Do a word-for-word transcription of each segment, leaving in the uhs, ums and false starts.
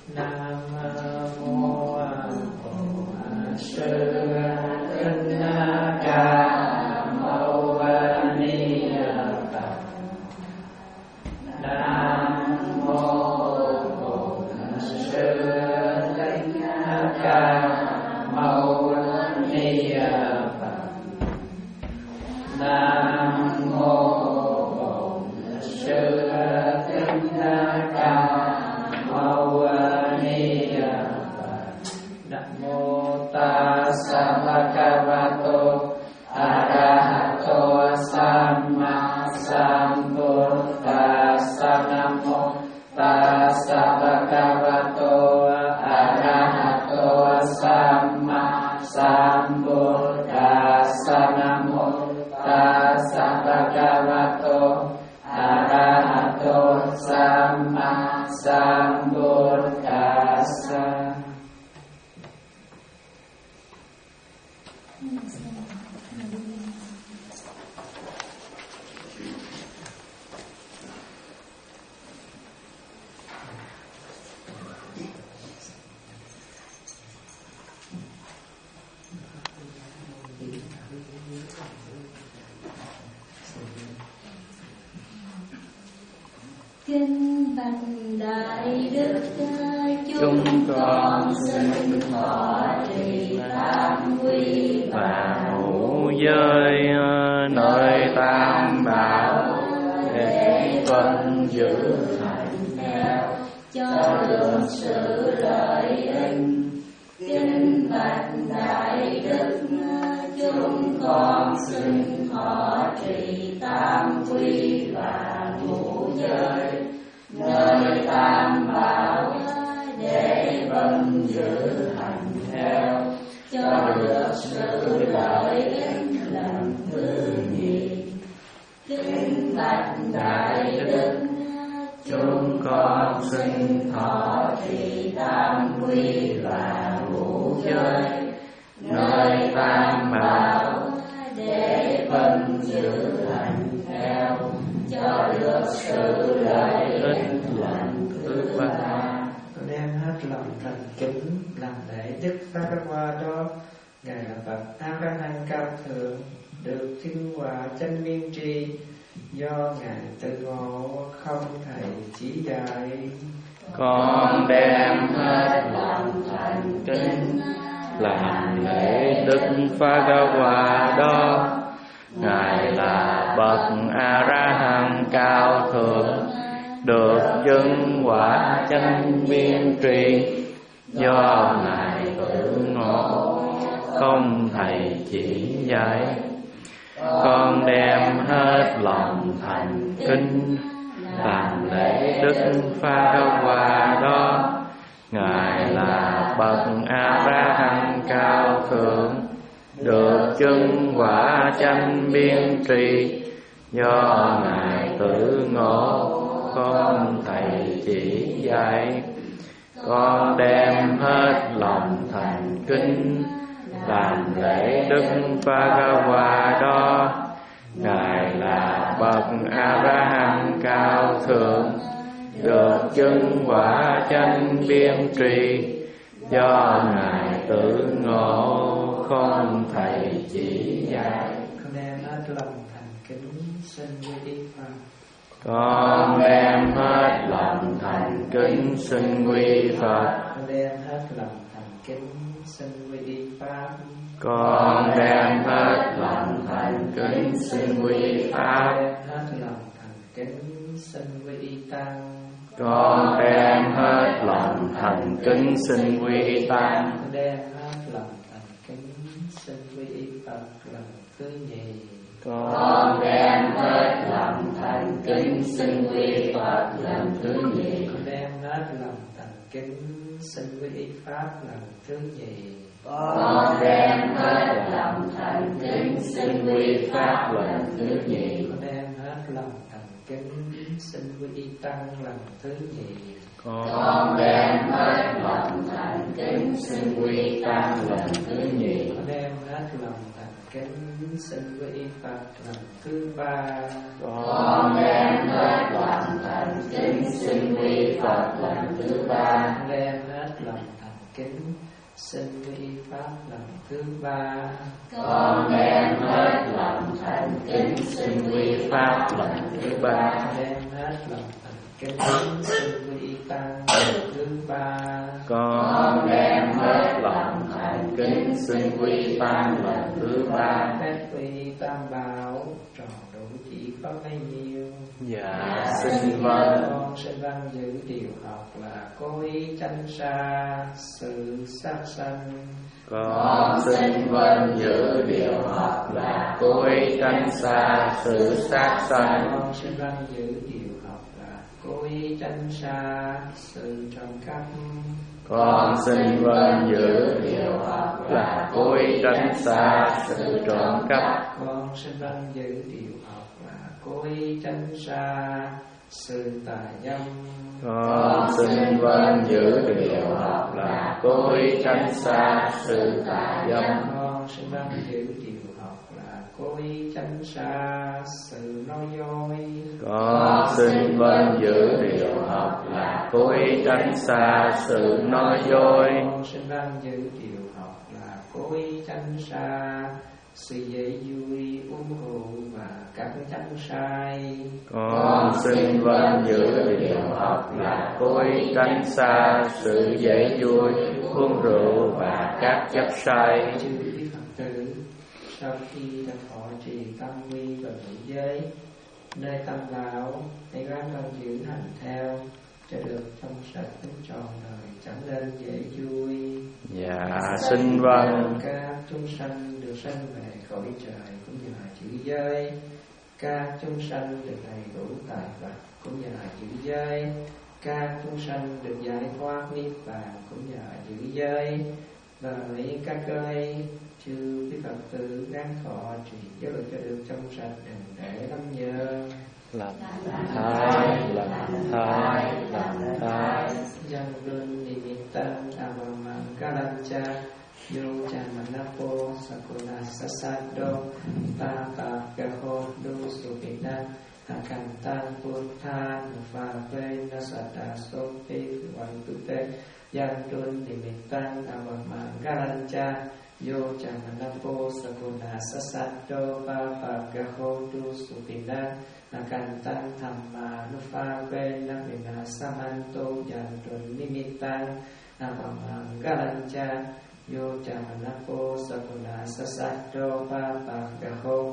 Nam mô Bổn Sư Thích Ca Mâu Ni Phật. Nam mô Bổn Sư Thích Ca Mâu Ni Phật. Nam mô Bổn Sư Thích Ca Mâu Ni Phật. Nam mô Tassa Bhagavato Arahato Samma Sambuddhassa. Nam mô Tassa Bhagavato Arahato Samma Sambuddhassa. Nam mô Tassa Bhagavato Arahato Samma Sambuddhassa. Kinh bạch đại đức, chúng con xin thọ trì tam quy và ngũ giới nơi tam bảo, để tuân giữ hành theo cho được sự lợi ích. Kinh bạch đại đức, chúng con xin thọ trì tam quy và ngũ giới nơi tam bảo, để vâng giữ hành theo cho được sự lợi ích lần thứ nhì. Kinh bạch đại đức, chúng con xin thọ trì tam quy và ngũ giới nơi tam bảo, để vâng giữ hành theo cho được sự lợi ích lần thứ ba. Con đem hết lòng thành kính làm lễ Đức Phật qua đó. Ngài là Bậc A La Hán cao thượng, được thiên quả chân miên tri, do Ngài tự ngộ không thầy chỉ dạy. Con đem hết lòng thành kính làm lễ Đức Phật qua đó. Ngài là Bậc A La Hán cao thượng, được chứng quả chân biên tri, do Ngài tự ngộ không thầy chỉ dạy. Con đem hết lòng thành kính làm lễ Đức Phật qua đó. Ngài là Bậc A La Hán cao thượng, được chứng quả chân biên tri, do Ngài tự ngộ không thầy chỉ dạy. Con đem hết lòng thành kính làm lễ Đức Phật qua đó. Ngài là Bậc A La Hán cao thượng, được chứng quả chân biên tri, do Ngài tự ngộ không thầy chỉ dạy. Con đem hết lòng thành kính xin quy y Phật. Con đem hết lòng thành kính xin quy Phật. Con đem hết lòng thành kính xin quy y Pháp. Con đem hết lòng thành kính xin quy Pháp. Hết lòng thành kính xin quy y Tăng. Con đem hết lòng thành kính xin quy Tăng. Con đem hết lòng thành kính xin quy y Phật lần thứ nhì. Con đem hết lòng thành kính xin quy Phật lần thứ nhì. Con đem hết lòng thành kính xin quy y Pháp lần thứ nhì. Con đem hết lòng thành kính xin quy Pháp lần thứ nhì. Con đem hết lòng thành kính xin quy y Tăng lần thứ nhì. Con đem hết lòng thành kính xin quy Tăng lần thứ nhì. Con đem hết lòng thành kính xin quy y Phật lần thứ ba. Con đem hết lòng thành kính xin quy Phật lần thứ ba. Con đem hết lòng thành kính xin quy pháp lần thứ ba. Con đem hết lòng thành kính xin quy pháp lần thứ ba. Đem hết lòng thành kính xin quy tăng lần thứ ba. Con đem hết lòng thành kính xin quy tăng lần thứ ba. Hết quy tam bảo tròn đủ chỉ có bấy nhiêu. Dạ xin vâng. Con xin văn giữ điều học là cố ý tránh xa sự sát sanh. Con xin vâng giữ điều học là cố ý tránh xa sự sát sanh. Con xin văn giữ điều học là cố ý tránh xa sự trộm cắp. Con xin vâng giữ điều học là cố ý tránh xa sự trộm cắp. Con xin văn giữ điều học là cố ý tránh xa sự tà dâm. Con xin vâng giữ điều học là cố ý tránh xa sự tà dâm. Con xin văn giữ điều học là cố ý tránh xa sự nói dối. Con xin vâng giữ điều học là cố ý tránh xa sự nói dối. Con xin văn giữ điều học là cố ý tránh xa sự dễ vui uống rượu và các tránh sai. Con xin vâng giữ điều học là cố ý tránh xa sự dễ vui uống rượu và các chấp sai. Chư quý Phật tử, sau khi đã thọ trì tam quy và ngũ giới nơi tam bảo, hãy ráng con giữ hành theo cho được trong sạch tính tròn đời trở nên dễ vui. Dạ xin vâng. Các chúng sanh được sanh về cõi trời cũng nhờ chữ giới. Các chúng sanh được đầy đủ tài vật cũng nhờ chữ giới. Các chúng sanh được giải thoát niết bàn cũng nhờ chữ giới. Bởi các ơi, chư quý Phật tử gắng thọ trì giới cho được trong sạch đừng để lắm nhớ. Làm thai, làm thai, làm thai. Yang dun nimitan avaman kalancha yo chamanapo sakuna sasado tata gaho du supina akantan puttha nufa ve nasada sopi vantute yang dun nimitan avaman kalancha yo chamanapo sakuna sasado tata gaho du supina akantan thamma nufa ve navina samanto yantun nimitan avamang galancha yo chamanapo sakuna sasado papa gaho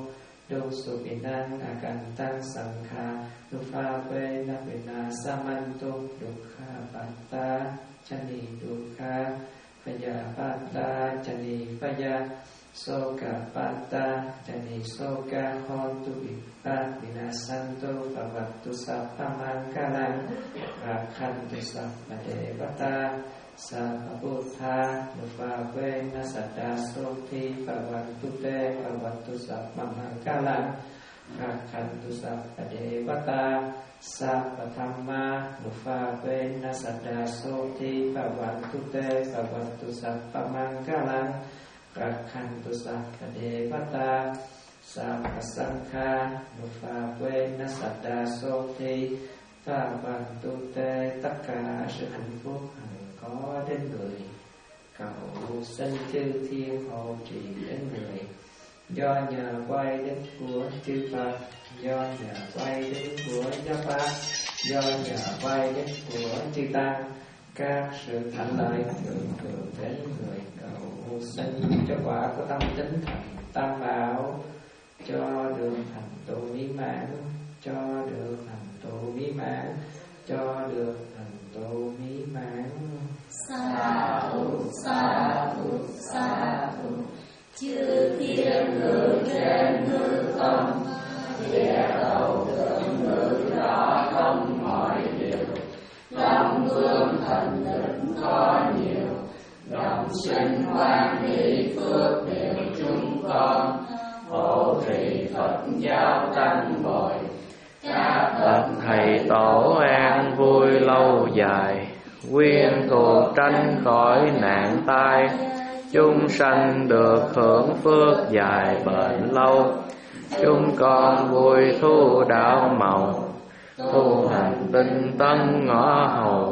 dosupinan akantan sangkha nufa ve navina samanto dukha patta chani dukha paya patta chani paya soka patta chani soka hontu vipat vinasanto bhavattu sappamangkalang rakhantu sappadevata sappabuddha nupavena saddasoti bhavattu te bhavattu sappamangkalang rakhantu sappadevata sappathamma nupavena saddasoti bhavattu te bhavattu sappamangkalang rakhantu sappadevata sappasangkha nupavena saddasoti bhavattu te. Tất cả sự hạnh phúc hằng có đến người, cầu xin chư thiên hộ trì đến người. Do nhờ quay đến của chư Phật, do nhờ quay đến của giáo pháp, do nhờ quay đến của chư tăng, các sự thạnh lợi thường thường đến người. Cầu xin cho quả của tâm tính thành tam bảo, cho được thành tựu mỹ mãn, cho được thành tựu mỹ mãn, cho được thành tựu mỹ mãn. Sa thủ, sa thủ, sa thủ. Chư thiên ngự trên hư không, địa cầu thượng ngự rõ thông mọi điều. Long vương thần lực có nhiều, đồng sinh quan hỷ phước đều chúng con. Hộ trì Phật giáo tăng bồi, các bậc Thầy tổ an vui lâu dài, quyên thuộc tránh khỏi nạn tai. Chúng sanh được hưởng phước dài bền lâu, chúng con vui thu đạo màu, tu hành tinh tấn ngõ hầu vô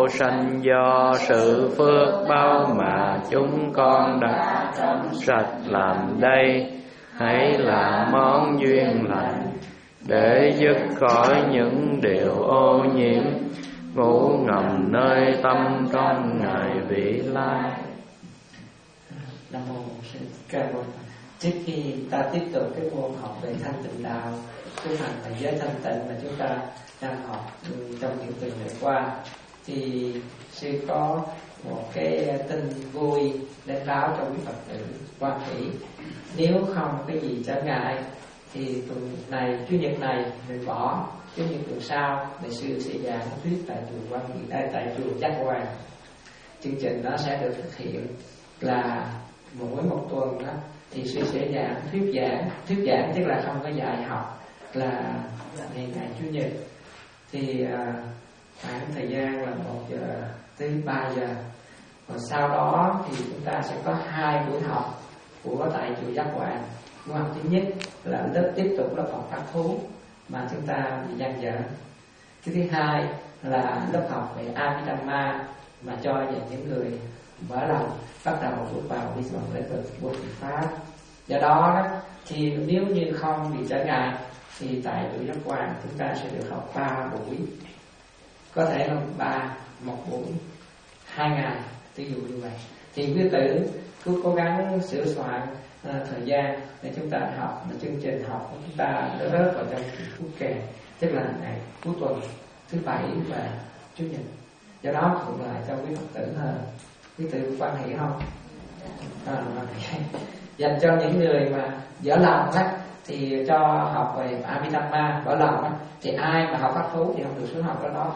vô sanh do sự phước báo mà chúng con đã sạch làm đây. Hãy làm món duyên lành để dứt khỏi những điều ô nhiễm ngủ ngầm nơi tâm trong ngày vị lai. Nam mô Sư Ca Mâu. Trước khi ta tiếp tục cái môn học về thanh tịnh đạo, cái phần là giới thanh tịnh mà chúng ta đang học trong những tuần lễ qua, thì sư có một cái tin vui để báo cho quý Phật tử quan hỷ. Nếu không cái gì trở ngại thì tuần này, chủ nhật này mình bỏ, chủ nhật tuần sau thì sư sẽ giảng thuyết tại chùa Quan Nghị, tại, tại chùa Giác Quan. Chương trình nó sẽ được thực hiện là mỗi một tuần đó, thì sư sẽ giảng thuyết giảng thuyết giảng tức là không có dạy học, là ngày ngày chủ nhật thì à, khoảng thời gian là một giờ tới ba giờ. Còn sau đó thì chúng ta sẽ có hai buổi học của tại chùa Giác Quan. Buổi học thứ nhất là lớp tiếp tục lớp học pháp thú mà chúng ta bị dang dở. Cái thứ hai là lớp học về Abhidhamma mà cho về những người mở lòng bắt đầu bước vào đi vào lĩnh vực vô thị pháp. Do đó, đó thì nếu như không bị trở ngại thì tại chùa Giác Quan chúng ta sẽ được học ba buổi, có thể là ba một buổi hai ngày, ví dụ như vậy. Thì quý tử cứ cố gắng sửa soạn uh, thời gian để chúng ta học, mà chương trình học của chúng ta nó rớt vào trong cuối kề, tức là ngày cuối tuần thứ bảy và chủ nhật. Do đó thuận lại cho quý Phật tử hơn. Quý tử quan hệ không? À, dành cho những người mà dở lòng á thì cho học về Abhidhamma. Vỡ lòng á thì ai mà học pháp thú thì không được xuống học cái đó.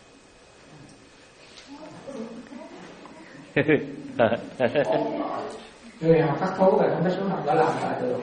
Người học pháp thú rồi không có xuống học vỡ lòng là được.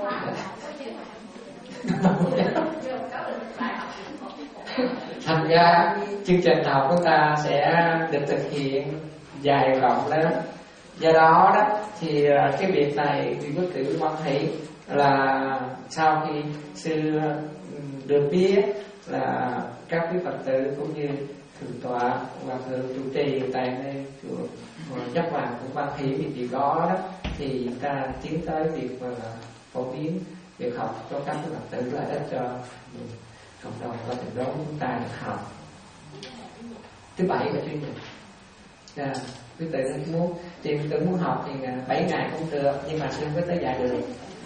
Thành ra chương trình học của ta sẽ được thực hiện dài rộng lớn. Do đó đó thì cái việc này thì quý tử quan hỷ là sau khi sư được biết là các quý Phật tử cũng như thượng tọa và thượng trụ trì tại nơi chùa Giác Quan cũng quan hỷ vì điều đó đó, thì ta tiến tới việc mà phổ biến việc học cho các quý Phật tử là đất cho cộng đồng và từ đó chúng ta được học thứ bảy và chủ nhật. À, quý tử muốn thì quý tử muốn học thì bảy ngày cũng được, nhưng mà sư có tới dạy được.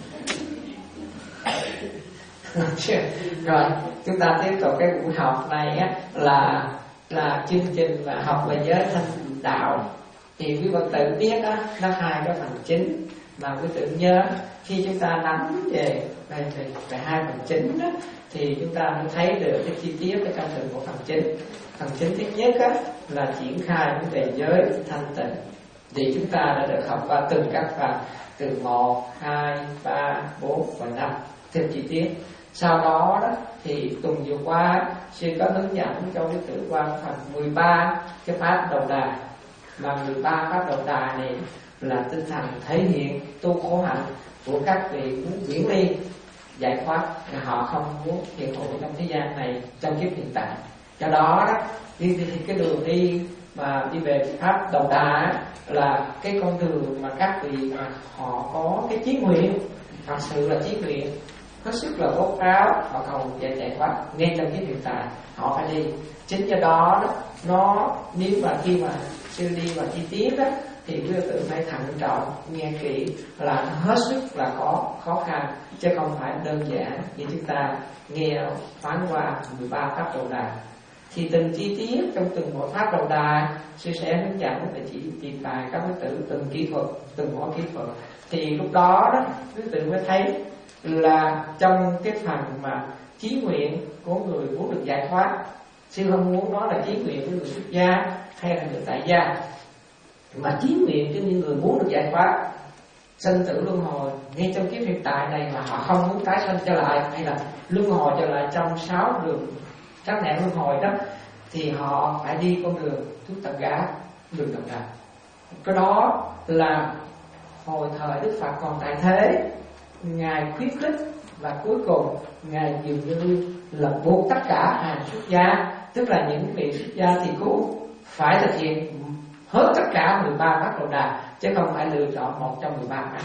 Rồi chúng ta tiếp tục cái buổi học này á, là là chương trình là học về giới thanh đạo. Thì quý Phật tử biết á, nó hai cái phần chính mà quý tử nhớ khi chúng ta nắm về về, về, về hai phần chính đó, thì chúng ta mới thấy được cái chi tiết ở trong từng một phần chính. Phần chính thứ nhất á, là triển khai vấn đề giới thanh tịnh. Thì chúng ta đã được học qua từng các phần, từ một, hai, ba, bốn và năm theo chi tiết. Sau đó đó thì tuần vừa qua sư có hướng dẫn cho quý tử qua phần mười ba cái pháp đầu đà. Mà mười ba pháp đầu đà này là tinh thần thể hiện tu khổ hạnh của các vị muốn viễn ly giải thoát, họ không muốn hiện hữu trong thế gian này trong kiếp hiện tại. Do đó đó đi, đi cái đường đi mà đi về pháp đầu đà là cái con đường mà các vị mà họ có cái chí nguyện, thật sự là chí nguyện hết sức là tốt ráo, họ cầu giải giải thoát ngay trong kiếp hiện tại họ phải đi. Chính do đó, đó nó nếu mà khi mà sư đi vào chi tiết đó, thì quý tử phải thận trọng nghe kỹ, là nó hết sức là khó khó khăn chứ không phải đơn giản như chúng ta nghe phán qua mười ba pháp đầu đà. Thì từng chi tiết trong từng một pháp đầu đà sư sẽ hướng dẫn để chỉ tìm bài các quý tử từng kỹ thuật, từng mỗi kỹ thuật. Thì lúc đó đó quý tử mới thấy là trong cái phần mà chí nguyện của người muốn được giải thoát, sư không muốn nói là chí nguyện của người xuất gia hay là người tại gia, mà chí nguyện cho những người muốn được giải thoát sanh tử luân hồi ngay trong kiếp hiện tại này, mà họ không muốn tái sanh trở lại hay là luân hồi trở lại trong sáu đường các nạn luân hồi đó, thì họ phải đi con đường thuốc tập gá, đường độc đạo. Cái đó là hồi thời Đức Phật còn tại thế, Ngài khuyến khích và cuối cùng Ngài dường như là buộc tất cả hàng xuất gia, tức là những vị xuất gia thì cũng phải thực hiện hết tất cả mười ba pháp Đầu Đà, chứ không phải lựa chọn một trong mười ba pháp.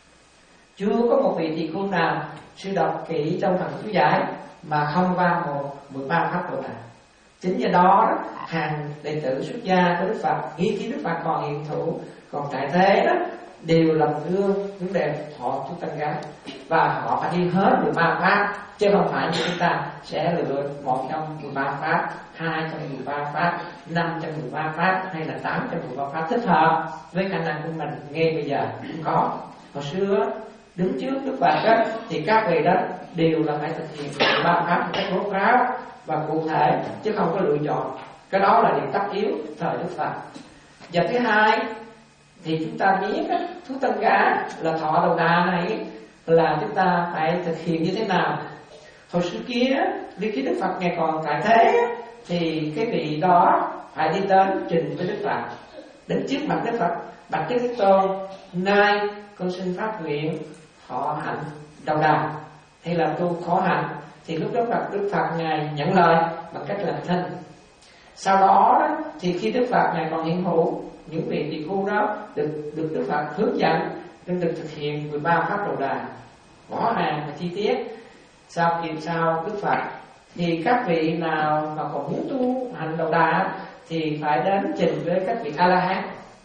Chưa có một vị tỳ khưu nào sư đọc kỹ trong phần chú giải mà không qua một mười ba pháp Đầu Đà. Chính do đó hàng đệ tử xuất gia của Đức Phật, ngay khi Đức Phật còn hiện thủ, còn tại thế đó, đều làm gương vấn đề họ chúng tăng gái, và họ phải đi hết mười ba pháp, chứ không phải như chúng ta sẽ lựa một trong mười ba pháp, hai trong mười ba pháp, năm trong mười ba pháp, hay là tám trong mười ba pháp thích hợp với khả năng của mình ngay bây giờ. Không có. Hồi xưa đứng trước Đức Phật đó, thì các vị đó đều là phải thực hiện mười ba pháp một cách rốt ráo và cụ thể, chứ không có lựa chọn. Cái đó là điều tất yếu thời Đức Phật. Và thứ hai thì chúng ta biết á, thú tăng gá là thọ Đầu Đà này là chúng ta phải thực hiện như thế nào. Hồi xưa kia đi khi Đức Phật ngày còn tại thế thì cái vị đó phải đi đến trình với Đức Phật, đến trước mặt Đức Phật, bạch Đức Thế Tôn, nay con xin phát nguyện thọ hạnh Đầu Đà hay là tu khổ hạnh. Thì lúc đó Phật Đức Phật ngài nhận lời bằng cách làm thinh. Sau đó, đó thì khi Đức Phật ngài còn hiện hữu, những vị tỳ khưu đó được được Đức Phật hướng dẫn nên được thực hiện mười ba pháp Đầu Đà rõ ràng và chi tiết. Sau khi sau Đức Phật thì các vị nào mà còn muốn tu hành Đầu Đà thì phải đến trình với các vị A La Hán.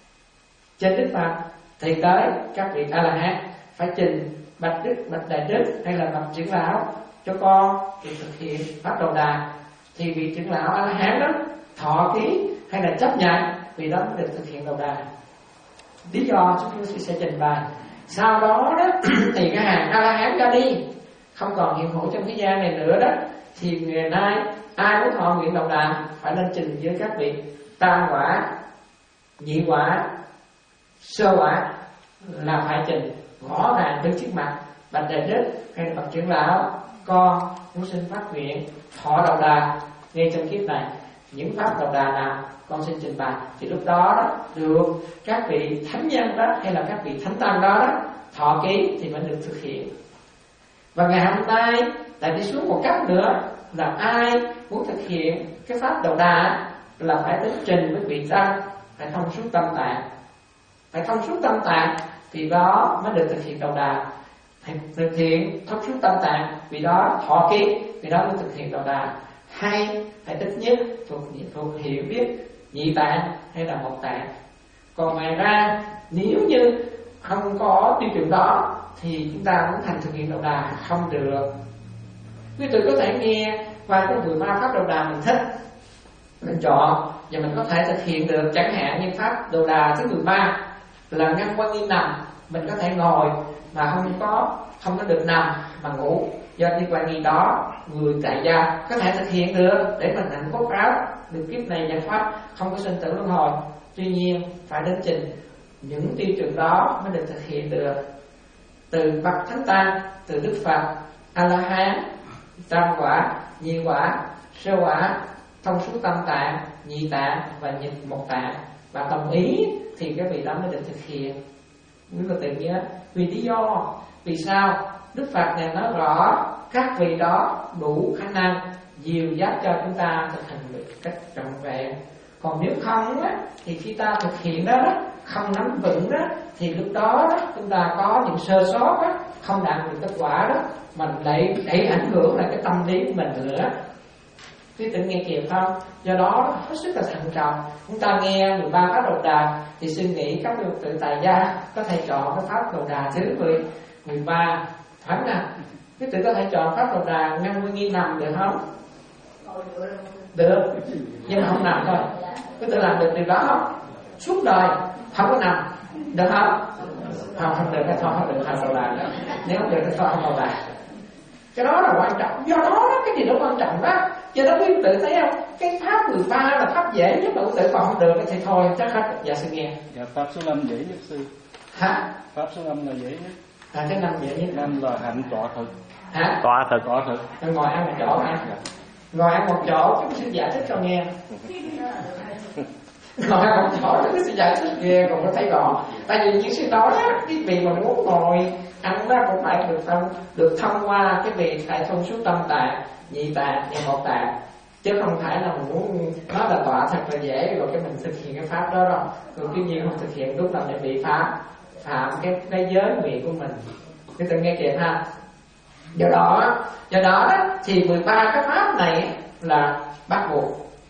Trên Đức Phật thì tới các vị A La Hán phải trình bạch Đức, bạch Đại Đức hay là bạch trưởng lão cho con thì thực hiện pháp Đầu Đà. Thì vị trưởng lão A La Hán đó thọ ký hay là chấp nhận, vì đó mới được thực hiện Đầu Đà. Lý do chúng tôi sẽ trình bày. Sau đó đó thì cái hàng A La Hán ra đi, không còn hiện hữu trong thế gian này nữa đó, thì ngày nay ai muốn thọ nguyện Đầu Đà phải lên trình với các vị tam quả, nhị quả, sơ quả là phải trình rõ ràng đứng trước mặt bạch Đại Đức hay là bạch trưởng lão, con muốn xin phát nguyện thọ Đầu Đà ngay trong kiếp này. Những pháp Đầu Đà nào con xin trình bày, thì lúc đó, đó được các vị thánh nhân đó hay là các vị thánh tăng đó, đó thọ ký thì mới được thực hiện. Và ngày hôm nay lại đi xuống một cách nữa là ai muốn thực hiện cái pháp Đầu Đà là phải đến trình với vị tăng, phải thông suốt tâm tạng, phải thông suốt tâm tạng thì đó mới được thực hiện Đầu Đà. Thực hiện thông suốt tâm tạng vì đó thọ ký vì đó mới thực hiện Đầu Đà. Hay phải ít nhất thuộc, thuộc hiểu biết nhị tạng hay là một tạng. Còn ngoài ra nếu như không có tiêu chuẩn đó thì chúng ta muốn thành thực hiện Đầu Đà không được. Quý vị có thể nghe qua cái mười ba pháp Đầu Đà mình thích, mình chọn và mình có thể thực hiện được. Chẳng hạn như pháp Đầu Đà thứ mười ba là ngâm quan nghiêm nằm, mình có thể ngồi mà không có không có được nằm mà ngủ. Do đi quan nghi đó, người tại gia có thể thực hiện được để mình hạnh phúc áo được kiếp này giải thoát, không có sinh tử luân hồi. Tuy nhiên phải đến trình những tiêu chuẩn đó mới được thực hiện được. Từ bậc thánh tăng, từ Đức Phật, A La Hán, tam quả, nhị quả, sơ quả, thông suốt tâm tạng, nhị tạng và nhị một tạng, và đồng ý thì cái vị đó mới được thực hiện. Quý vị tự nhớ vì lý do vì sao Đức Phật này nói rõ các vị đó đủ khả năng dìu dắt cho chúng ta thực hành được cách trọn vẹn. Còn nếu không á, thì khi ta thực hiện đó, đó không nắm vững đó, thì lúc đó, đó chúng ta có những sơ sót đó, không đạt được kết quả đó, mình lại đẩy ảnh hưởng lại cái tâm lý của mình nữa. Quý tự nghe kịp không? Do đó hết sức là thận trọng. Chúng ta nghe mười ba pháp Đầu Đà thì suy nghĩ các vị tự tại gia có thể chọn cái pháp Đầu Đà thứ mười ba thoáng nè. Quý tự có thể chọn pháp Đầu Đà ngâm nguyên nghi nằm được không? Được, nhưng mà không nằm thôi. Quý tự làm được điều đó không? Suốt đời không có nằm được không? Không, không được cái thôi, không được pháp Đầu Đà nữa. Nếu không được cái thôi không Đầu Đà. Cái đó là quan trọng. Do đó cái gì đó quan trọng đó. Do đó quý tự thấy không? Cái pháp mười ba là pháp dễ nhất mà quý tự còn không được thì thôi chắc hết. Dạ sư nghe. Dạ pháp số năm dễ nhất sư. Hả? Pháp số năm là dễ nhất. À cái năm dễ nhất. Năm là hạnh tọa thực. Hả? Tọa thực. Tọa thực. Ngồi ăn một chỗ hả? Ngồi ăn một chỗ chúng sư giải thích cho nghe. Ngồi ăn một chỗ chúng sư giải thích nghe còn có thấy gọn. Tại vì những sư nói á, cái vị mà muốn ngồi ăn đó cũng phải được thông được thông qua cái vị phải thông suốt tâm tạng, nhị tạng và một tạng. chứ không phải là mình muốn nói là tọa thật là dễ rồi cái mình thực hiện cái pháp đó đâu. Rồi tuy nhiên không thực hiện lúc nào để bị phá phạm cái cái giới nguyện của mình. Cái tự nghe kịp ha. Do đó do đó đó thì mười ba cái pháp này là bắt buộc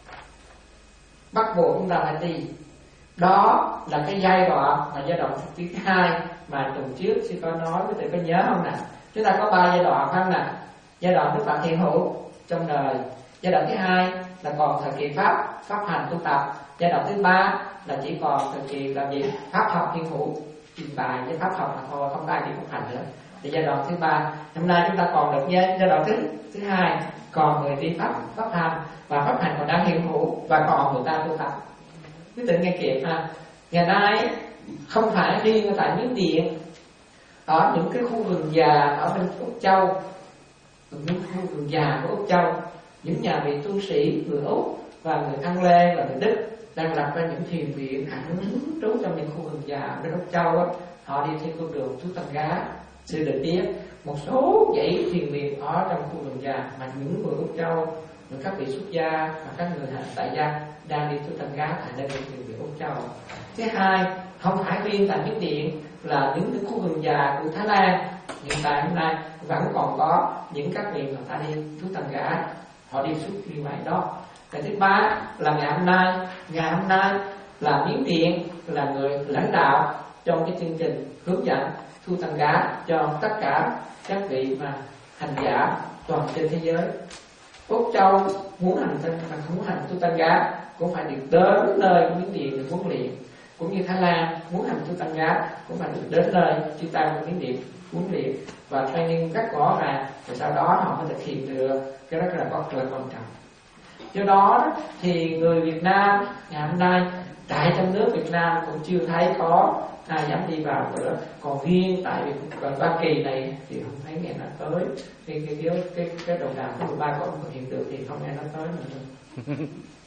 bắt buộc chúng ta phải đi. Đó là cái giai đoạn mà giai đoạn thực tiễn thứ hai mà tuần trước sư có nói với tự có nhớ không nè? Chúng ta có ba giai đoạn phải không nè? Giai đoạn Đức Phật hiện hữu trong đời. Giai đoạn thứ hai là còn thời kỳ pháp pháp hành tu tập. Giai đoạn thứ ba là chỉ còn thời kỳ làm gì? Pháp học hiện hữu, trình bày với pháp học mà thôi, không ai đi pháp hành nữa. Thì giai đoạn thứ ba, hôm nay chúng ta còn được giai, giai đoạn thứ thứ hai, còn người đi pháp pháp hành và pháp hành còn đang hiện hữu và còn người ta tu tập. Quý tự nghe kịp ha. Ngày nay không phải riêng tại Miến Điện, ở những cái khu rừng già ở bên Úc Châu, những khu rừng già của Úc Châu, những nhà vị tu sĩ người Úc và người An Lê và người Đức đang lập ra những thiền viện ẩn trú trong những khu rừng già bên Úc Châu đó. Họ đi theo con đường Thú Tăng Gá. Sư được biết một số dãy thiền viện ở trong khu rừng già mà những người Úc Châu, những các vị xuất gia và các người tại gia đang đi Thú Tăng Gá tại đây thiền viện Úc Châu. Thứ hai, không phải riêng tại Miến Điện, là những cái khu rừng già của Thái Lan hiện tại hôm nay vẫn còn có những các vị người ta đi Thú Tăng Gá, họ đi suốt như vậy đó. Cái thứ ba là ngày hôm nay, ngày hôm nay là Miến Điện là người lãnh đạo trong cái chương trình hướng dẫn Thú Tăng Gá cho tất cả các vị mà hành giả toàn trên thế giới. Úc Châu muốn hành tinh mà không muốn hành Tu Tăng Gá cũng phải được đến nơi Miến Điện được huấn luyện, cũng như Thái Lan muốn hành Tu Tăng Gá cũng phải được đến nơi Chư Tăng của Miến Điện huấn luyện và training rất rõ ràng, rồi sau đó họ mới thực hiện được. Cái đó là có rất là quan trọng. Do đó thì người Việt Nam ngày hôm nay tại trong nước Việt Nam cũng chưa thấy có ai dám đi vào nữa. Còn riêng tại Hoa Kỳ này thì không thấy nghe nói tới cái cái cái cái, cái đầu đàm của ba có thực hiện được thì không nghe nói tới nữa.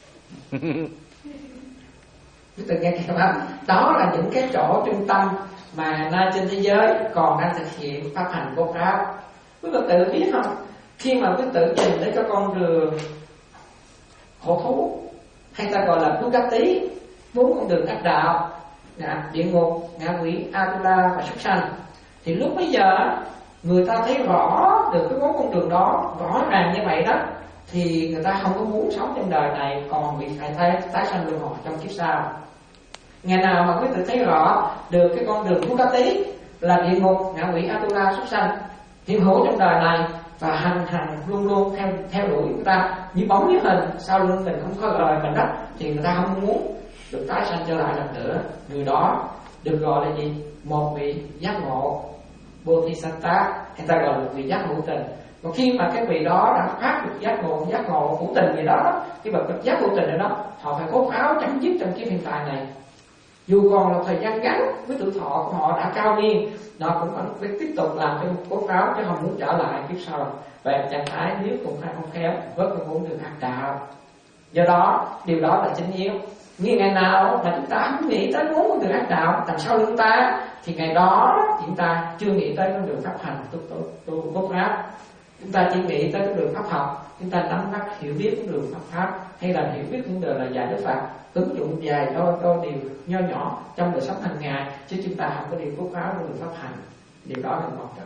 Chúng ta nghe kìa không? Đó là những cái chỗ trung tâm mà nay trên thế giới còn đang thực hiện pháp hành vô pháp. Quý Phật tử biết không? Khi mà quý tử nhìn đến cái con đường khổ thú hay ta gọi là Bugatti, bốn con đường ác đạo, địa ngục, ngạ quỷ, Atula và súc sanh, thì lúc bây giờ người ta thấy rõ được cái bốn con đường đó rõ ràng như vậy đó, thì người ta không có muốn sống trong đời này, còn bị phải tái, tái sanh luân hồi trong kiếp sau. Ngày nào mà quý tử thấy rõ được cái con đường Bugatti là địa ngục, ngạ quỷ, Atula, súc sanh hiện hữu trong đời này và hành hành luôn luôn theo theo đuổi người ta như bóng như hình, sau lưng mình không có lời mình đó, thì người ta không muốn được tái sanh trở lại lần nữa. Người đó được gọi là gì? Một vị giác ngộ Bodhisattva, hay ta gọi là vị giác hữu tình. Và khi mà cái vị đó đã phát được giác ngộ giác ngộ hữu tình gì đó, cái bậc giác hữu tình đó, họ phải cốt áo chấm dứt trong kiếp hiện tại này. Dù còn là thời gian ngắn với tuổi thọ của họ đã cao niên, nó cũng phải tiếp tục làm cho một cốt áo chứ không muốn trở lại kiếp sau. Và trạng thái nếu cũng hay không khéo vớt cái bốn đường ác đạo. Do đó điều đó là chính yếu. Như ngày nào mà chúng ta không nghĩ tới bốn con đường ác đạo đằng sau lưng ta, thì ngày đó chúng ta chưa nghĩ tới con đường pháp hành tu tu tu cốt áo. Chúng ta chỉ nghĩ tới con đường pháp học, chúng ta nắm bắt hiểu biết con đường pháp pháp, hay là hiểu biết con đường là dạy Đức Phật, ứng dụng vài đôi đôi điều nho nhỏ trong đời sống hàng ngày, chứ chúng ta không có điều cốt áo con đường pháp hành. Điều đó là quan trọng.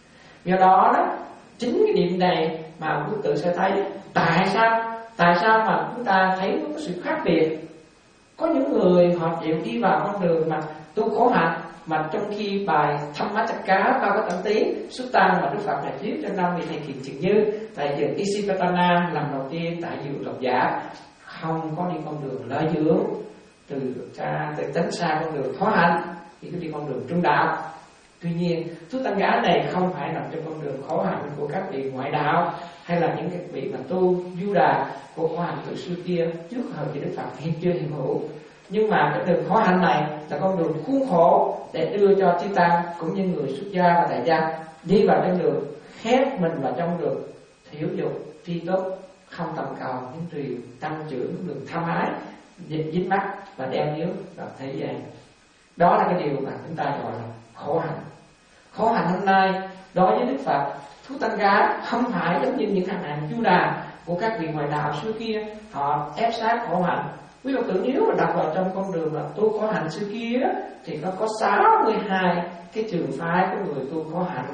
Do đó đó, chính cái điểm này mà quý tự sẽ thấy tại sao tại sao mà chúng ta thấy có sự khác biệt. Có những người họ chịu đi vào con đường mà tu khổ hạnh, mà trong khi bài Dhammacakka bao có tận tiếng xuất tăng mà Đức Phật đã viết cho năm vị thầy Kiền Trừng Như tại vườn Isipatana lần đầu tiên tại vườn Lộc Giả, không có đi con đường lợi dưỡng từ xa từ tránh xa con đường khổ hạnh, thì cứ đi con đường trung đạo. Tuy nhiên Thú Tăng Gá này không phải nằm trong con đường khổ hạnh của các vị ngoại đạo hay là những cái vị mà tu du đà của khổ hạnh từ xưa kia trước thời kỳ Đức Phật hiện chưa hiện hữu. Nhưng mà cái đường khổ hạnh này là con đường khuôn khổ để đưa cho chư tăng cũng như người xuất gia và tại gia đi vào trên đường khép mình vào trong đường thiểu dục tri túc, không tầm cầu những điều tăng trưởng đường tham ái dính mắc và đeo níu vào thế gian. Đó là cái điều mà chúng ta gọi là khổ hạnh. Khổ hạnh hôm nay đối với Đức Phật, Thú Tăng Gá không phải giống như những hành hạnh du đà của các vị ngoại đạo xưa kia, họ ép sát khổ hạnh. Quý Phật tử nếu mà đặt vào trong con đường là tu khổ hạnh xưa kia thì nó có sáu mươi hai cái trường phái của người tu khổ hạnh.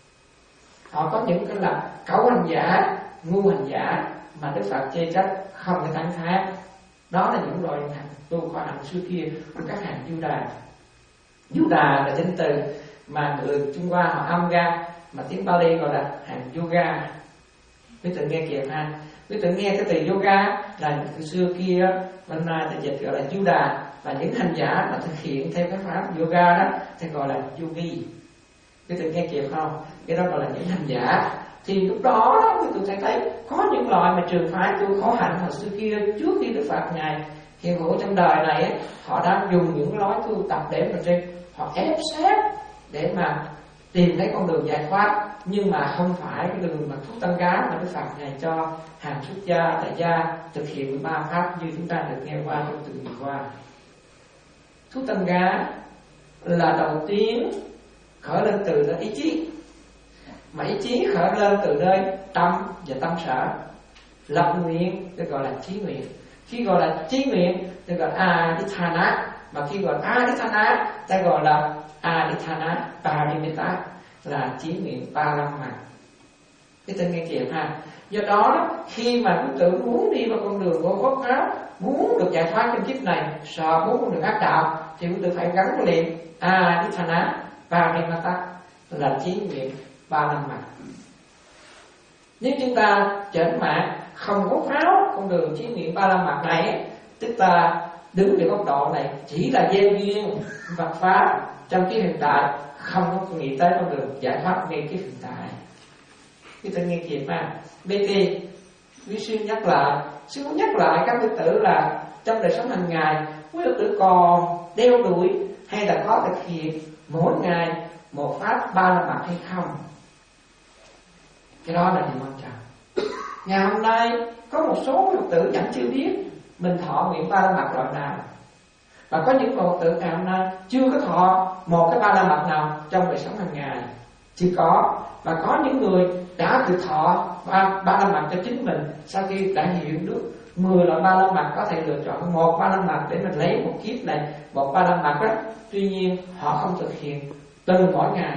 Họ có những cái là cẩu hành giả, ngu hành giả mà Đức Phật chê trách không thể tán thán. Đó là những loại hàng tu khổ hạnh xưa kia của các hàng Du Đà. Du Đà là danh từ mà người Trung Hoa họ âm ra, mà tiếng Pali gọi là hàng yoga. Quý tự nghe kìa ha. Quý tự nghe cái từ yoga là từ xưa kia bên nay thì dịch gọi là Du Đà, và những hành giả mà thực hiện theo cái pháp yoga đó thì gọi là yogi. Quý tự nghe kịp không? Cái đó gọi là những hành giả. Thì lúc đó quý tự thấy thấy có những loại mà trường phái tu khổ hạnh hồi xưa kia, trước khi Đức Phật ngài hiện hữu trong đời này, họ đã dùng những lối tu tập để mà trên họ ép sát để mà tìm thấy con đường giải thoát, nhưng mà không phải cái đường mà thuốc tăng gá mà Đức Phật ngài cho hàng xuất gia tại gia thực hiện ba pháp như chúng ta được nghe qua trong từng ngày qua. Thuốc tăng gá là đầu tiên khởi lên từ nơi ý chí, mà ý chí khởi lên từ nơi tâm và tâm sở. Lập nguyện được gọi là chí nguyện. Khi gọi là chí nguyện được gọi là adithana, mà khi gọi adithana ta gọi là adithana parimita, là chí nguyện ba lâm mà. Cái tên nghe kịp ha. Do đó khi mà quý tử muốn đi vào con đường của Phật pháp, muốn được giải thoát trong kiếp này, sợ muốn được ác đạo, thì quý tử phải gắn liền adithana parimita, là chí nguyện ba lâm mà. Nếu chúng ta chỉnh mạng không có pháo con đường chí nguyện ba la mật này, tức ta đứng về góc độ này chỉ là gieo duyên vật pháp trong cái hiện tại, không có nghĩ tới con đường giải thoát ngay cái hiện tại. Quý tử nghe kịp mà. Bây giờ quý sư nhắc lại, sư muốn nhắc lại các quý tử là trong đời sống hàng ngày, quý tử còn đeo đuổi hay là có thực hiện mỗi ngày một pháp ba la mật hay không? Cái đó là điều quan trọng. Ngày hôm nay có một số Phật tử vẫn chưa biết mình thọ nguyện ba la mật loại nào, và có những Phật tử ngày hôm nay chưa có thọ một cái ba la mật nào trong đời sống hàng ngày, chưa có. Và có những người đã được thọ ba, ba la mật cho chính mình, sau khi đã hiểu được mười loại ba la mật có thể lựa chọn một ba la mật để mình lấy một kiếp này một ba la mật đó. Tuy nhiên họ không thực hiện từng mỗi ngày.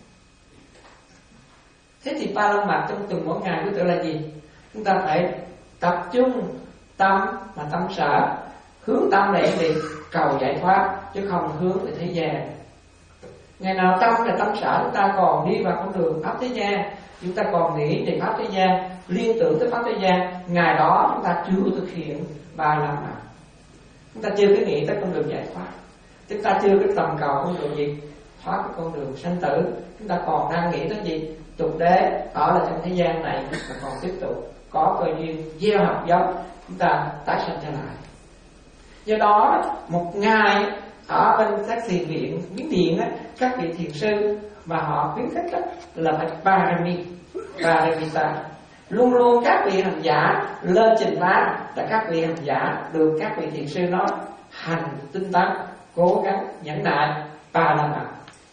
Thế thì ba la mật trong từng mỗi ngày của tự là gì? Chúng ta phải tập trung tâm mà tâm sở, hướng tâm để đi cầu giải thoát, chứ không hướng về thế gian. Ngày nào tâm và tâm sở chúng ta còn đi vào con đường pháp thế gian, chúng ta còn nghĩ về pháp thế gian, liên tưởng tới pháp thế gian, ngày đó chúng ta chưa thực hiện ba la mật. Chúng ta chưa có nghĩ tới con đường giải thoát, chúng ta chưa có tầm cầu con đường gì thoát cái con đường sanh tử. Chúng ta còn đang nghĩ tới gì? Tục đế, ở là trong thế gian này mà còn tiếp tục có cơ duyên gieo hạt giống, chúng ta tái sanh trở lại. Do đó một ngày ở bên các thiền viện Miến Điện á, các vị thiền sư mà họ khuyến khích đó, là phải parami, paramita. Luôn luôn các vị hành giả lên trình bá là các vị hành giả được các vị thiền sư nói hành tinh tấn, cố gắng nhẫn nại ba la mật.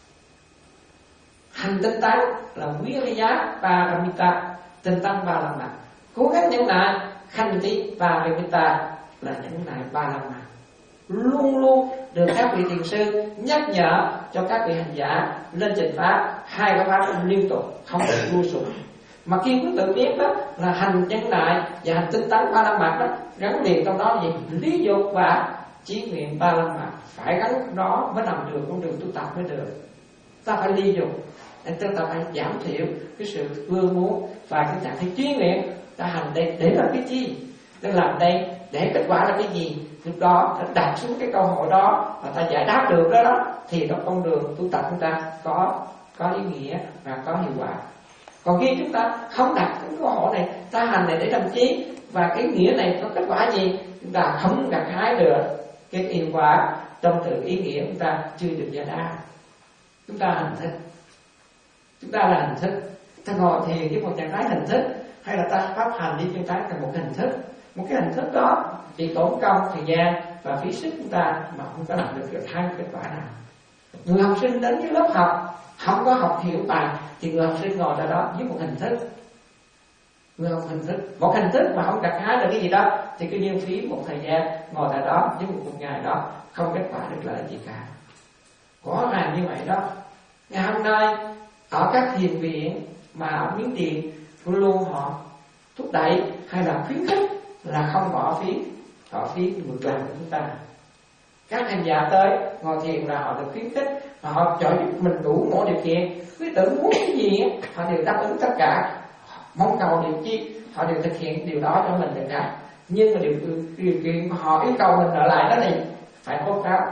Hành tinh tấn là viriya paramita, tinh tấn ba la mật. Cố gắng nhẫn nại khanti paramita, là nhẫn nại ba la mật. Luôn luôn được các vị thiền sư nhắc nhở cho các vị hành giả lên trình pháp hai cái pháp liên tục, không được lui sụp. Mà khi quý tự biết đó là hành nhẫn nại và hành tinh tấn ba la mật đó, gắn liền trong đó gì? Lý dục và chí nguyện ba la mật phải gắn đó mới làm được con đường tu tập mới được. Ta phải ly dục, chúng ta phải giảm thiểu cái sự ưa muốn và cái trạng thái chí nguyện. Ta hành đây để làm cái chi? Để làm đây để kết quả là cái gì? Lúc đó ta đặt xuống cái câu hỏi đó và ta giải đáp được đó, đó thì đó con đường tu tập chúng ta có có ý nghĩa và có hiệu quả. Còn khi chúng ta không đặt cái câu hỏi này, ta hành này để làm chi và cái nghĩa này có kết quả gì, chúng ta không gặt hái được cái hiệu quả trong từ ý nghĩa, chúng ta chưa được giải đáp. Chúng ta hành thức, chúng ta là hành thức, ta ngồi thiền với một trạng thái hình thức, hay là ta pháp hành đi chúng ta là một hình thức. Một cái hình thức đó chỉ tốn công thời gian và phí sức chúng ta mà không có làm được được hai kết quả nào. Người học sinh đến cái lớp học không có học hiểu bài thì người học sinh ngồi ra đó với một hình thức. Người không hình thức, một hình thức mà không gặt hái được cái gì đó thì cứ như phí một thời gian ngồi tại đó với một ngày đó không kết quả được lợi gì cả. Rõ ràng như vậy đó. Ngày hôm nay ở các thiền viện mà ở Miến Điện luôn luôn họ thúc đẩy hay là khuyến khích là không bỏ phí, bỏ phí ngược lại của chúng ta. Các hành giả tới ngồi thiền là họ được khuyến khích, họ cho giúp mình đủ mọi điều kiện. Quý tử muốn cái gì họ đều đáp ứng tất cả, mong cầu điều chi họ đều thực hiện điều đó cho mình được cả. Nhưng mà điều, điều kiện mà họ yêu cầu mình ở lại đó thì phải có pháp,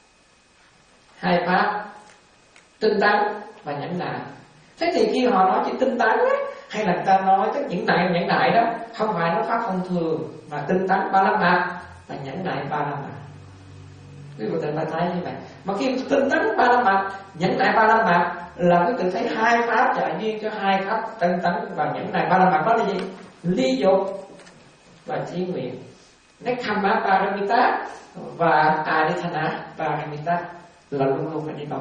hai pháp tinh tấn và nhẫn nại. Thế thì khi họ nói chỉ tinh tấn á, hay là ta nói tới nhẫn nại nhẫn nại đó không phải nó pháp thông thường, mà tinh tấn ba la mật và nhẫn nại ba la mật. Quý vị tự thấy như vậy. Mà khi tinh tấn ba la mật, nhẫn nại ba la mật là quý tự thấy hai pháp trợ duyên cho hai pháp tinh tấn và nhẫn nại ba la mật. Đó là gì? Ly dục và chí nguyện, Nekkhamma Paramita và Adithana Paramita là luôn luôn phải đi đôi,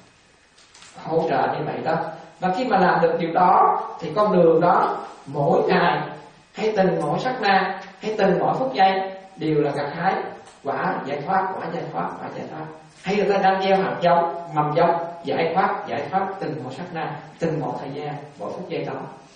hỗ trợ như vậy đó. Và khi mà làm được điều đó thì con đường đó mỗi ngày hay từng mỗi sát na hay từng mỗi phút giây đều là gặt hái quả giải thoát, quả giải thoát, quả giải thoát. Hay người ta đang gieo hạt giống, mầm giống giải thoát, giải thoát từng mỗi sát na, từng mỗi thời gian, mỗi phút giây đó.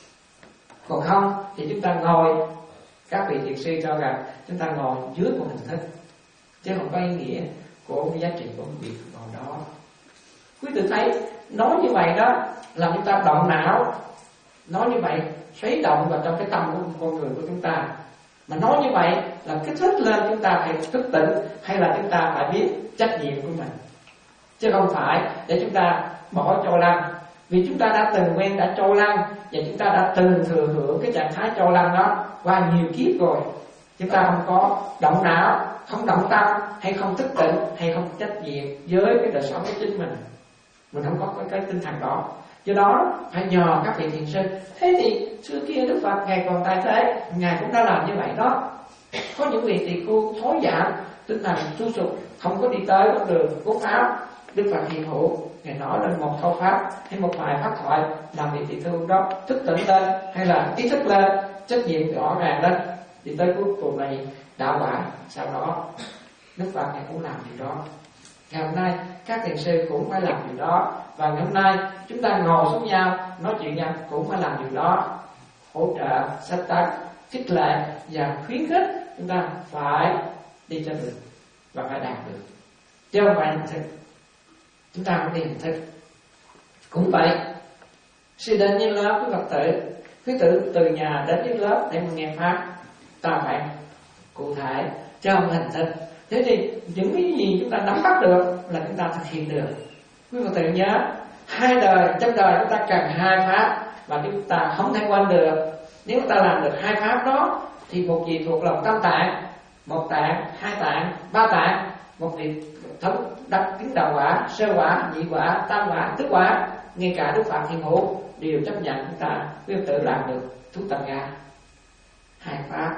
Còn không thì chúng ta ngồi, các vị thiền sư cho rằng chúng ta ngồi dưới một hình thức, chứ không có ý nghĩa của cái giá trị của việc ngồi đó. Quý vị thấy nói như vậy đó làm chúng ta động não, nói như vậy khuấy động vào trong cái tâm của con người của chúng ta. Mà nói như vậy là kích thích lên chúng ta phải thức tỉnh, hay là chúng ta phải biết trách nhiệm của mình, chứ không phải để chúng ta bỏ trôi lăn. Vì chúng ta đã từng quen đã trôi lăn, và chúng ta đã từng thừa hưởng cái trạng thái trôi lăn đó qua nhiều kiếp rồi. Chúng ta không có động não, không động tâm, hay không thức tỉnh, hay không trách nhiệm với cái đời sống của chính mình. Mình không có cái, cái tinh thần đó. Do đó phải nhờ các vị thiền sư. Thế thì xưa kia Đức Phật Ngài còn tại thế, Ngài cũng đã làm như vậy đó. Có những vị tỳ khưu thối giảm tinh thần tu sụp, không có đi tới con đường của pháp. Đức Phật hiện hữu, Ngài nói lên một câu pháp hay một vài pháp thoại làm vị tỳ khưu đó thức tỉnh lên, hay là ý thức lên, trách nhiệm rõ ràng lên, thì tới cuối cùng là đạo quả. Sau đó Đức Phật Ngài cũng làm điều đó. Ngày hôm nay các thiền sư cũng phải làm điều đó. Và ngày hôm nay chúng ta ngồi xuống nhau nói chuyện nhau cũng phải làm điều đó, hỗ trợ, sách tấn, khích lệ và khuyến khích chúng ta phải đi cho được và phải đạt được, chứ không phải hình thức. Chúng ta không đi hình thức. Cũng vậy, sư đến với lớp của Phật tử, quý tử từ nhà đến với lớp để mà nghe pháp, ta phải cụ thể chứ không hình thức. Thế thì những cái gì chúng ta nắm bắt được là chúng ta thực hiện được. Quý Phật tử nhớ, hai đời, trong đời chúng ta cần hai pháp và chúng ta không thể quên được. Nếu ta làm được hai pháp đó thì một vị thuộc lòng tam tạng, một tạng, hai tạng, ba tạng, một vị thống đắc kiến đạo quả, sơ quả, nhị quả, tam quả, tứ quả, ngay cả Đức Phật Hiện Hữu đều chấp nhận chúng ta quý Phật tử làm được thuốc tạng ga. Hai pháp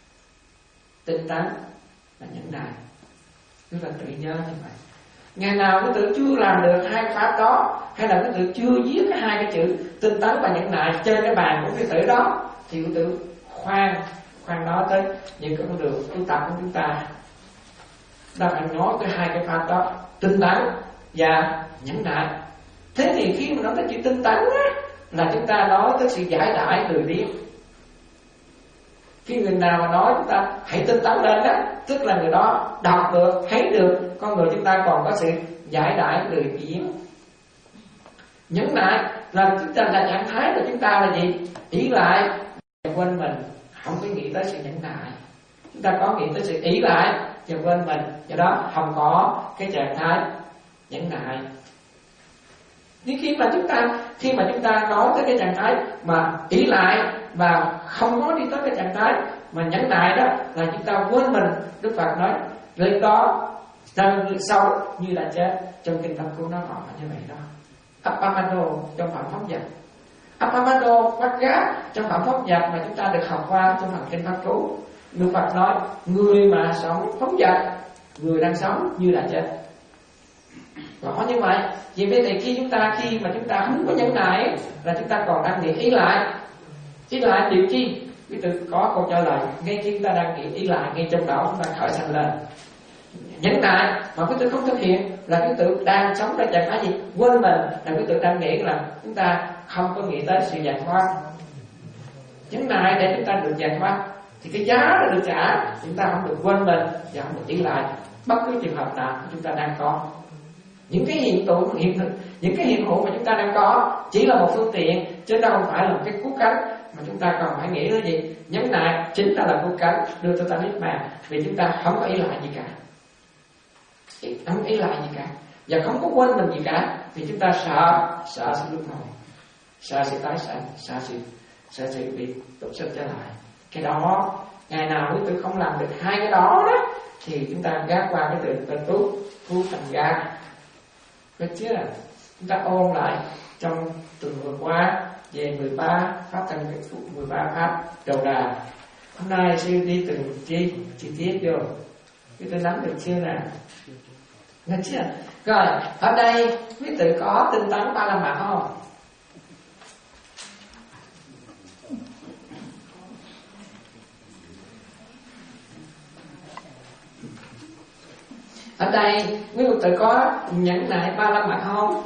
tinh tấn và nhẫn nại. Quý Phật tử nhớ như vậy. Ngày nào quý tử chưa làm được hai pháp đó, hay là quý tử chưa viết cái hai cái chữ tinh tấn và nhẫn nại trên cái bàn của quý tử đó, thì quý tử khoan khoan nói tới những cái con đường tu tập của chúng ta. Ta phải nói tới hai cái pháp đó, tinh tấn và nhẫn nại. Thế thì khi mà nói tới chữ tinh tấn á, là chúng ta nói tới sự giải đãi lười biếng. Khi người nào mà nói chúng ta hãy tinh tấn lên đó, tức là người đó đọc được, thấy được con người chúng ta còn có sự giải đãi lười biếng. Nhẫn nại là chúng ta là trạng thái của chúng ta là gì? Ỷ lại, quên mình, không có nghĩ tới sự nhẫn nại. Chúng ta có nghĩ tới sự ỷ lại và quên mình, do đó không có cái trạng thái nhẫn nại. Nhưng khi mà chúng ta khi mà chúng ta nói tới cái trạng thái mà ỷ lại và không có đi tới cái trạng thái mà nhẫn nại đó, là chúng ta quên mình. Đức Phật nói lên đó rằng sâu như là chết. Trong kinh Pháp Cú nó gọi là như vậy đó. Appamado trong phẩm phóng dật, Appamado phát giác trong phẩm phóng dật mà chúng ta được học qua trong phần kinh Pháp Cú. Đức Phật nói người mà sống phóng dật, người đang sống như là chết. Rõ như vậy. Vì vậy thì khi chúng ta khi mà chúng ta không có nhẫn nại là chúng ta còn đang nghĩ ý lại. Ý lại điều chi? Quý tử có câu trả lời ngay khi chúng ta đang nghĩ ý lại, ngay trong đó chúng ta khởi sanh lên. Nhẫn nại mà quý tử không thực hiện là quý tử đang sống trong trạng thái gì? Quên mình, là quý tử đang nghĩ là chúng ta không có nghĩ tới sự giải thoát. Nhẫn nại để chúng ta được giải thoát thì cái giá đã được trả, chúng ta không được quên mình và không được ý lại bất cứ trường hợp nào chúng ta đang có. Những cái hiện tượng hiện thực, những cái hiện hữu mà chúng ta đang có chỉ là một phương tiện, chứ đâu không phải là một cái cú cánh mà chúng ta còn phải nghĩ là gì? Nhẫn nại chính là là cú cánh đưa cho ta niết bàn, vì chúng ta không có ý lại gì cả, không ý lại gì cả và không có quên mình gì cả, vì chúng ta sợ sợ sự luân hồi, sợ sự tái sanh, sợ sự sợ sự bị tụt sinh trở lại. Cái đó ngày nào quý tử không làm được hai cái đó đó thì chúng ta gác qua cái từ từ tu tu thành ra. Được chưa? Chúng ta ôn lại trong tuần vừa qua về mười ba pháp thành mười ba pháp đầu đà. Hôm nay sư đi từng chi chi tiết vô, quý tử nắm được chưa nè? Được chưa? Rồi ở đây quý tử có tinh tấn ba la mật không? Ở đây quý tử có nhẫn nại ba la mật không?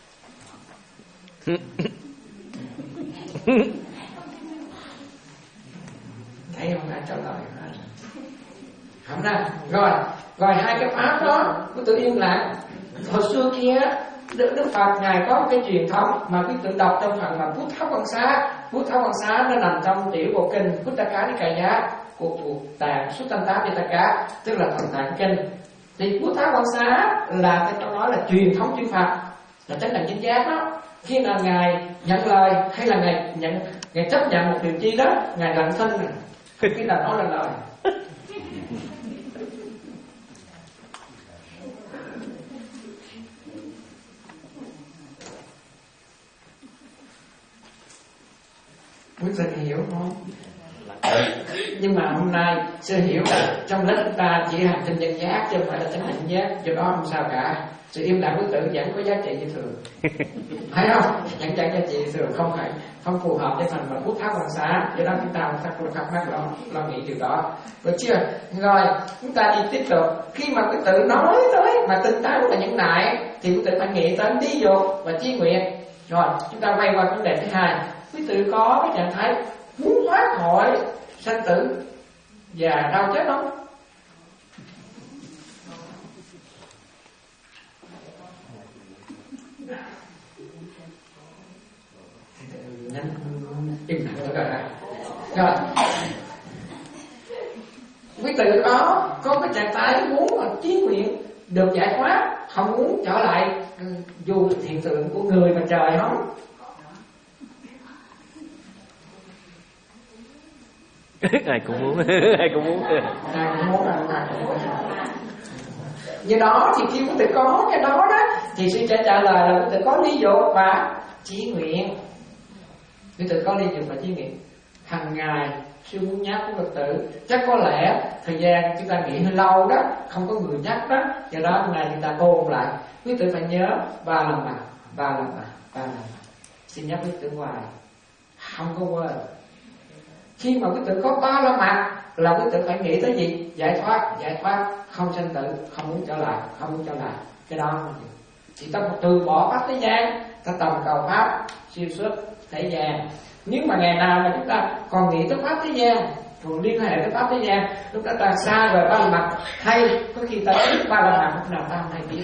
Thấy không ai trả lời hết. Không ra. Rồi, rồi hai cái pháp đó quý tử yên lặng. Hồi xưa kia Đức, Đức Phật ngài có một cái truyền thống mà quý tử đọc trong phần mà Bút Tháp Quan Xá. Bút Tháp Quan Xá nó nằm trong tiểu bộ kinh Puttaka Nikaya của thuộc tạng Suttanta Pitaka, tức là phần tạng kinh. Thì Bút Tháp Quan Xá là cái trong đó là truyền thống chư Phật, là chánh đẳng chánh giác đó. Khi nào ngài nhận lời hay là ngài nhận ngài chấp nhận một điều chi đó, ngài lặng thinh rồi, khi nào nói là lời. Quý vị hiểu không? Nhưng mà hôm nay sư hiểu là trong lớp chúng ta chỉ hành tinh nhân giác chứ không phải là chánh đẳng giác, do đó không sao cả. Sự im lặng của tự vẫn có giá trị như thường, thấy không? Vẫn chẳng giá trị như thường, không phải không phù hợp với phần mà Bút Tháp Quan Xá, do đó chúng ta không thắc mắc lo lo nghĩ điều đó, được chưa? Rồi chúng ta đi tiếp tục. Khi mà cái tự nói tới mà tinh tấn và nhẫn nại thì quý tự phải nghĩ tới ví dụ và chí nguyện. Rồi chúng ta quay qua vấn đề thứ hai. Quý tự có cái trạng thái muốn thoát khỏi sanh tử và đau chết không? Im lặng rồi rồi. Rồi quý tự có có cái trạng thái muốn mà chí nguyện được giải thoát, không muốn trở lại dù hiện tượng của người và trời không? Ai cũng muốn, ai cũng muốn, ai cũng muốn, ai cũng muốn. Do đó thì khi quý tự có cái đó đó thì sư sẽ trả lời là quý tự có ly dục và chí nguyện. Quý tự có ly dục và chí nguyện. Hằng ngày sư muốn nhắc của Phật tử, chắc có lẽ thời gian chúng ta nghỉ hơi lâu đó, không có người nhắc đó, do đó hôm nay chúng ta ôn lại. Quý tự phải nhớ ba lần mà, ba lần mà, ba lần mà. Xin nhắc quý tự hoài, không có quên. Khi mà quý tự có ba la mật là quý tự phải nghĩ tới gì? Giải thoát, giải thoát, không sanh tử, không muốn trở lại, không muốn trở lại. Cái đó là gì? Chỉ ta từ bỏ pháp thế gian, ta tầm cầu pháp siêu xuất thế gian. Nếu mà ngày nào mà chúng ta còn nghĩ tới pháp thế gian, còn liên hệ tới pháp thế gian, lúc đó ta xa rời ba la mật, hay có khi ta biết ba la mật lúc nào ta không hay biết.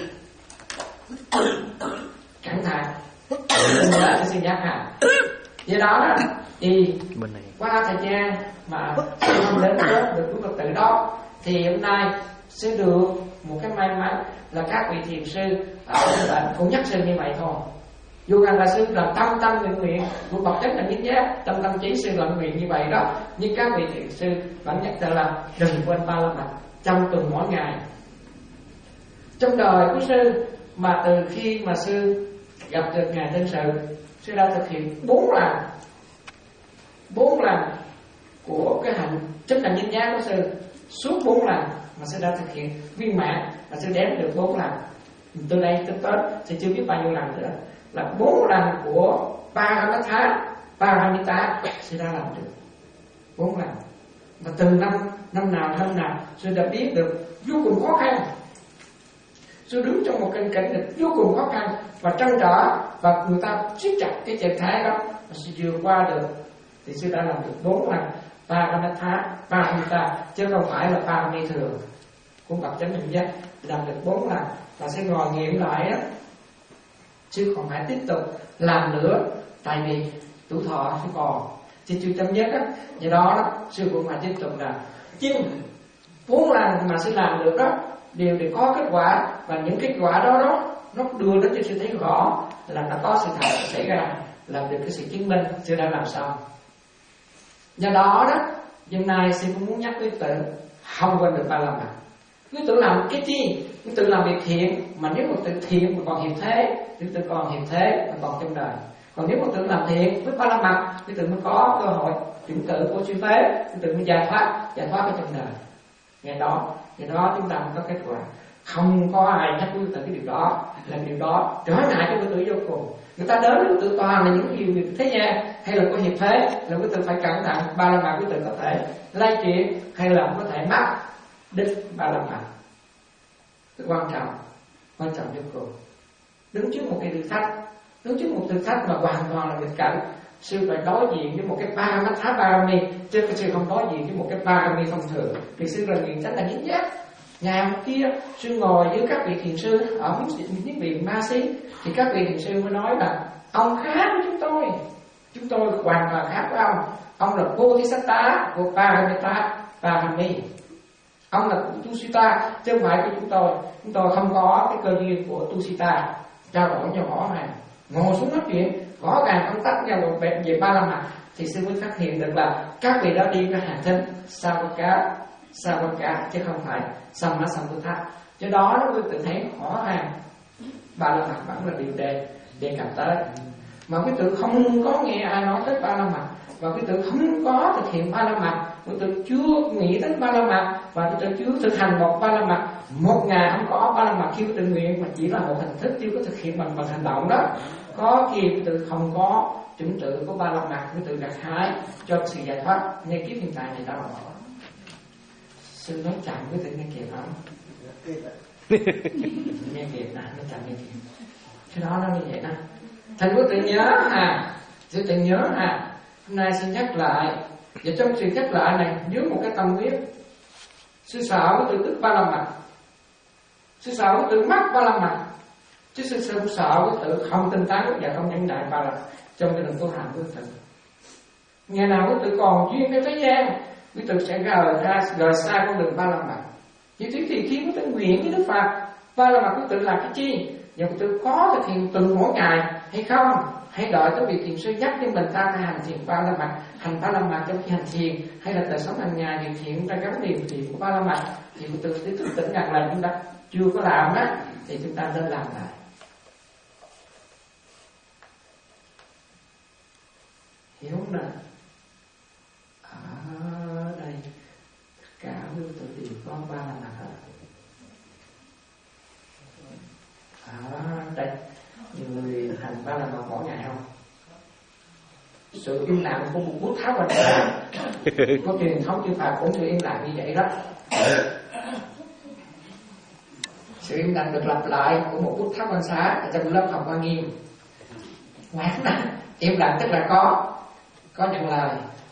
Cẩn thận, đừng nhớ xin nhắc hà. Do đó đó thì qua thời gian mà không đến lớp được của Phật tử đó thì hôm nay sẽ được một cái may mắn là các vị thiền sư ở bệnh cũng nhắc sư như vậy thôi. Dù rằng là sư là tâm tâm nguyện nguyện của bậc chánh đẳng chánh giác, tâm tâm trí sư luận nguyện như vậy đó, nhưng các vị thiền sư vẫn nhắc ra là đừng quên ba la mật trong tuần mỗi ngày. Trong đời của sư mà từ khi mà sư gặp được ngài Tinh Sự, sư đã thực hiện bốn lần bốn lần của cái hành chánh đẳng chánh giác của sư. Suốt bốn lần mà sư đã thực hiện viên mãn, mà sư đếm được bốn lần. Từ đây tới Tết sư chưa biết bao nhiêu lần nữa, là bốn lần của ba năm tháng Paramita sư đã làm được bốn lần. Và từng năm năm nào năm nào sư đã biết được vô cùng khó khăn. Sư đứng trong một cảnh cảnh được vô cùng khó khăn và trăn trở, và người ta siết chặt cái trạng thái đó, và sư vượt qua được. Thì sư đã làm được bốn lần Paramita, Paramita chứ không phải là Parami thường của bậc chánh niệm giác. Làm được bốn lần và sẽ ngồi nghiệm lại đó, chứ không phải tiếp tục làm nữa, tại vì tuổi thọ sẽ còn thì chưa chấm dứt á. Do đó, đó sư cũng phải tiếp tục là nhưng bốn lần mà sư làm được đó đều đều có kết quả, và những kết quả đó đó nó đưa đến cho sư thấy rõ là nó có sự thật xảy ra, làm được cái sự chứng minh sư đã làm xong. Do đó đó hôm nay sư cũng muốn nhắc quý tử không quên được ba la mật. Quý tử làm cái chi? Quý tử làm việc thiện, mà nếu một tự thiện mà còn hiện thế, quý tử còn hiện thế mà còn trong đời. Còn nếu một tự làm thiện với ba la mật, quý tử mới có cơ hội chuyển tự của siêu thế, quý tử mới giải thoát, giải thoát ở trong đời. Ngày đó, ngày đó chúng ta mới có kết quả. Không có ai nhắc quý tử cái điều đó, là điều đó trở ngại cho quý tử vô cùng. Người ta đến với quý tử toàn là những điều việc thế gian, hay là có hiện thế, là quý tử phải cẩn thận. Ba la mật quý tử có thể lay chuyển, hay là có thể mắc đích ba la mật. Quan trọng, quan trọng vô cùng. Đứng trước một cái thử thách, đứng trước một thử thách mà hoàn toàn là nghịch cảnh, sư phải đối diện với một cái Paramatha Parami, chứ sư không đối diện với một cái Parami thông thường. Vì sư là nguyện tránh là nhất giác. Ngày hôm kia sư ngồi với các vị thiền sư ở những vị Ma Si, thì các vị thiền sư mới nói là ông khác với chúng tôi, chúng tôi hoàn toàn khác với ông. Ông là Bodhisattva của Paramita Parami, ông là Tusita chứ không phải của chúng tôi. Chúng tôi không có cái cơ duyên của Tusita. Trao đổi cho rõ ràng, ngồi xuống nói chuyện rõ ràng không tách nhau một về, về ba la mật, thì sư mới phát hiện được là các vị đó đi với hàng thinh Savaka, Savaka chứ không phải Sammasambuddha. Do đó nó tự thấy rõ ràng ba la mật vẫn là điều đề đề cập tới. Mà quý tử không có nghe ai nói tới ba la mật, và quý tử không có thực hiện ba la mật, quý tử chưa nghĩ đến ba la mật, và quý tử chưa thực hành một ba la mật. Một ngày không có ba la mật khi quý tử nguyện, mà chỉ là một hình thức chưa có thực hiện bằng bằng hành động đó. Có khi quý tử không có chuẩn tự của ba la mật, quý tử gặt hái cho sự giải thoát ngay kiếp hiện tại này đâu. Sư nói chậm quý tử nghe kịp không? Nghe kịp nè, nói chậm nghe kịp. Cái đó nó như vậy đó. Thành quý tử nhớ à, sư tự nhớ à. Hôm nay xin nhắc lại, và trong sự nhắc lại này dưới một cái tâm huyết, sư sợ quý tử tức ba la mật, sư sợ quý tử mắc ba la mật, chứ sư không sợ quý tử không tinh tấn và không nhẫn nại ba la trong cái đường tu hành của quý tử. Ngày nào quý tử còn duyên với thế gian, quý tử sẽ rời ra rời xa con đường ba la mật. Như thế thì khi quý tử nguyện với Đức Phật, ba la mật quý tử làm cái chi? Và quý tử có thực hiện từng mỗi ngày hay không? Hay đợi tới việc thiền sư nhắc cho mình ta phải hành thiền ba la mật, hành ba la mật trong khi hành thiền, hay là đời sống hàng ngày việc thiện ra gắn niềm thiền của ba la mật, thì quý tử sẽ thức tỉnh rằng là chúng ta chưa có làm đó, thì chúng ta nên làm lại. Hiểu nè, ở đây cả quý tử đều có ba la mật hết. Ở đây nhiều người hành ba la mật mỗi ngày không? Sự im lặng của một bút tháo hoành tráng, có truyền thống chư Phật cũng sự im lặng như vậy đó. Sự im lặng được lặp lại của một bút tháo quan xá trong lớp học Hoa Nghiêm. Ngoan nè, im lặng tức là có có nhận lời.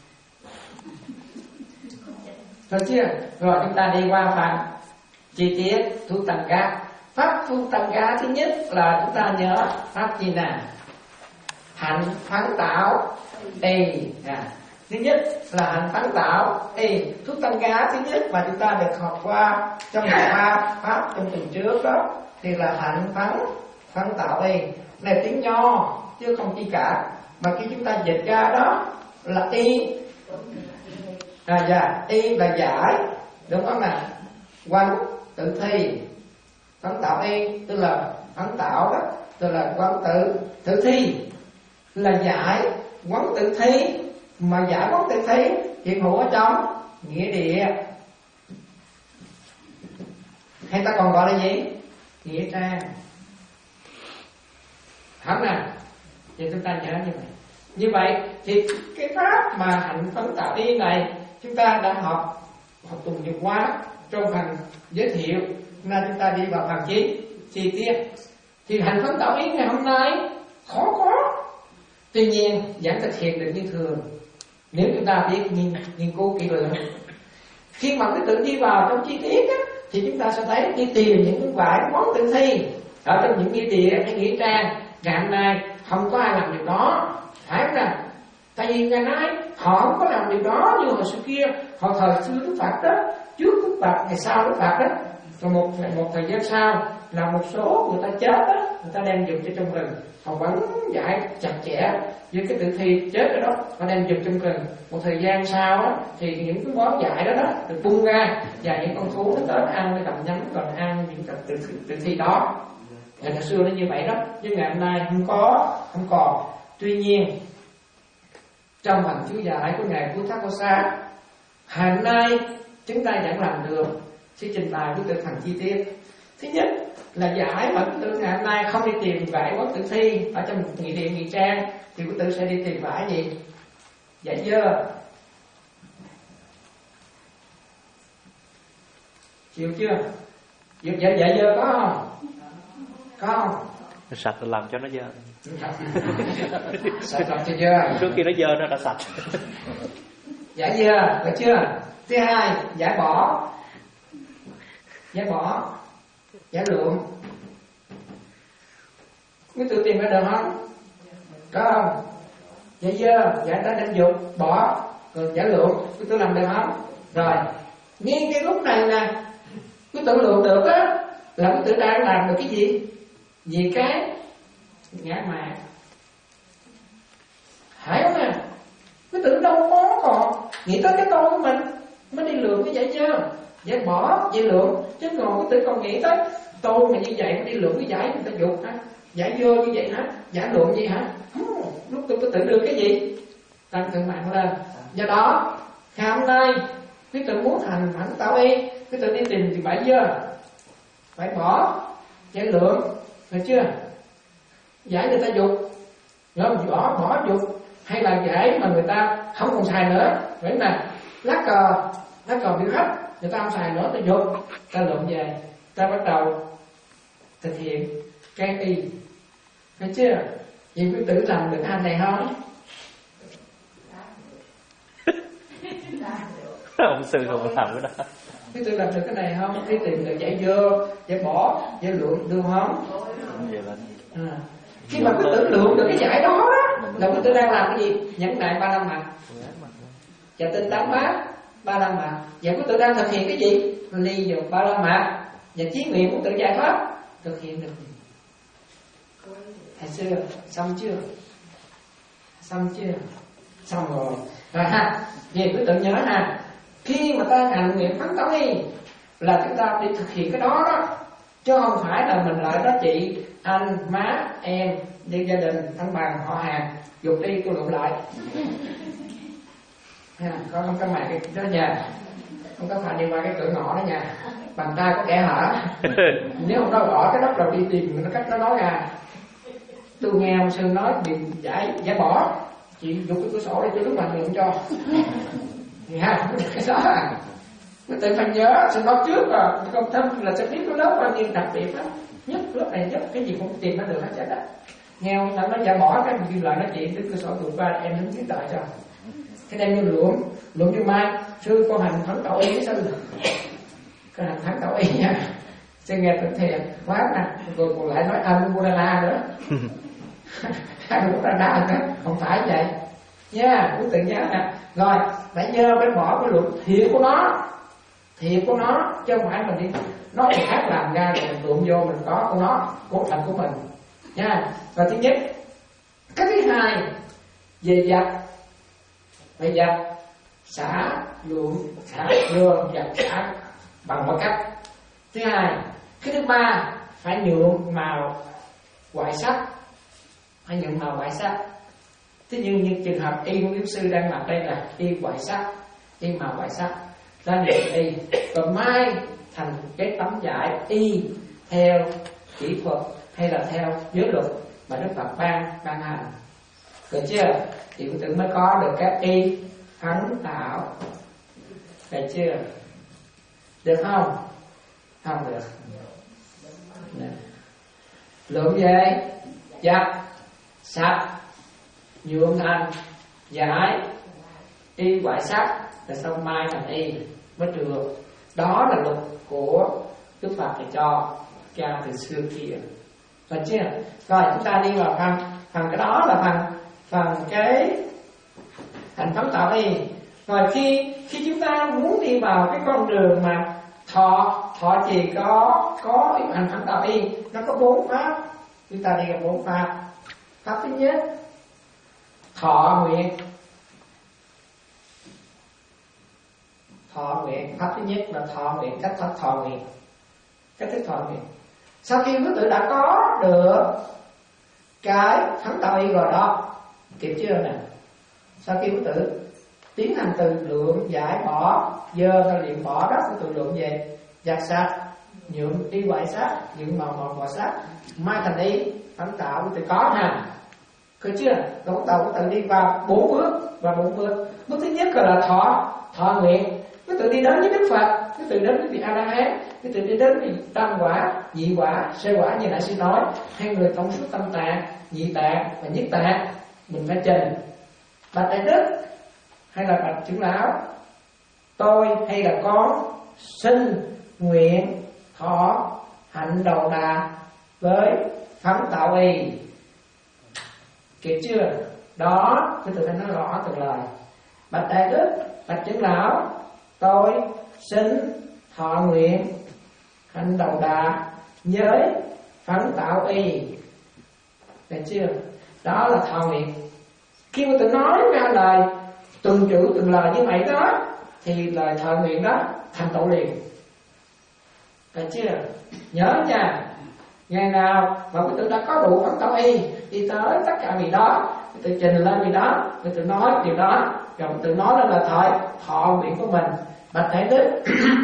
Thôi chưa? Rồi chúng ta đi qua phần chi tiết thu tăng cá. Pháp thu tăng cá thứ nhất là chúng ta nhớ pháp gì nè? Hạnh phấn tạo ê à. Thứ nhất là hạnh phấn tạo ê. Thu tăng cá thứ nhất mà chúng ta được học qua trong bài pháp pháp trong tuần trước đó, thì là hạnh phấn phấn tạo ê. Này tiếng Nho chứ không chi cả, mà khi chúng ta dịch ra đó là y à dạ y là giải, đúng không nào? Quán tự thi phấn tạo y tức là phấn tạo đó, tức là quán tự tự thi là giải quán tự thi, mà giải quán tự thi hiện hữu ở trong nghĩa địa, hay ta còn gọi là gì? Nghĩa trang. Hẳn nè, thì chúng ta nhớ như vậy. Như vậy thì cái pháp mà hạnh phấn tạo y này chúng ta đã học học tuần vừa qua trong phần giới thiệu, nay chúng ta đi vào phần chi chi tiết. Thì hạnh phấn tạo y ngày hôm nay khó có, tuy nhiên vẫn thực hiện được như thường nếu chúng ta biết nghiên, nghiên cứu kỹ lưỡng. Khi mà cái tự đi vào trong chi tiết á, thì chúng ta sẽ thấy đi tìm những cái vải món tử thi ở trong những nghĩa địa hay nghĩa trang. Ngày hôm nay không có ai làm điều đó, phải không nào? Tại vì ngày nay họ không có làm điều đó như hồi xưa kia. Hồi thời xưa Đức Phật đó, trước Đức Phật, ngày sau Đức Phật đó, rồi một một thời gian sau là một số người ta chết đó, người ta đem dùng cho trong rừng, họ vẫn giải chặt chẽ với cái tử thi chết đó, đó họ đem dùng trong rừng. Một thời gian sau đó, thì những cái món dại đó đó được bung ra và những con thú nó tới ăn, nó cầm nhắm còn ăn những cái tử, tử thi đó. Ngày hồi xưa nó như vậy đó, nhưng ngày hôm nay không có, không còn. Tuy nhiên trong phần chú giải của ngài Buddhaghosa, hôm nay chúng ta vẫn làm được. Sẽ trình bày với tự thành chi tiết. Thứ nhất là giải mà quý tử ngày hôm nay không đi tìm vải quán tử thi ở trong một nghĩa địa nghĩa trang, thì quý tử sẽ đi tìm vải gì? Vải dơ. Chịu chưa? Chịu vải vải dơ có không? Có không? Sạch làm cho nó dơ. Sạch làm cho dơ. Trước khi nó dơ nó đã sạch. Vải dơ, được chưa? Thứ hai, vải bỏ. Vải bỏ, vải lượm. Quý tự tìm ra được không? Có không? Vải dơ, vải đã định dục, bỏ. Rồi vải lượm, quý tự làm được không? Rồi, ngay cái lúc này nè, quý tự lượm được á, là quý tự đang làm được cái gì? Vì cái ngã mạn. Phải không nè? Quý tự đâu có còn nghĩ tới cái tôi của mình mới đi lượm cái vải dơ, vải bỏ, vải lượm. Chứ còn quý tự còn nghĩ tới tôi mà như vậy mới đi lượm cái vải người ta dục hả? Vải dơ như vậy hả? Vải lượm gì hả? Lúc tôi có tự đưa cái gì? Tăng thượng mạng lên. Do đó ngày hôm nay quý tự muốn hành hạnh tạo y, quý tự đi tìm thì vải dơ, vải bỏ, vải lượm, được chưa? Vải người ta dục, bỏ bỏ dục, hay là vải mà người ta không còn xài nữa, vậy nè, lá cờ, lá cờ bị hết, người ta không xài nữa, ta dục, ta lượm về, ta bắt đầu thực hiện cái y, thấy chưa? Vậy quý tử làm được hành này không? Ông sư không làm cái đó. Quý tử làm được cái này không? Đi tìm được vải dơ, vải bỏ, vải lượm được không? À. Khi mà quý tử lượm được cái vải đó là quý tử đang làm cái gì? Nhẫn nại ba la mật, và tinh tấn bát ba la mật. Vậy quý tử đang thực hiện cái gì? Ly dục ba la mật, và chí nguyện quý tử giải thoát thực hiện được gì? Hồi xưa xong chưa? Xong chưa? Xong rồi. Rồi ha. Vậy quý tử nhớ nè, khi mà ta hành nguyện phấn tấn đi là chúng ta đi thực hiện cái đó đó, chứ không phải là mình lại đó chị, anh, má, em, với gia đình, thân bằng, họ hàng dục đi tôi lượm lại. Ha, có không có mày cái đó nha, không có phải đi qua cái cửa ngõ đó nha, bàn tay có kẻ hở. Nếu không đó bỏ cái đất đầu đi tìm nó cách nó nói ra. Tôi nghe ông sư nói bị giải giải bỏ, chị dục cái cửa sổ để tôi lúc mà lượm cho. Thì ha, không có cái đó à. Người ta phải nhớ, sẽ nói trước à, không thâm là sẽ biết nó lớn bao nhiêu đặc biệt lắm. Nhất lớp này nhất cái gì cũng tìm nó được hết chết á. Nghe ông ta nói giả bỏ cái gì lại nói chuyện đến cơ sở tụi ba em đứng dưới đợi cho. Cái đem như lượm, lượm như mai, sư con hành thắng tạo y sư. Cái hành thắng tạo y nha. Sư nghe tự thiệt quá nè, rồi còn lại nói anh Buddha nữa. Anh Buddha nữa, không phải vậy. Nha, yeah, quý tự nhớ nè. Rồi, phải dơ phải bỏ cái lượm thiệt của nó. Thiệt của nó, chứ không phải mình đi nó người khác làm ra rồi mình lượm vô mình có của nó, của thành của mình nha. Và thứ nhất. Cái thứ hai, về giặt về giặt xả lượm xả dơ giặt xả bằng mọi cách. Thứ hai. Cái thứ ba, phải nhuộm màu ngoại sắc, phải nhuộm màu ngoại sắc. Thế nhưng như trường hợp y của Pháp sư đang mặc đây là y ngoại sắc, y màu ngoại sắc, ra nhuộm y, còn mai thành cái tấm vải y theo kỹ thuật hay là theo giới luật mà Đức Phật ban ban hành. được chưa? Thì quý tử mới có được các y phấn tạo, được chưa? Được không? Không được. Lượng về dập sạch nhuộm thành giải y ngoại sắc, là xong mai thành y mới được. Đó là luật của Đức Phật thầy cho cha từ xưa kia. Được chưa? Rồi chúng ta đi vào phần phần cái đó là phần phần cái thành phấn tạo y. Rồi khi khi chúng ta muốn đi vào cái con đường mà thọ thọ chỉ có có hành phấn tạo y, nó có bốn pháp. Chúng ta đi vào bốn pháp. Pháp thứ nhất thọ nguyện. Thọ nguyện, pháp thứ nhất là thọ nguyện, cách thức thọ nguyện. Cách thức thọ nguyện. Sau khi quý tử đã có được cái phấn tạo y rồi đó, kịp chưa nè? Sau khi quý tử tiến hành từ lượng giải bỏ dơ ra luyện bỏ đó, quý tử lượng về giặt sạch nhuộm y ngoại sắc, nhuộm màu màu màu sắc, mai thành y phấn tạo quý tử có nè. Cứ chưa? Rồi bắt đầu quý tử đi vào bốn bước. Và bốn bước. Bước thứ nhất là thọ thọ nguyện. Quý tử đi đến với Đức Phật, quý tử đến với vị A La Hán, quý tử đi đến với tam quả, nhị quả, sơ quả như nãy sư nói, hai người thông suốt tâm tạng, nhị tạng và nhất tạng. Mình phải trình bạch đại đức hay là bạch trưởng lão, tôi hay là con xin nguyện thọ hạnh đầu đà với phấn tạo y. Kịp chưa? Đó, quý tử phải nói rõ từng lời. Bạch đại đức, bạch trưởng lão, tôi xin thọ nguyện hạnh đầu đà với phấn tạo y. Được chưa? Đó là thọ nguyện. Khi mà tôi nói ra lời từng chữ từng lời như vậy đó, thì lời thọ nguyện đó thành tựu liền. Được chưa? Nhớ nha, ngày nào mà quý tử đã có đủ phấn tạo y, đi tới tất cả vị đó, quý tử trình lên vị đó, quý tử nói điều đó, rồi quý tử nói lên là thọ thọ nguyện của mình. Bạch Thế Đức,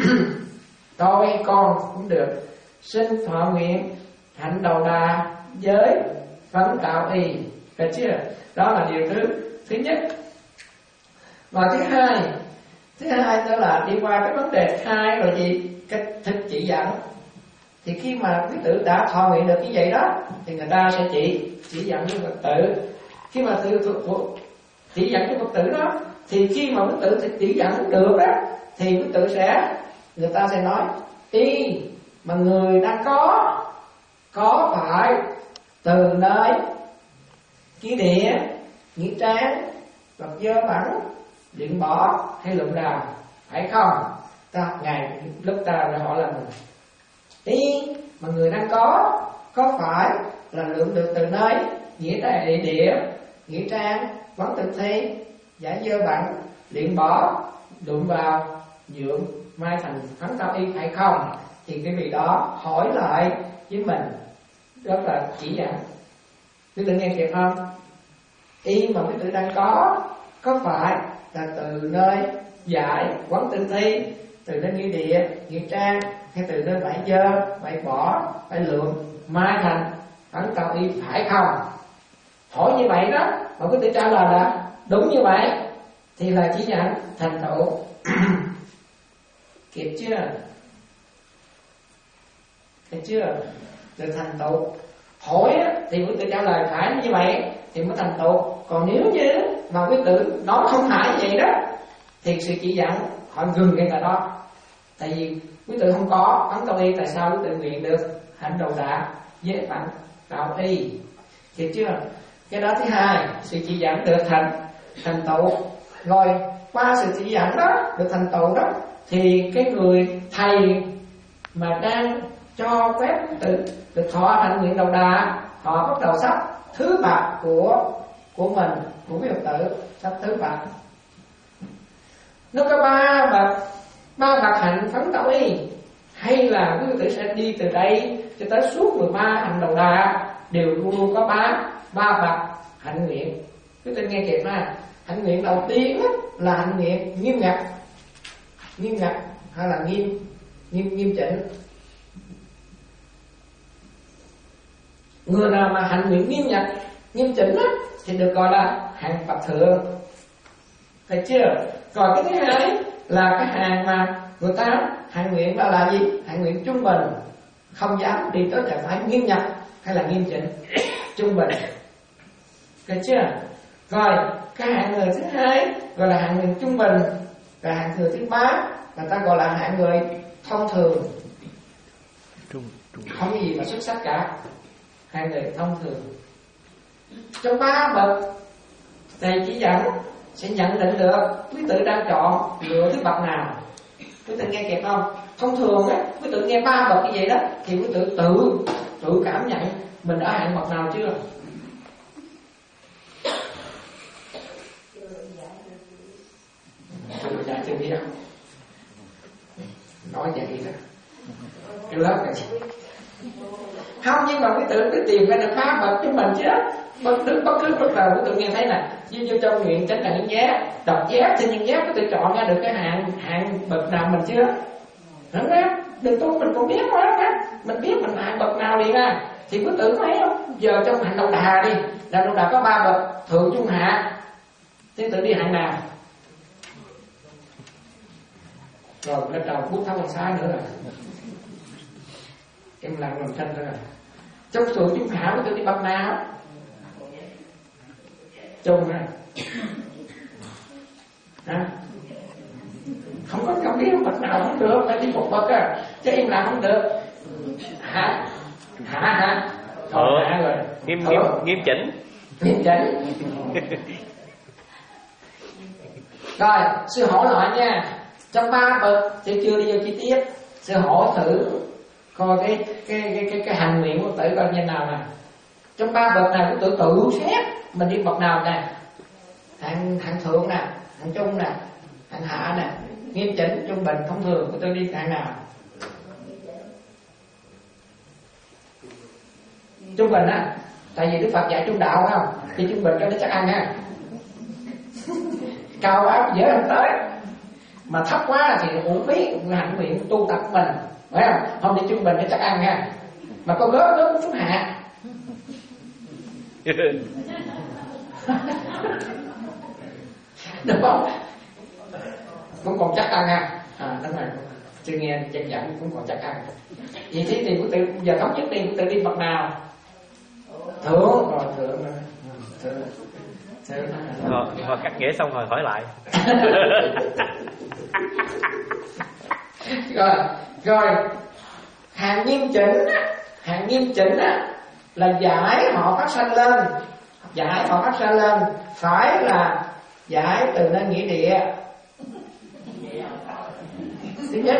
tôi con cũng được xin thọ nguyện hạnh đầu đà với phấn tạo y. Được chưa? Đó là điều thứ thứ nhất. Và thứ hai, thứ hai đó là đi qua cái vấn đề hai rồi gì cách thức chỉ dẫn. Thì khi mà quý tử đã thọ nguyện được như vậy đó, thì người ta sẽ chỉ chỉ dẫn cho Phật tử. Khi mà tự chỉ dẫn cho Phật tử đó, thì khi mà quý tử chỉ dẫn được đó, thì quý tử sẽ, người ta sẽ nói y mà người đang có có phải từ nơi ký địa, nghĩa trang, vật dơ bẩn, điện bỏ hay lượng đào, phải không? Ta ngày lúc ta lại hỏi là mình y mà người đang có có phải là lượng được từ nơi nghĩa trang, địa địa, nghĩa trang, vấn tự thi, giải dơ bẩn, điện bỏ, đụng vào, nhuộm mai thành phấn tạo y, phải không? Thì cái vị đó hỏi lại với mình rất là chỉ dẫn. Quý tử nghe kịp không? Y mà quý tử đang có có phải là từ nơi giải quán tự thi, từ nơi nghĩa địa, nghĩa trang, hay từ nơi bãi dơ, bãi bỏ, bãi lượng mai thành phấn tạo y, phải không? Hỏi như vậy đó mà quý tử trả lời là đúng như vậy, thì là chỉ dẫn thành tựu. Kịp chưa? Kịp chưa? Được thành tựu. Hỏi thì quý tử trả lời phải như vậy thì mới thành tựu. Còn nếu như mà quý tử nói không phải vậy đó, thì sự chỉ dẫn họ ngừng ngay tại đó. Tại vì quý tử không có phấn tạo y, tại sao quý tử nguyện được hạnh đầu đà với phấn tạo y? Kịp chưa? Cái đó thứ hai, sự chỉ dẫn được thành thành tựu. Rồi qua sự chỉ dẫn đó, được thành tựu đó, thì cái người thầy mà đang cho phép tự được thọ hạnh nguyện đầu đà, họ bắt đầu sắp thứ bậc của của mình, của quý Phật tử, sắp thứ bậc. Nó có ba bậc, ba bậc hạnh phấn tạo y, hay là quý Phật tử sẽ đi từ đây cho tới suốt mười ba hạnh đầu đà đều luôn luôn có ba ba bậc hạnh nguyện. Quý Phật tử nghe kịp ha. Hạnh nguyện đầu tiên là hạnh nguyện nghiêm ngặt, nghiêm ngặt hay là nghiêm nghiêm nghiêm chỉnh. Người nào mà hạnh nguyện nghiêm ngặt nghiêm chỉnh á, thì được gọi là hạng bậc thượng. Thấy chưa? Còn cái thứ hai là cái hàng mà người ta hạng nguyện đó là gì? Hạng nguyện trung bình, không dám đi tới trạng thái nghiêm nhập hay là nghiêm chỉnh, trung bình. Thấy chưa? Rồi cái hạng người thứ hai gọi là hạng nguyện trung bình, và hạng người thứ ba người ta gọi là hạng người thông thường, không có gì mà xuất sắc cả, hạng người thông thường. Trong ba bậc thầy chỉ dẫn sẽ nhận định được quý tử đang chọn lựa thứ bậc nào. Quý tử nghe kịp không? Thông thường á, quý tử nghe ba bậc như vậy đó thì quý tử tự tự cảm nhận mình ở hạng bậc nào chưa? Chưa dạ chưa biết. Nói vậy đó. Cái lớp này không, nhưng mà quý tử cứ tìm ra được ba bậc cho mình chứ. Bất cứ bất cứ lúc nào quý tử nghe thấy nè, như vô trong nguyện chánh là những giá, đọc giá trên những giá quý tử chọn ra được cái hạng hạng bậc nào mình chưa? Đúng ra đừng tu mình cũng biết quá đó, mình biết mình hạng bậc nào đi ra thì quý tử thấy không? Giờ trong hạng đầu đà đi, là đầu đà có ba bậc thượng trung hạ, thì tự đi hạng nào? Rồi lên đầu bút thăm xa nữa rồi, em làm làm tranh thôi rồi. Trong thượng trung hạ quý tử đi bậc nào? Trung ra à, không có không biết bậc nào không được, phải đi một bậc à, chứ em làm không được. Hả? Hả hả? Ờ, hạ rồi. Nghiêm nghiêm nghiêm chỉnh. Nghiêm chỉnh. Rồi, sư hỏi lại nha. Trong ba bậc thì chưa đi vô chi tiết. Sư hỏi thử coi cái cái cái cái, cái hành nguyện của tử coi như nào nè. Trong ba bậc này của tự tự xét mình đi bậc nào nè? Hạng hạng thượng nè, hạng trung nè, hạng hạ nè, nghiêm chỉnh, trung bình, thông thường của tôi đi hạng nào? Trung bình á, tại vì Đức Phật dạy trung đạo phải không? Thì trung bình cho nó chắc ăn ha. Cao quá dễ không tới, mà thấp quá thì uổng phí hạnh nguyện tu tập của mình, phải không? Không thì trung bình nó chắc ăn ha. Mà con gớm nó cũng xuống hạ. Đúng không? Cũng còn chắc ăn ha. À đúng rồi. Chưa nghe chắc dẫn cũng còn chắc ăn. Vậy thì thì của tự giờ thống nhất đi, của tự đi bậc nào? Thượng, rồi thượng rồi. Thượng. Thượng. Rồi, rồi cắt nghĩa xong rồi hỏi lại. Rồi, rồi hàng nghiêm chỉnh á, hàng nghiêm chỉnh á là giải họ phát sanh lên, giải họ phát sanh lên phải là giải từ nơi nghĩa địa. Thứ nhất,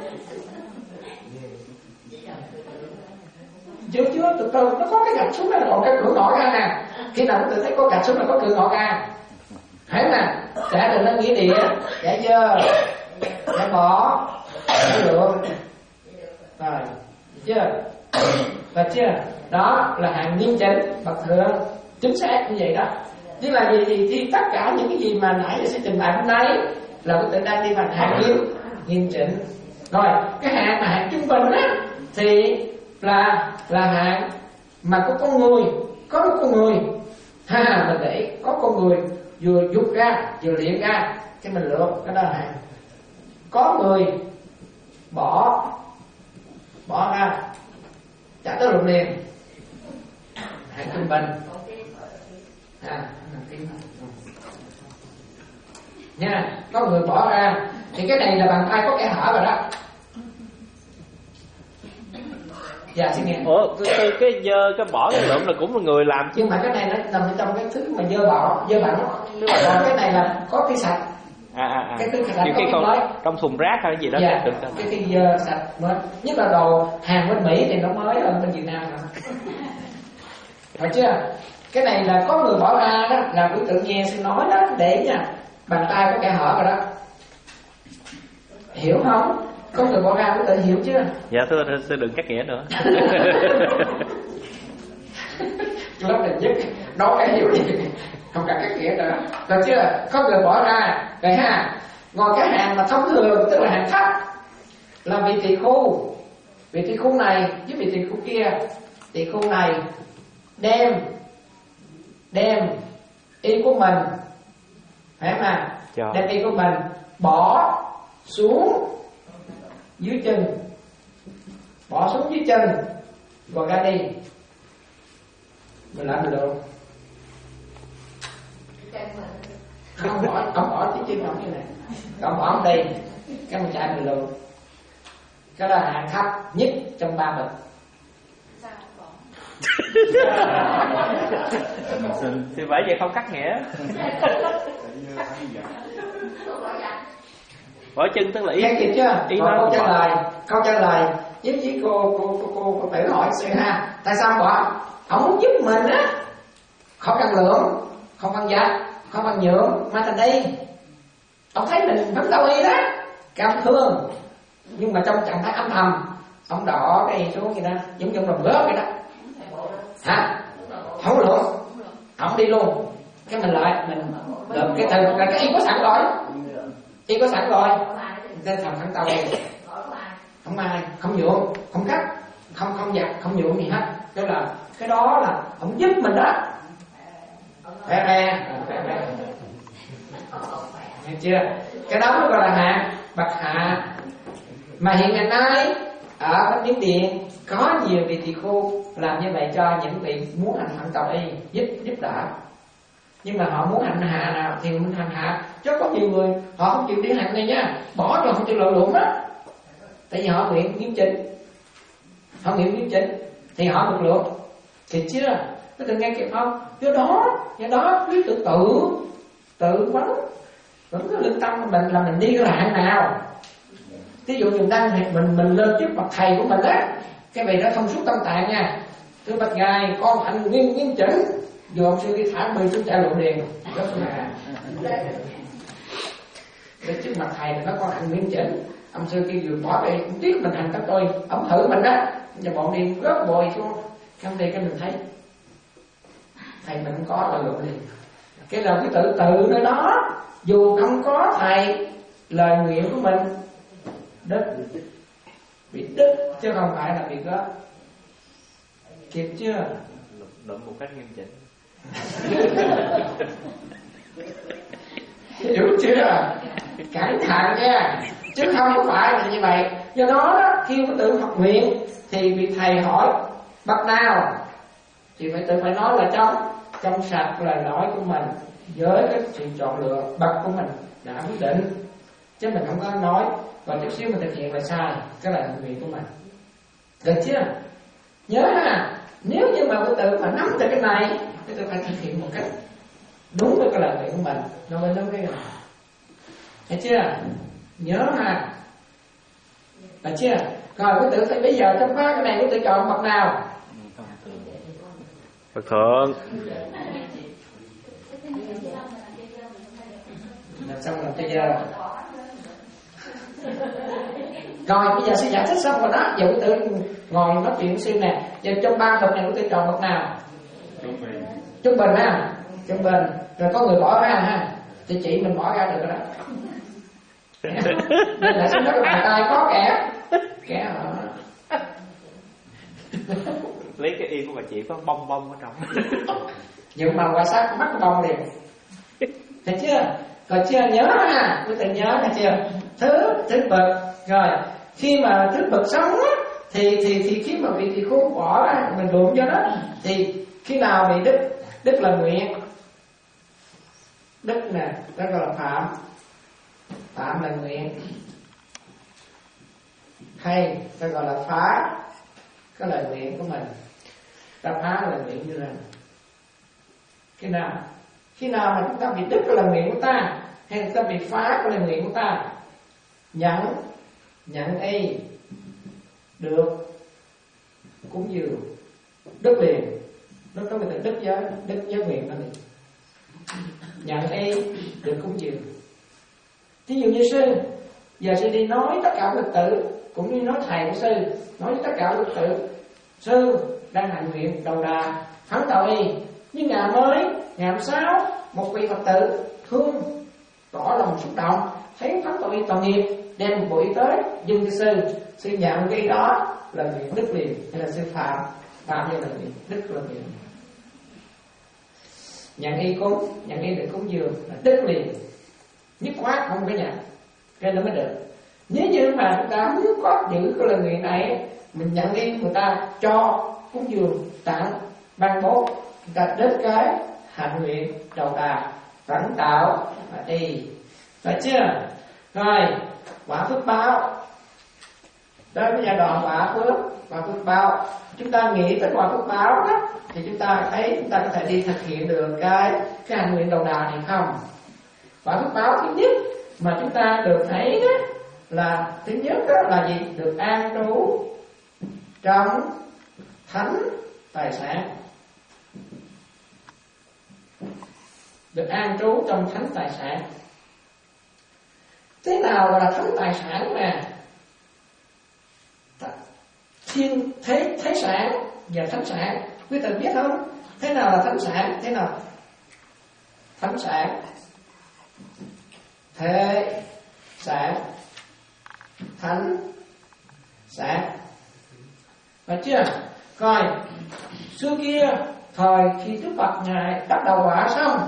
chưa chưa từ từ nó có cái gạch xuống là còn cái cửa ngõ ra nè. Khi nào tự thấy có gạch xuống là có cửa ngõ ra, thấy nè, giải từ nơi nghĩa địa, giải dơ, giải bỏ, giải lượng, rồi chưa? Và chưa? Đó là hàng nghiêm chỉnh bậc thượng, chính xác như vậy đó. Chứ là gì thì, thì tất cả những cái gì mà nãy giờ sẽ trình bày hôm nay là tôi đang đi bằng hàng nghiêm nghiêm chỉnh. Rồi cái hạng mà hạng trung bình á thì là là hạng mà có con người, có một con người ha, mình để có con người vừa dục ra vừa luyện ra cái mình lựa, cái đó là hạng có người bỏ bỏ ra trả tới lục liền, hạng trung bình à, nha. Có người bỏ ra thì cái này là bàn tay có kẻ hở rồi đó. Dạ xin nghe. Ủa cái cái cái, dơ, cái bỏ cái lượm là cũng là người làm chứ. Nhưng mà cái này nó nằm trong cái thứ mà dơ bỏ dơ bẩn, còn cái này là có cái sạch. À à à. Cái thứ sạch những có cái cái con mới trong thùng rác hay gì đó. Dạ, được cái cái dơ sạch mới. Nhất là đồ hàng bên Mỹ thì nó mới hơn bên Việt Nam rồi. Phải chưa? Cái này là có người bỏ ra đó, là quý tự nghe xin nói đó để nha, bàn tay có kẻ hở rồi đó, hiểu không? Có người bỏ ra quý tự hiểu chưa? Dạ thưa sư đừng cắt nghĩa nữa. Lớp này nhất nói cái hiểu gì không cần cắt nghĩa nữa, được chưa? Có người bỏ ra rồi ha. Ngồi cái hàng mà thông thường tức là hàng thấp là vị tỳ khu, vị tỳ khu này với vị tỳ khu kia. Tỳ khu này đem đem y của mình, phải không à? Đem y của mình bỏ xuống dưới chân, bỏ xuống dưới chân rồi ra đi. Mình làm được không? Không bỏ, không bỏ dưới chân ông như này, không bỏ ông đi, cái mình chạy mình luôn. Cái đó là hạng thấp nhất trong ba bậc. Thì bởi vậy không cắt nghĩa. Bỏ chân tức là ý. Nghe kịp chưa? Ý câu trả bỏ. lời, câu trả lời với với cô cô cô cô, cô tự hỏi xem ha, tại sao bỏ? Ông muốn giúp mình á, không cần lượng, không cần giặt, không cần nhượng, mà thành đi. Ông thấy mình phấn đấu y đó, cảm thương, nhưng mà trong trạng thái âm thầm, ông đỏ cái xuống vậy đó, giống như đồng góp vậy đó, hả? Không lượng, ông đi luôn, cái mình lại mình lượng cái từ là cái y có sẵn rồi, y có sẵn rồi, nên thầm thẳng tàu không ai, không nhượng, không cắt, không không giặt, không nhượng gì hết. Đó là cái đó là ông giúp mình đó. Re re, nghe chưa? Cái đó mới gọi là hạ, bậc hạ. Mà hiện ngày nay ở bên Miến Điện có nhiều vị tỳ khưu làm như vậy cho những vị muốn hành hạnh cầu y, giúp giúp đỡ. Nhưng mà họ muốn hành hạ nào thì mình hành hạ. Chứ có nhiều người họ không chịu đi hành này nha, bỏ cho không chịu lợi dụng đó. Tại vì họ nguyện nghiêm chỉnh, họ nguyện nghiêm chỉnh thì họ được lượng. Thì chưa? Có từng nghe kịp không? Do đó, do đó quý tự tự tự vấn, vẫn có lương tâm của mình là mình đi cái làng nào. Ví dụ mình đang mình mình lên trước mặt thầy của mình á, cái vị đó thông suốt tâm tạng nha. Thưa bạch ngài, con hành nghiêm nghiêm chỉnh. Dù ông sư đi thả mười xuống chạy lộ điền, rất là đến trước mặt thầy thì nó con hành nghiêm chỉnh. Ông sư kia vừa bỏ đi cũng tiếc mình hành các tôi, ông thử mình đó, và bọn đi rớt bồi xuống, không đi cái mình thấy thầy mình không có lời lộ điền. Cái là cái tự tự nơi đó, dù không có thầy, lời nguyện của mình đức, bị đức chứ không phải là bị góp. Kịp chưa? Luận một cách nghiêm chỉnh. Hiểu chưa? Cẩn thận nha, chứ không có phải là như vậy. Do đó, đó khi có tự học nguyện thì vị thầy hỏi bậc nào thì phải tự phải nói là trong trong sạch lời nói của mình với cái sự chọn lựa bậc của mình đã quyết định, chứ mình không có nói và chút xíu mình thực hiện là sai cái lời nguyện của mình. Được chưa? Nhớ ha, nếu như mà cái tự mà nắm được cái này, cái tự phải thực hiện một cách đúng với cái lời nguyện của mình, nó mới đúng cái này. Thấy chưa? Nhớ ha. Được chưa? Rồi cái tự phải bây giờ trong ba cái này cái tự chọn bậc nào? Bậc thượng. Làm xong làm cho giờ. Rồi bây giờ sẽ giải thích xong rồi đó. Giờ cái tự ngồi nói chuyện với sư nè. Giờ trong ba bậc này cái tự chọn bậc nào? Trung bình ha. Trung bình. Rồi có người bỏ ra ha, thì chị mình bỏ ra được rồi đó. Nên là xin nói cái bàn tay có kẻ kẻ ở lấy cái y của bà chị có bong bong ở trong. nhưng mà quan sát mắt bong liền. Thấy chưa? Còn chưa nhớ ha, quý vị nhớ thấy chưa? Thứ thứ bậc rồi khi mà thứ bậc sống á, thì thì thì khi mà vị thì khôn bỏ ra mình đụng cho nó thì khi nào bị đức đức là nguyện, đức nè đó gọi là phạm, phạm là nguyện, hay ta gọi là phá cái lời nguyện của mình. Ta phá lời nguyện như này. Khi nào khi nào mà chúng ta bị đứt cái lời nguyện của ta, hay chúng ta bị phá cái lời nguyện của ta, nhận nhận y được cúng dường đứt liền, nó có người ta đứt giới đứt giới nguyện đó liền. Nhận y được cúng dường. Ví dụ như sư, giờ sư đi nói tất cả lực tử, cũng như nói thầy của sư, nói với tất cả lực tử, sư đang hành nguyện đầu đà thắng tạo y, nhưng ngày mới ngày hôm sau một vị Phật tử thương tỏ lòng xúc động thấy thắng tạo y tội nghiệp, đem một bộ y tới dâng cho sư, sư nhận cái đó là nguyện đức liền, hay là sư phạm phạm như là nguyện đức là nguyện. nhận y cúng, nhận y được cúng dường là đứt liền, nhất quát không có nhận, cái nó mới được. Nếu như mà chúng ta muốn có giữ cái lời nguyện này, mình nhận y người ta cho cúng dường tặng ban bố, chúng ta đến cái hạnh nguyện đầu đà phẫn tạo và đi, phải chưa? Rồi quả phước báo, đó là giai đoạn quả phước, quả phước báo. Chúng ta nghĩ tới quả phước báo đó, thì chúng ta thấy chúng ta có thể đi thực hiện được cái cái hạnh nguyện đầu đà này không? Quả phước báo thứ nhất mà chúng ta được thấy đó là thứ nhất đó là gì? Được an trú trong thánh tài sản, được an trú trong thánh tài sản. Thế nào là thánh tài sản nè? Thiên thế thế sản và thánh sản, quý vị biết không? Thế nào là thánh sản? Thế nào? Thánh sản, thế sản, thánh sản, phải chưa? Rồi xưa kia thời khi Đức Phật ngài đắc đạo quả xong,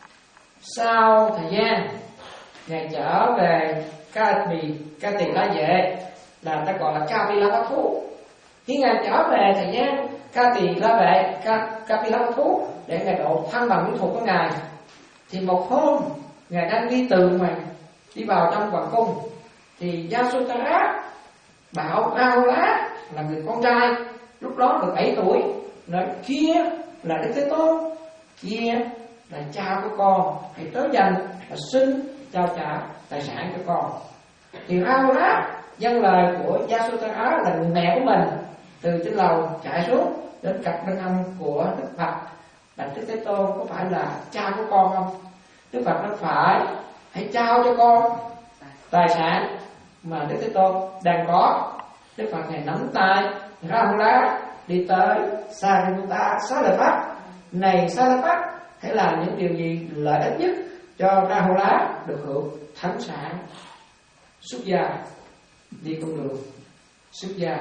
sau thời gian ngài trở về Ca Tỳ Ca Tỳ La Vệ, là ta gọi là Ca Pi La Bát Thú. Khi ngài trở về thời gian Ca Tỳ La Vệ, Ca Ca Pi La Bát Thú để ngài độ thân bằng quyến thuộc của ngài, thì một hôm ngài đang đi từ ngoài đi vào trong hoàng cung, thì Yasodhara bảo Rahula là người con trai lúc đó được bảy tuổi, nói kia là Đức Thế Tôn, kia là cha của con, hãy tới dành và xin trao trả tài sản cho con. Thì Rahula dâng lời của Yasodhara là người mẹ của mình, từ trên lầu chạy xuống đến cặp bên hông của Đức Phật, là Đức Thế Tôn có phải là cha của con không? Đức Phật nói phải, hãy trao cho con tài sản mà Đức Thế Tôn đang có. Đức Phật này nắm tay Rahula đi tới Sariputta Xá Lợi Phất. Này Xá Lợi Phất, hãy làm những điều gì lợi ích nhất cho Rahula được hưởng thánh sản. Xuất gia, đi con đường xuất gia.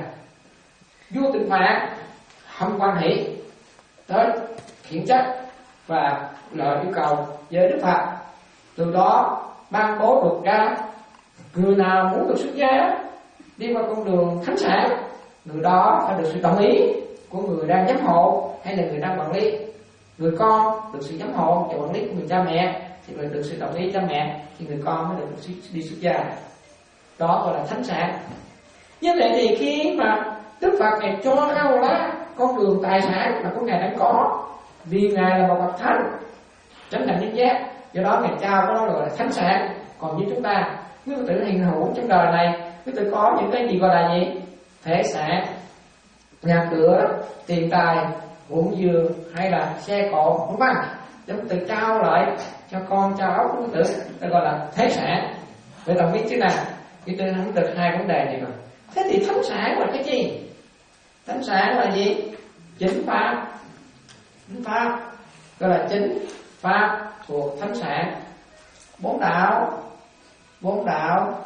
Vua Tịnh Phạn không quan hệ tới khiển trách và lời yêu cầu với Đức Phật, từ đó ban bố luật ra người nào muốn được xuất gia đi vào con đường thánh sản, người đó phải được sự đồng ý của người đang giám hộ hay là người đang quản lý. Người con được sự giám hộ và quản lý của người cha mẹ, thì người được sự đồng ý cha mẹ thì người con mới được đi xuất gia. Đó gọi là thánh sản. Như vậy thì khi mà Đức Phật này cho Rahula con đường tài sản mà con ngài đang có, vì ngài là một bậc thánh chánh đẳng nhân giác, do đó ngài trao có đó gọi là thánh sản. Còn như chúng ta, quý phật tử hiện hữu trong đời này, quý tử có những cái gì gọi là gì? Thể sản, nhà cửa, tiền tài, ruộng vườn hay là xe cộ, vân vân. Chúng tự trao lại cho con cháu của quý tử, ta gọi là thế sản. Vậy đồng biết chứ nào? Quý tử nắm được hai vấn đề này rồi. Thế thì thánh sản là cái gì? Thánh sản là gì? Chính pháp. Chính pháp gọi là chính pháp thuộc thánh sản. Bốn đạo, bốn đạo,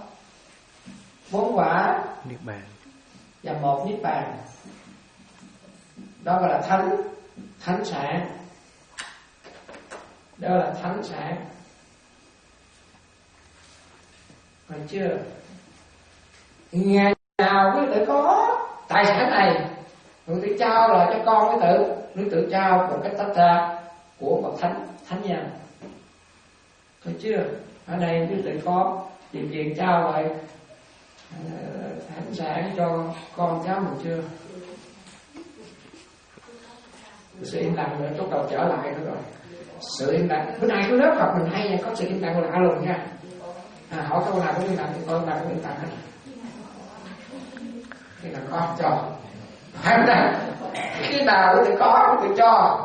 bốn quả Niết bàn và một niết bàn, đó gọi là thánh thánh sản. Đó là thánh sản. Phải chưa? Ngày nào quý tử có tài sản này, quý tử trao lại cho con quý tử, quý tử trao một cái tách ra của bậc thánh thánh nhân. Thấy chưa? Ở đây quý tử có điều kiện trao lại uh, thánh sản cho con cháu mình chưa? Sự im lặng nữa, lúc đầu trở lại nữa rồi. Sự im lặng. Bữa nay cái lớp học mình hay có sự im lặng lạ luôn nha. À, hỏi câu nào cũng im lặng thì con nào cũng im lặng hết. Khi nào có cho, phải không nào? Khi nào thì có thì cho.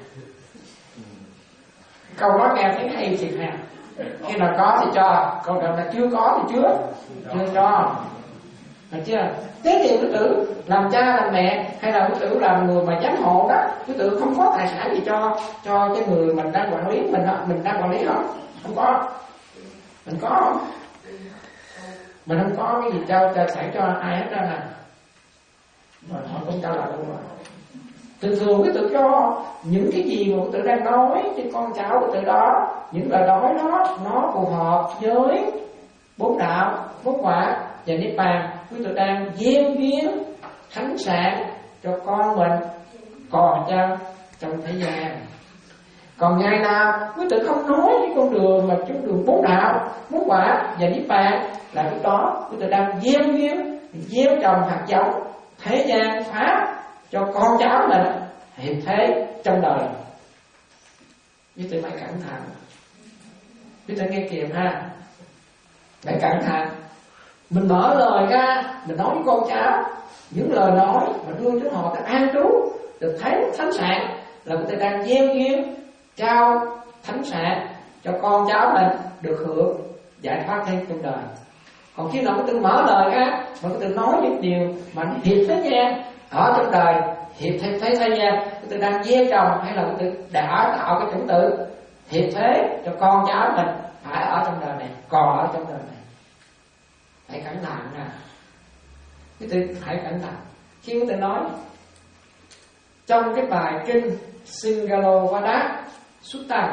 Câu nói nghe thấy hay thiệt nè. Khi nào có thì cho, câu nào là chưa có thì chưa, chưa cho. Được chưa? Thế thì quý tử làm cha làm mẹ hay là quý tử làm người mà giám hộ đó, quý tử không có tài sản gì cho cho cái người mình đang quản lý mình đó, mình đang quản lý không? Không có. Mình có không? Mình không có cái gì trao tài sản cho ai hết trơn nè. Mà họ không trao lại luôn rồi. Thường thường quý tự cho những cái gì mà quý tự đang nói cho con cháu quý tự đó, những lời nói đó nó phù hợp với bốn đạo, bốn quả và niết bàn. Quý tự đang gieo duyên thánh sản cho con mình còn cho trong thế gian. Còn ngày nào quý tự không nói với con đường mà con đường bốn đạo, bốn quả và niết bàn, là lúc đó quý tự đang gieo duyên, gieo trồng hạt giống thế gian pháp cho con cháu mình hiện thế trong đời. Quý tự phải cẩn thận, quý tự nghe kịp ha, phải cẩn thận. Mình mở lời ra, mình nói với con cháu những lời nói mà đưa cho họ được an trú, được thấy thánh sản, là quý tự đang gieo duyên trao thánh sản cho con cháu mình được hưởng giải thoát thêm trong đời. Còn khi nào quý tự mở lời ra mà quý tự nói những điều mà nó hiệp thế gian ở trong đời, hiệp thế, thế, thế gian, quý tự đang gieo trồng hay là quý tự đã tạo cái chủng tử hiệp thế cho con cháu mình phải ở trong đời này, còn ở trong đời này. Phải cẩn thận nè, quý tự phải cẩn thận khi quý tự nói. Trong cái bài kinh Singalovada Sutta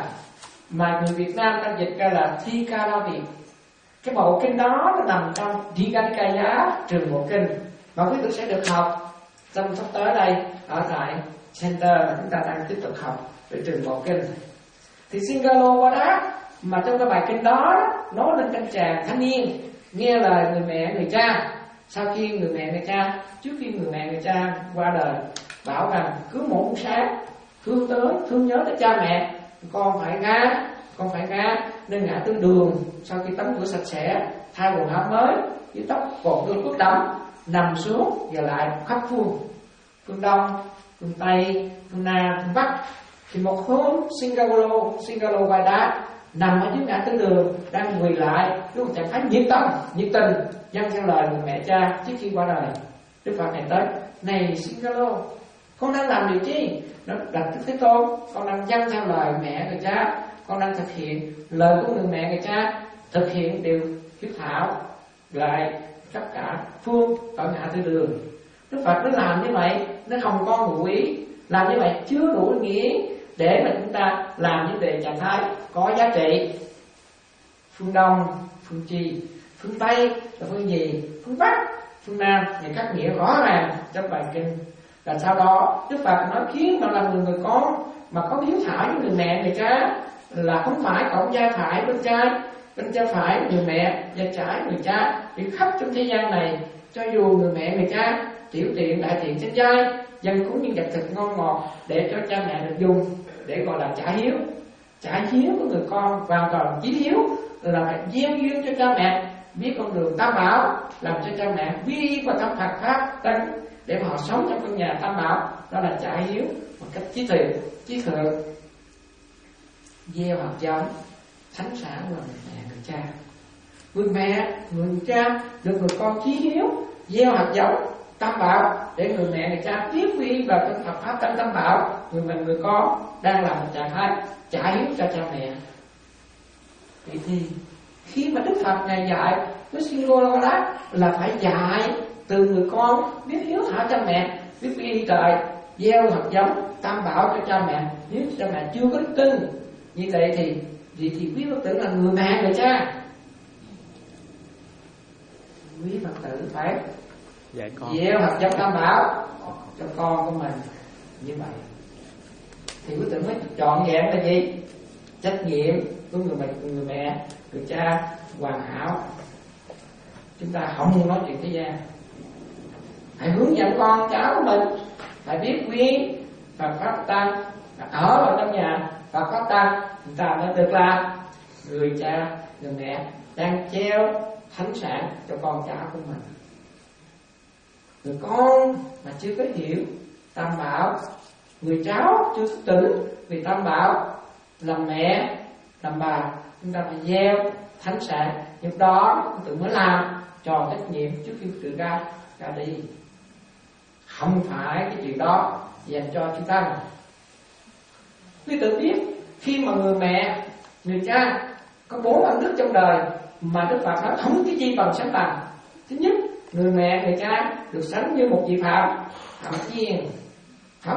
mà người Việt Nam ta dịch ra là Thi Ca La Việt, cái bộ kinh đó nó nằm trong Digha Nikaya trường bộ kinh mà quý tự sẽ được học trong sắp tới đây ở tại center mà chúng ta đang tiếp tục học về trường bộ kinh. Thì Singalovada mà trong cái bài kinh đó nói lên anh chàng thanh niên nghe lời người mẹ người cha. Sau khi người mẹ người cha, trước khi người mẹ người cha qua đời, bảo rằng cứ mỗi buổi sáng thương tới, thương nhớ tới cha mẹ, con phải ra, con phải ra nên ngã tư đường. Sau khi tắm rửa sạch sẽ, thay quần áo mới, với tóc còn đôi ướt đẫm, nằm xuống và lại khắp phương, phương đông, phương tây, phương nam, phương bắc. Thì một hôm Singalo, Singalovada nằm ở dưới ngã tư đường đang quỳ lại, lúc chẳng thấy nhiệt tâm, nhiệt tình dâng theo lời người mẹ cha trước khi qua đời. Đức Phật này tới: này Singalo, con đang làm điều chi? Nó đặt Đức Thế Tôn: con đang dâng theo lời mẹ người cha, con đang thực hiện lời của người mẹ người cha, thực hiện điều hiếu thảo lại tất cả phương ở ngã tư đường. Đức Phật nó làm như vậy, nó không có ngụ ý, làm như vậy chưa đủ nghĩa để mà chúng ta làm những đề trạng thái có giá trị. Phương Đông, phương Chi, phương Tây là phương gì, phương Bắc, phương Nam thì các nghĩa rõ ràng trong bài kinh. Và sau đó Đức Phật nói khiến mà là người người con mà có hiếu thảo với người mẹ người cha là không phải cổng gia phải bên trai, bên cha phải người mẹ, gia trái người cha, thì khắp trong thế gian này, cho dù người mẹ người cha tiểu tiện đại thiện chánh giai, dân cúng những vật thực ngon ngọt để cho cha mẹ được dùng, để gọi là trả hiếu. Trả hiếu của người con hoàn toàn chí hiếu là phải gieo duyên cho cha mẹ biết con đường tam bảo, làm cho cha mẹ quy và tâm Phật pháp tánh để mà họ sống trong căn nhà tam bảo. Đó là trả hiếu một cách chí thiện, chí thượng. Gieo hạt giống thánh sản của người mẹ người cha, người mẹ người cha được người con chí hiếu gieo hạt giống tam bảo để người mẹ người cha tiếp quy vào cái Phật pháp tánh tam bảo. Người mẹ người con đang làm một trạng thái trả hiếu cho cha mẹ. Vậy thì khi mà Đức Phật ngài dạy với Singalovada là phải dạy từ người con biết hiếu thảo cha mẹ, biết quy trời, gieo hạt giống tam bảo cho cha mẹ. Nếu cha mẹ chưa có đức tin như vậy thì vì thì quý Phật tử là người mẹ người cha, quý Phật tử phải gieo hạt giống tam bảo cho con của mình. Như vậy thì quý tử mới trọn vẹn là gì? Trách nhiệm của người mẹ, người mẹ, người cha hoàn hảo. Chúng ta không muốn nói chuyện thế gian, hãy hướng dẫn con cháu của mình phải biết quý Phật pháp tăng, ở vào trong nhà Phật pháp tăng, chúng ta mới được là người cha, người mẹ đang treo thánh sản cho con cháu của mình. Người con mà chưa có hiểu tam bảo, người cháu chưa thức tỉnh vì tam bảo, làm mẹ, làm bà, chúng ta phải gieo thánh sản. Lúc đó tự mới làm tròn trách nhiệm trước khi tự ra ra đi. Không phải cái chuyện đó dành cho chúng ta. Quý tự biết khi mà người mẹ, người cha có bốn ân đức trong đời mà Đức Phật nói không cái gì bằng sánh bằng. Thứ nhất, người mẹ, người cha được sánh như một vị phạm, phạm chiên. Phạm nè,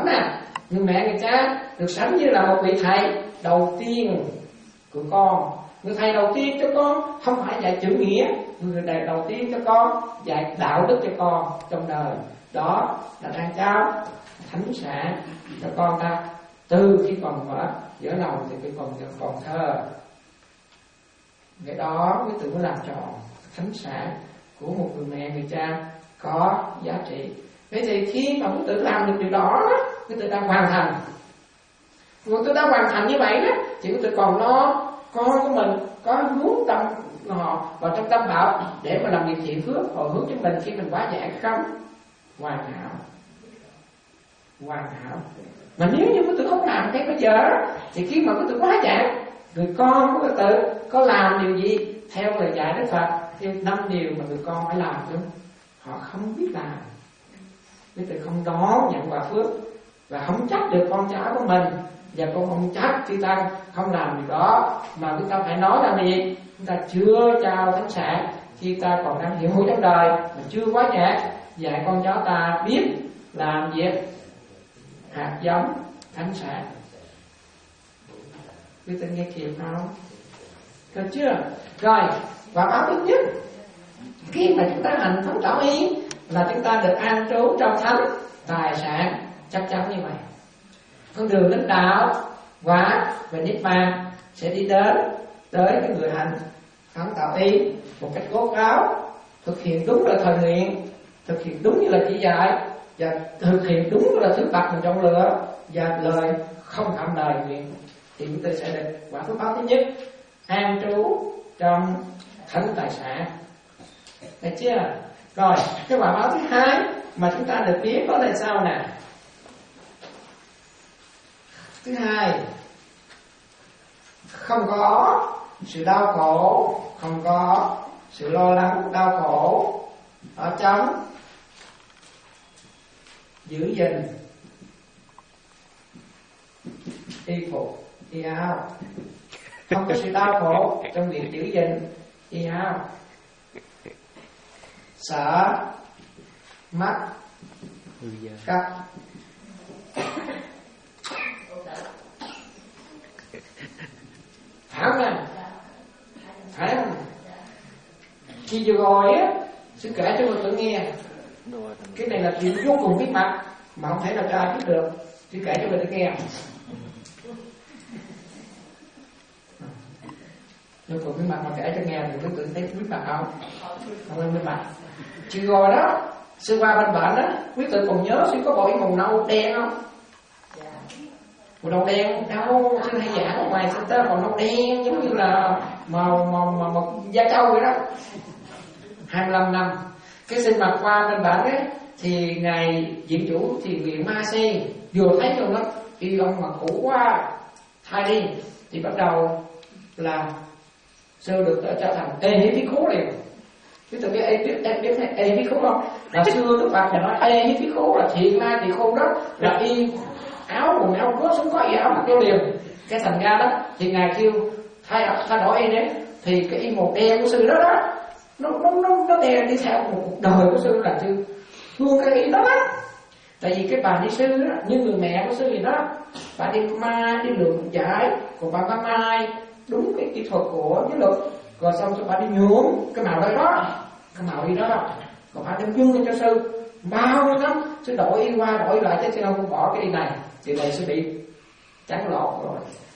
người mẹ người cha được sánh như là một vị thầy đầu tiên của con. Người thầy đầu tiên cho con không phải dạy chữ nghĩa, người thầy đầu tiên cho con dạy đạo đức cho con trong đời. Đó là đang trao thánh sản cho con ta từ khi còn mở giữa lòng thì khi còn còn thơ. Cái đó mới tự có làm tròn thánh sản của một người mẹ người cha có giá trị. Vậy thì khi mà quý tự làm được điều đó, quý tự đang hoàn thành. Quý tự đã hoàn thành như vậy đó, thì quý tự còn lo con của mình có hướng tâm họ vào trong tâm bảo để mà làm việc thiện phước hồi hướng cho mình khi mình quá giải không? Hoàn hảo, hoàn hảo. Mà nếu như quý tự không làm cái bây giờ, thì khi mà quý tự quá giải, người con của quý tự có làm điều gì theo lời dạy Đức Phật, theo năm điều mà người con phải làm chứ họ không biết làm. Quý tự không đón nhận quả phước và không trách được con cháu của mình, và con không trách chư tăng không làm điều đó, mà chúng ta phải nói là gì? Chúng ta chưa trao thánh sản khi ta còn đang hiểu trong đời, mà chưa quá nhẹ dạy con cháu ta biết làm việc hạt giống thánh sản. Quý tự nghe kịp không? Được chưa? Rồi, và báo thứ nhất, khi mà chúng ta hành thống tảo ý là chúng ta được an trú trong thánh tài sản, chắc chắn như vậy. Con đường đến đạo quả và niết bàn sẽ đi đến tới cái người hành thống tảo ý một cách cố gắng, thực hiện đúng là thời nguyện, thực hiện đúng như là chỉ dạy, và thực hiện đúng là thứ bạc mình trong lửa, và lời không phạm lời nguyện, thì chúng ta sẽ được quả phước báo thứ nhất, an trú trong thánh tài sản. Được chưa? Rồi, cái quả báo thứ hai mà chúng ta được biết đó là sao nè? Thứ hai, không có sự đau khổ, không có sự lo lắng đau khổ ở trong giữ gìn y phục y áo, không có sự đau khổ trong việc giữ gìn y áo, sợ mất cắp. Phải không nè? Phải không? Khi vừa rồi á, sư kể cho mọi người nghe. Cái này là chuyện vô cùng bí mật mà không thể nào cho ai biết được. Sư kể cho mọi người nghe. Vô cùng bí mật mà kể cho nghe thì quý tự thấy bí mật không? Không nên bí mật. Chiều rồi đó, sư qua bên bệnh đó, quý tự còn nhớ sư có bộ y màu nâu đen không? Màu nâu đen đâu, sư hay giảng ở ngoài sư tớ còn nâu đen giống như là màu màu màu, màu da trâu vậy đó. hai mươi lăm năm. Cái sinh mặt qua bên bệnh ấy, thì ngài viện chủ thiền viện Ma Si vừa thấy rồi đó, y ông mà cũ quá, thay đi, thì bắt đầu là sư được trở thành ê hí phí khố liền. Chứ tự biết ê biết ê biết ê hí phí khố không? Là xưa Đức Phật phải nói ê hí phí khố là thiện lai thì khô đó, là y áo quần áo có sống có y áo mặc vô liền. Cái thành ra đó thì ngài kêu thay thay đổi y đấy, thì cái y màu đen của sư đó đó nó nó nó nó đen đi theo một cuộc đời của sư, là sư thương cái y đó đó. Tại vì cái bà ni sư đó, như người mẹ của sư gì đó, bà đi mai đi lượm giải, còn bà ba mai đúng cái kỹ thuật của cái luật, rồi xong cho bà đi nhuộm cái màu đó đó, cái màu đi đó, còn bà đem dưng cho sư bao nhiêu năm, sư đổi y qua đổi lại chứ sư không bỏ cái y này, thì này sư bị trắng lọt rồi,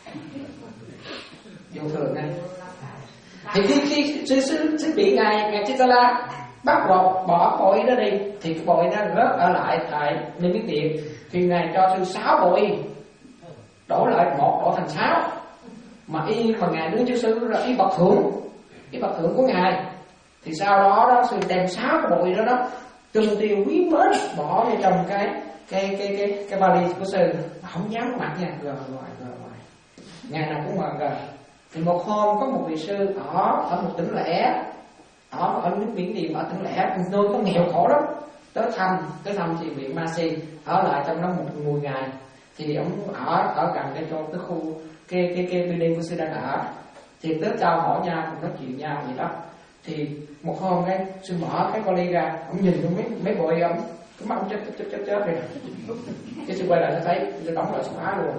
vô thường này. Thì khi khi sư sư sư bị ngài ngài Chitala bắt lột bỏ bộ y đó đi, thì cái bộ y đó rớt ở lại tại Ninh Miết Điện, thì ngài cho sư sáu bộ y, đổi lại một đổi thành sáu. Mà y mà ngài đưa cho sư là y bậc thượng, y bậc thượng của ngài, thì sau đó đó sư đem sáu cái bộ y đó đó từng tiêu quý mến bỏ vào trong cái cái cái cái cái vali của sư, không dám mặc nha, rồi ngoài rồi ngoài ngày nào cũng ngoài rồi. Thì một hôm có một vị sư ở ở một tỉnh lẻ, ở ở nước Biển Điềm, ở tỉnh lẻ nơi có nghèo khổ lắm, tới thăm tới thăm thì viện Ma Si, ở lại trong đó một mười ngày. Thì ông ở ở gần cái chỗ cái khu cái cái cái building của sư đang ở, thì tới chào hỏi nhau, cùng nói chuyện nhau vậy đó. Thì một hôm cái sư mở cái vali ra, ông nhìn trong mấy mấy bộ y ông cái mắt chết chết chết chết này, cái sư quay lại nó thấy nó đóng lại xóa luôn.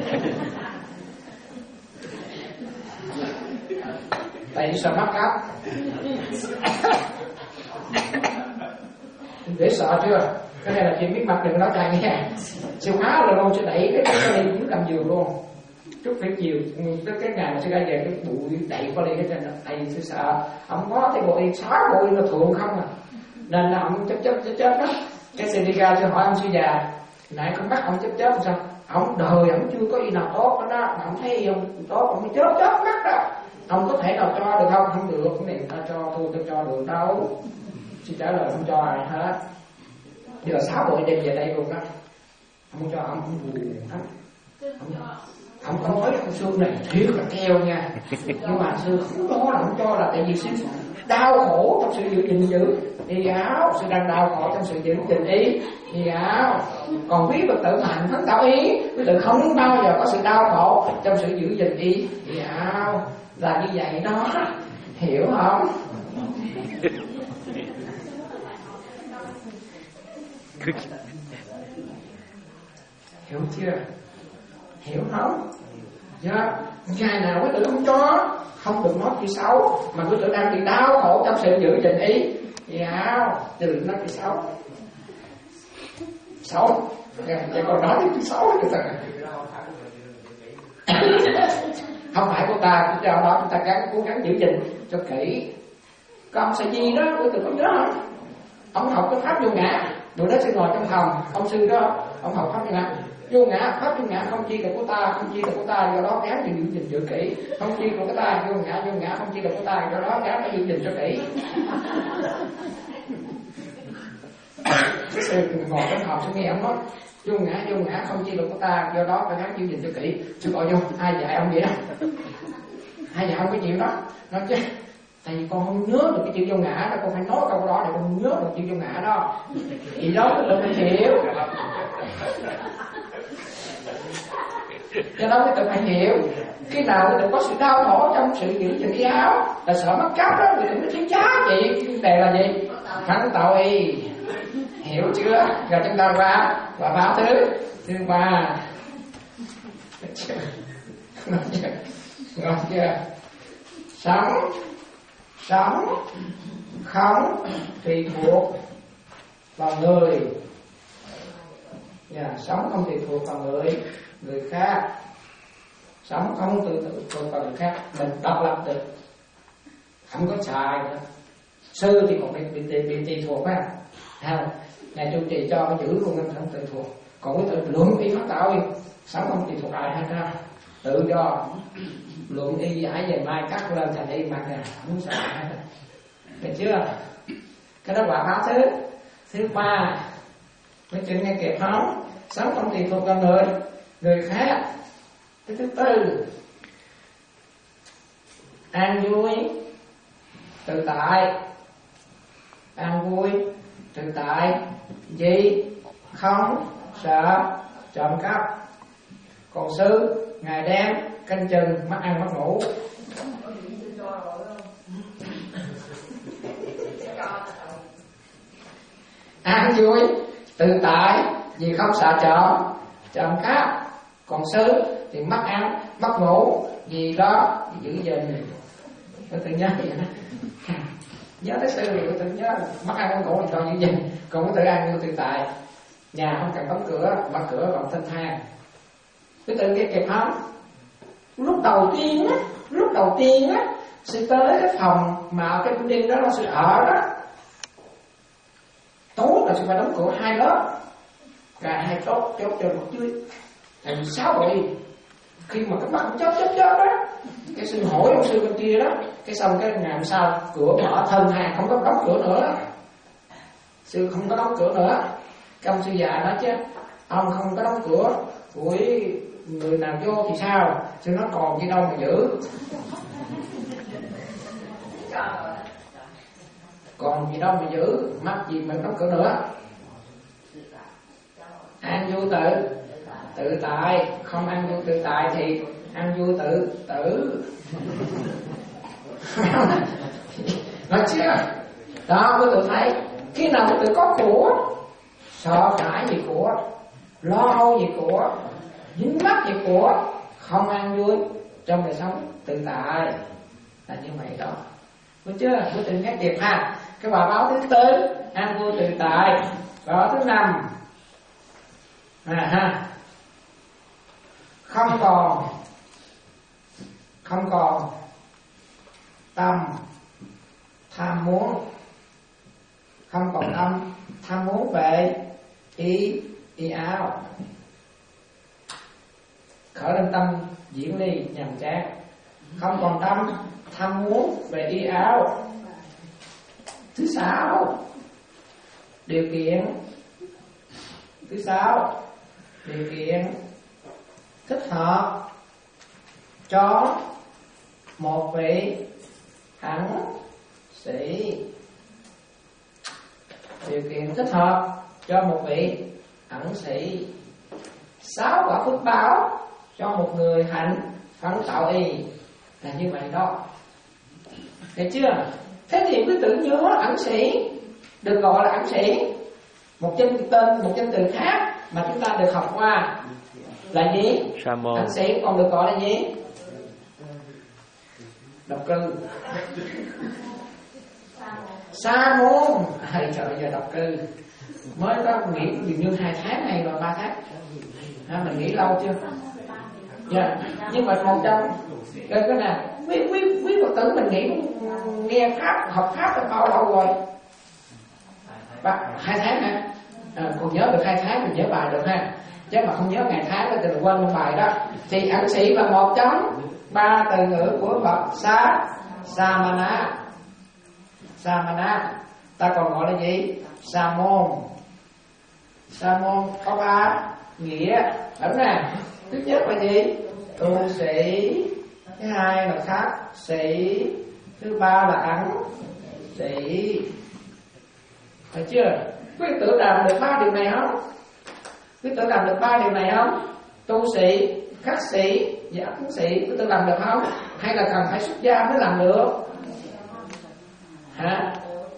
Tại vì sợ mắc cắp. Để sợ chưa? Cái này là chuyện biết mặt đừng nói trai nghe. Siêu khá là luôn sẽ đẩy cái cái ly cũng cầm giường luôn. Chút phải chiều tới cái ngày mà sư ra về cái bụi đẩy qua ly cái trên này sư sợ ông có cái bộ y xóa bộ y là thường không à, nên là ông chấp chấp chấp chấp đó. Cái sư đi ra sư hỏi ông sư già nãy con bắt ông chấp chấp sao? Ông đời ông chưa có y nào tốt đó, đó. Ông thấy ông tốt ông mới chớp chớp mắt đó. Ông có thể nào cho được không? Không được, cái này người ta cho tôi tôi cho được đâu. Sư trả lời không cho ai hết. Giờ sáu bụi đem về đây luôn đó. Ông không cho ông không buồn lắm. Ông không nói con xương này thiệt là keo nha. Nhưng mà sư không đó là không cho là tại vì sư đau khổ trong sự giữ gìn giữ y áo, sư đang đau khổ trong sự giữ gìn ý y áo. Còn quý Phật tử hành thánh tạo ý, quý tự không bao giờ có sự đau khổ trong sự giữ gìn y y áo. Là như vậy đó, hiểu không? Hiểu chưa? Hiểu không? Yeah. Ngày nào quý tử không cho, không được nói chuyện xấu, mà quý tử đang bị đau khổ trong sự giữ gìn ý yeah. Đừng nói chuyện xấu. Xấu Vậy còn nói chuyện xấu thì thật. Không phải của ta, cho đó chúng ta gắng cố gắng giữ gìn cho kỹ. Còn sợi gì đó, quý tử có nhớ không? Ông học cái pháp vô ngã, bữa đó sẽ ngồi trong phòng, ông sư đó, ông học pháp vô ngã. Vô ngã, pháp vô ngã không chi là của ta, không chi là của ta, do đó gắng giữ gìn cho kỹ. Không chi là của ta, vô ngã, vô ngã không chi là của ta, do đó gắng phải giữ gìn cho kỹ. Cái sư ngồi trong phòng sẽ nghe ông nói vô ngã, vô ngã không chi là của ta, do đó phải gắng giữ gìn cho kỹ. Sư gọi vô, ai dạy ông vậy đó? Ai dạy ông cái chuyện đó? Nói chứ tại vì con không nhớ được cái chữ vô ngã đó, con phải nói câu đó để con không nhớ được chữ vô ngã đó. Thì đó là phải hiểu. Do đó cái tự phải hiểu. Khi nào cái tự có sự đau khổ trong sự giữ gìn y áo là sợ mất cắp đó, thì tự nó thấy giá trị. Vấn đề là gì? Thắng tạo y. Hiểu chưa? Rồi chúng ta qua và báo thứ thứ ba. Ngon chưa? Ngon chưa? Sống Sống không tùy thuộc vào người. Yeah, sống không tùy thuộc vào người người khác. Sống không tùy thuộc vào người khác, mình độc lập được, không có xài nữa. Sư thì còn bị bị bị, bị tùy thuộc á, không? Ngài trụ trì cho cái giữ luôn nên không tùy thuộc. Còn cái tự luận y phát tạo đi, sống không tùy thuộc ai hết ra, tự do luận y giải về mai cắt lên thành y mặc nè, không sợ hết. Được chưa? Cái đó quả báo thứ thứ ba. Nói chuyện nghe kịp không? Sống không tùy thuộc vào người người khác. Cái thứ tư, an vui tự tại. An vui tự tại gì? Không sợ trộm cắp. Còn sư ngày đêm canh chừng mất ăn mất ngủ. An vui tự tại vì không sợ trộm trộm cắp. Còn sư thì mất ăn mất ngủ vì đó giữ gìn. Tôi tự nhớ vậy đó. Nhớ tới sư thì tôi tự nhớ mất ăn mất ngủ thì còn giữ gìn. Còn có tự an vui tự tại, nhà không cần đóng cửa, mở cửa còn thênh thang. Cái tự nghe kịp không? Lúc đầu tiên á, lúc đầu tiên á, sư tới cái phòng mà cái building đó là sư ở đó. Tối là sư phải đóng cửa hai lớp, cả hai chốt chốt trên một dưới. Tại vì sao vậy? Khi mà các bạn chớp chớp chớp đó, cái sư hỏi ông sư bên kia đó, cái xong cái ngày hôm sau cửa mở thân hàng không có đóng cửa nữa. Sư không có đóng cửa nữa. Cái ông sư già nói chứ, ông không có đóng cửa của người nào vô thì sao? Sư nói còn gì đâu mà giữ. Còn gì đâu mà giữ, mắc gì mà đóng cửa nữa. An vui tự tự tại, không an vui tự tại thì an vui tự tử. Nói chưa? Đó, quý tự thấy khi nào quý tự có của, sợ hãi gì của, lo âu gì của, dính mắc gì của, không an vui trong đời sống tự tại là như vậy đó. Biết chưa? Của tự khác biệt ha. Cái quả báo thứ tư an vui tự tại. Quả báo thứ năm à ha, không còn không còn tâm tham muốn, không còn tâm tham muốn về ý ý áo, khởi lên tâm diễn ly nhàm chán, không còn tâm tham muốn về y áo. Thứ sáu điều kiện, thứ sáu điều kiện thích hợp cho một vị ẩn sĩ, điều kiện thích hợp cho một vị ẩn sĩ. Sáu quả phước báo cho một người hạnh phấn tạo y là như vậy đó. Thấy chưa? Thế thì cứ tưởng nhớ ẩn sĩ được gọi là ẩn sĩ, một chân tên, một chân từ khác mà chúng ta được học qua là gì? Ẩn sĩ còn được gọi là gì? Độc cư. Sa môn. Hay trời, giờ độc cư mới có nghỉ dường như hai tháng này rồi ba tháng à, mình nghỉ lâu chưa? Yeah. Nhưng mà một trong cái cái này quý quý quý Phật tử mình nghĩ nghe pháp học pháp là bao lâu rồi? Ba, hai tháng hả? À, còn nhớ được hai tháng mình nhớ bài được ha, chứ mà không nhớ ngày tháng thì quên luôn bài đó. Thì ẩn sĩ là một trong ba từ ngữ của Phật Sa Samana. Samana ta còn gọi là gì? Sa môn. Sa môn có ba nghĩa đúng nè. Thứ nhất là gì? Tu sĩ. Thứ hai là khắc sĩ. Thứ ba là ẩn sĩ. Phải chưa? Quý tử làm được ba điều này không? Quý tử làm được ba điều này không? Tu sĩ, khắc sĩ và ẩn sĩ. Quý tử làm được không? Hay là cần phải xuất gia mới làm được? Hả?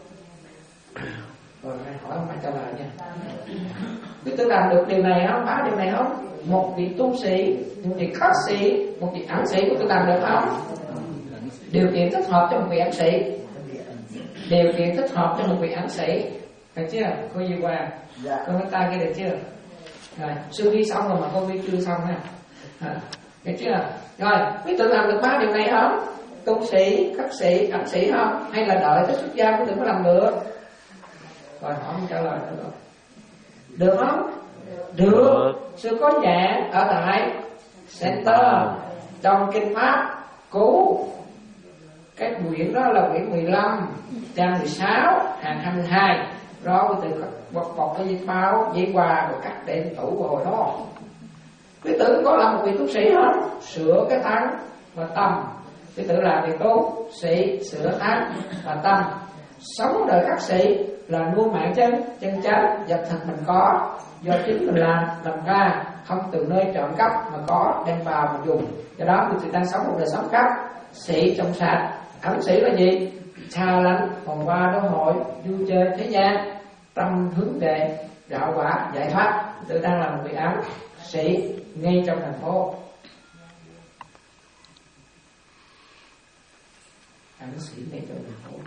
Rồi phải hỏi ông phải trả lời nha. Quý tử làm được điều này không? Ba điều này không? Một vị tu sĩ, một vị khắc sĩ, một vị ẩn sĩ, quý tử làm được không? Điều kiện thích hợp cho một vị ẩn sĩ. Điều kiện thích hợp cho một vị ẩn sĩ. Được chưa? Cô Duy Hoàng, dạ. Cô nói ta nghe được chưa? Rồi, sư đi xong rồi mà cô Vi chưa xong ha. À, được chưa? Rồi, quý tử làm được ba điều này không? Tu sĩ, khắc sĩ, ẩn sĩ không? Hay là đợi tới xuất gia quý tử mới làm được? Rồi hỏi không trả lời nữa rồi. Được không? Được. Được. Sư có giảng ở tại Center trong kinh pháp Cú. Cái quyển đó là quyển mười lăm, trang mười sáu, hàng hai mươi hai. Đó quý tử bọc bọc cái giấy báo, giấy quà rồi cắt để tủ vào đó. Quý tử có làm một vị tu sĩ không? Sửa cái tánh và tâm. Quý tử làm việc tu sĩ, sửa tánh và tâm. Sống đời khắc sĩ là nuôi mạng chân, chân chánh, vật thực mình có, do chính mình làm, làm ra, không từ nơi trộm cắp mà có đem vào mà dùng. Do đó quý tử đang sống một đời sống khắc sĩ trong sạch. Ẩn sĩ là gì? Xa lánh, vòng qua đối hội, vui chơi thế gian, tâm hướng về đạo quả giải thoát. Tự đang là một vị ẩn sĩ ngay trong thành phố. Ẩn sĩ ngay trong thành phố.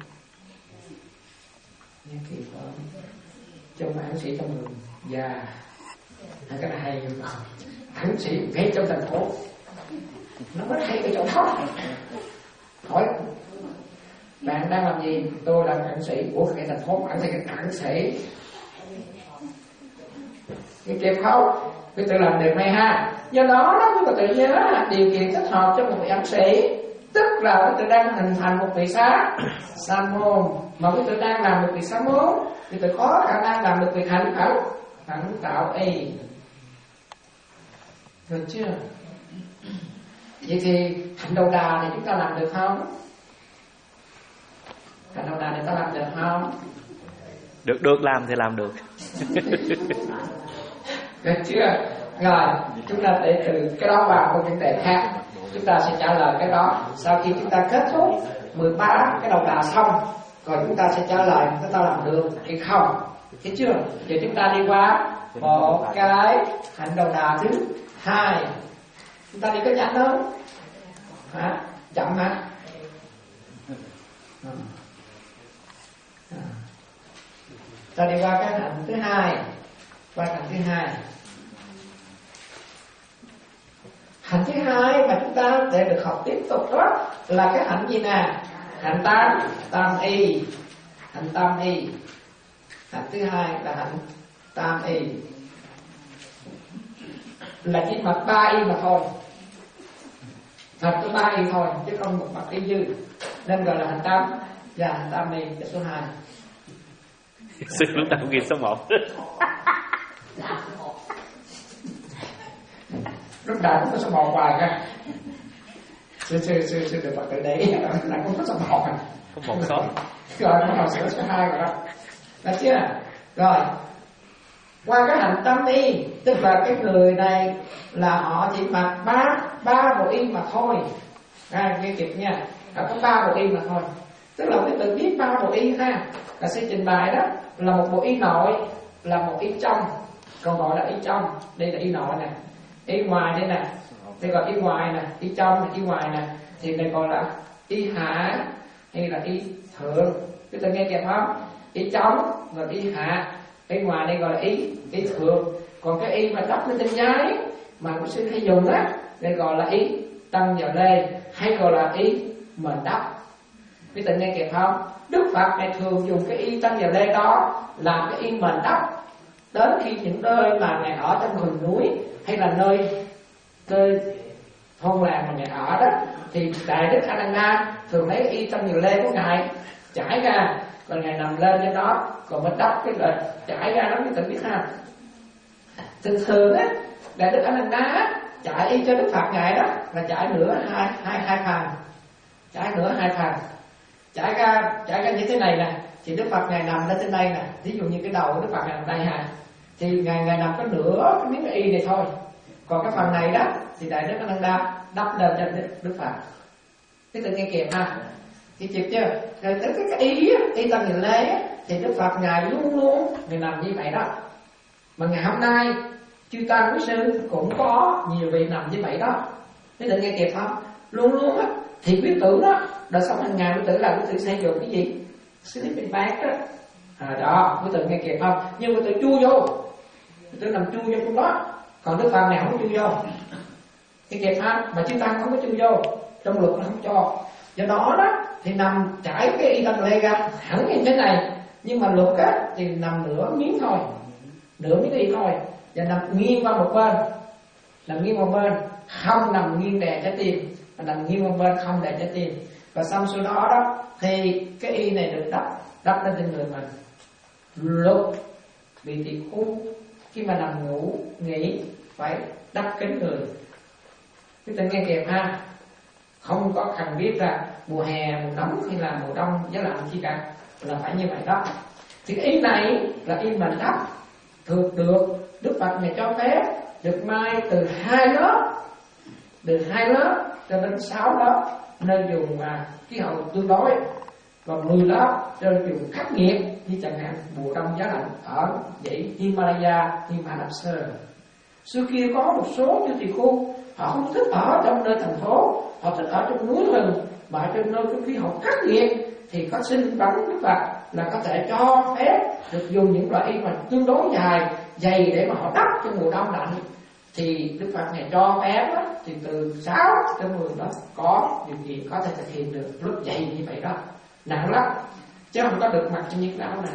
Nghe kỳ không? Trong ẩn sĩ trong rừng già. Cái này hay không? Ẩn sĩ ngay trong thành phố. Nó mới hay cái chỗ đó. Hỏi bạn đang làm gì? Tôi là ẩn sĩ của cái thành phố. Ẩn sĩ ẩn sĩ cái kịp không? Quý tử làm được này ha. Do đó đó quý tử nhớ điều kiện thích hợp cho một vị ẩn sĩ, tức là quý tử đang hình thành một vị xá sa môn. Mà quý tử đang làm một vị xá môn, quý tử có khả năng làm được việc hạnh ẩn ẩn tạo y. Được chưa? Vậy thì hạnh đầu đà thì chúng ta làm được không? Hạnh đầu đà thì ta làm được không? Được, được làm thì làm được. Được chưa? Rồi, chúng ta để từ cái đó vào một vấn đề khác. Chúng ta sẽ trả lời cái đó sau khi chúng ta kết thúc mười ba cái đầu đà xong. Rồi chúng ta sẽ trả lời chúng ta làm được hay không. Thấy chưa? Giờ chúng ta đi qua một cái hạnh đầu đà thứ hai. Chúng ta đi có nhanh không? Hả? Chậm hả? À. À. Ta đi qua cái hạnh thứ hai. Qua hạnh thứ hai. Hạnh thứ hai mà chúng ta để được học tiếp tục đó là cái hạnh gì nè? Hạnh tam, tam y. Hạnh tam y. Hạnh thứ hai là hạnh tam y, là chỉ mặc ba y mà thôi, thật có ba y thôi chứ không một mặc y dư, nên gọi là hạnh tam và hạnh tam y là số hai. Sư lúc nào cũng ghi số một. Lúc nào cũng có số một hoài ra. Sư sư sư sư được bật từ đấy là cũng có số một à. Có một số. Rồi nó sửa số hai rồi đó. Được chưa? Rồi qua cái hạnh tam y, tức là cái người này là họ chỉ mặc ba ba bộ y mà thôi. À, nghe kịp nha, họ có ba bộ y mà thôi. Tức là cái tự biết ba bộ y ha, là sẽ trình bày đó là một bộ y nội, là một y trong, còn gọi là y trong. Đây là y nội nè, y ngoài đây nè, đây gọi y ngoài nè, y trong là y ngoài nè, thì này gọi là y hạ hay là y thượng. Chúng ta nghe kịp không? Y trong gọi là y hạ, y ngoài đây gọi là y y thượng. Còn cái y mà đắp lên trên nhái mà của sư hay dùng đó, đây gọi là y tăng vào lê, hay gọi là y mền đắp. Quý vị nghe kịp không? Đức Phật này thường dùng cái y tăng vào lê đó làm cái y mền đắp. Đến khi những nơi mà ngài ở trong rừng núi hay là nơi nơi thôn làng mà ngài ở đó, thì đại đức A Nan Đa thường lấy cái y tăng vào lê của ngài trải ra, còn ngài nằm lên trên đó, còn mới đắp cái lệch trải ra đó. Quý vị biết ha, thường thường á đại đức A Nan Đa trải y cho Đức Phật ngài đó là trải nửa hai hai hai phần, trải nửa hai phần, trải ra trải ra như thế này nè, thì Đức Phật ngài nằm lên trên đây nè. Ví dụ như cái đầu của Đức Phật ngài nằm đây ha, thì ngài ngài nằm có nửa cái miếng y này thôi, còn cái phần này đó thì đại đức A Nan Đa đắp lên cho Đức Phật. Quý vị nghe kịp ha, thì kịp chưa? Rồi tới cái y y tăng nhìn lê thì Đức Phật ngài luôn luôn ngài nằm như vậy đó. Mà ngày hôm nay chư tăng quý sư cũng có nhiều vị nằm như vậy đó. Quý vị nghe kịp không? Luôn luôn á, thì quý tử đó đời sống hàng ngày quý tử là quý tử xây dựng cái gì? Sleeping bag đó. À đó, quý tử nghe kịp không? Nhưng quý tử chui vô, quý tử nằm chui vô trong đó. Còn Đức Phật này không chui vô. Nghe kịp ha? Mà chư tăng không có chui vô, trong luật nó không cho. Do đó đó thì nằm trải cái y tăng lê ra hẳn như thế này, nhưng mà luật á thì nằm nửa miếng thôi, nửa miếng y thôi, và nằm nghiêng qua một bên, nằm nghiêng một bên, không nằm nghiêng đè trái tim, mà nằm nghiêng một bên không đè trái tim. Và xong sau đó đó thì cái y này được đắp đắp lên trên người mình. Lúc bị tỳ khu khi mà nằm ngủ nghỉ phải đắp kín người. Chúng ta nghe kịp ha, không có cần biết là mùa hè, mùa nóng hay là mùa đông giá lạnh chi cả, là phải như vậy đó. Thì cái ý này là y mền đắp, thường được Đức Phật này cho phép được may từ hai lớp, từ hai lớp cho đến sáu lớp, nên dùng mà khí hậu tương đối, và mười lớp cho nên dùng khắc nghiệt, như chẳng hạn mùa đông giá lạnh ở dãy Himalaya, Himalaya. Xưa kia có một số chư tỳ khu họ không thích ở trong nơi thành phố, họ thích ở trong núi rừng, mà trên nơi cái khí hậu khắc nghiệt thì có xin bắn Đức Phật là có thể cho phép được dùng những loại y mà tương đối dài dày để mà họ đắp trong mùa đông lạnh. Thì Đức Phật này cho phép đó, thì từ sáu tới mười đó có điều kiện có thể thực hiện được lúc dày như vậy đó, nặng lắm chứ không có được mặc trong những cái áo này.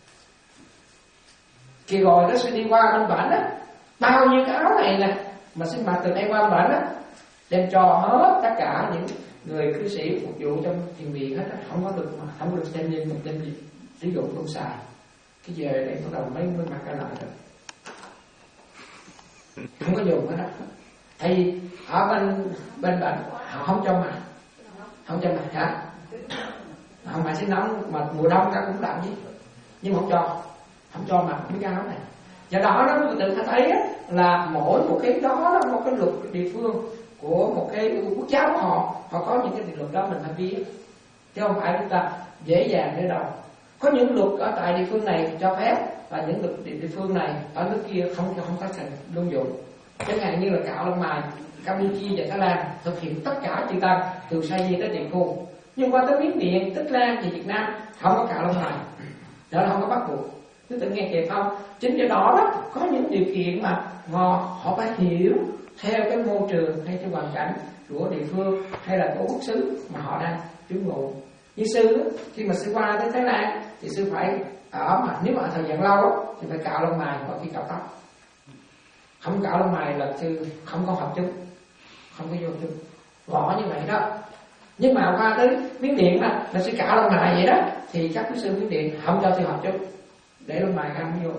Kỳ rồi đó sẽ đi qua bên bản á, bao nhiêu cái áo này nè mà xin mặc từ đây qua bản á, đem cho hết tất cả những người cư sĩ phục vụ trong thiền viện hết, không có được không có được xem như một đem gì sử dụng không xài. Cái giờ này bắt đầu mới mới mặc cái lại rồi, không có dùng hết đó. Tại vì ở bên bên bệnh họ không cho mặc, không cho mặc hả? Không phải sẽ nóng, mà mùa đông ta cũng làm gì, nhưng không cho, không cho mặc mấy cái áo này. Do đó nó người tự thấy là mỗi một cái đó là một cái luật địa phương của một cái quốc giáo của họ, họ có những cái luật đó mình phải biết, chứ không phải chúng ta dễ dàng để đâu. Có những luật ở tại địa phương này cho phép, và những địa, địa, địa phương này ở nước kia không không có thành lưu dụng. Chẳng hạn như là cạo lông mày, Campuchia và Thái Lan thực hiện tất cả chư tăng từ Sa Di tới Tỳ Khu, nhưng qua tới Miến Điện, Tích Lan và Việt Nam không có cạo lông mày, đó là không có bắt buộc. Cứ tự nghe kịp không? Chính do đó đó có những điều kiện mà họ họ phải hiểu theo cái môi trường hay cái hoàn cảnh của địa phương hay là của quốc xứ mà họ đang trú ngụ. Như sư khi mà sư qua tới Thái Lan thì sư phải ở mà nếu mà ở thời gian lâu thì phải cạo lông mày hoặc khi cạo tóc. Không cạo lông mày là sư không có hợp chung, không có vô chung, gõ như vậy đó. Nhưng mà qua tới Miến Điện mà là sư cạo lông mày vậy đó thì các quý sư Miến Điện không cho sư hợp chung, để lông mày không vô.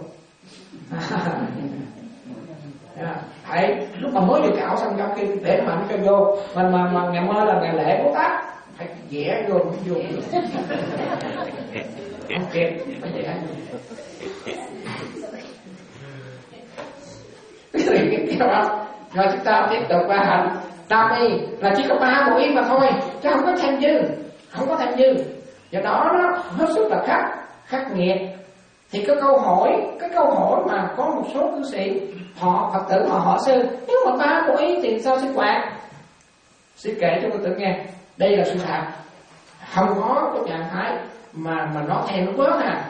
Phải lúc mà mới vừa cạo xong trong khi để mà nó cho vô, mình mà mà ngày mơ là ngày lễ Bố Tát phải vẽ vô không vô. Không kịp phải vẽ. Rồi chúng ta tiếp tục qua hành Tam Y là chỉ có ba bộ y mà thôi, chứ không có thêm dư, không có thêm dư. Do đó nó hết sức là khắc khắc nghiệt. Thì cái câu hỏi, cái câu hỏi mà có một số cư sĩ họ Phật tử họ hỏi sư, nếu mà ba bộ y thì sao sinh hoạt? Sư kể cho cô tử nghe, đây là sự thật, không có cái trạng thái mà mà nó thèm nó bớt à.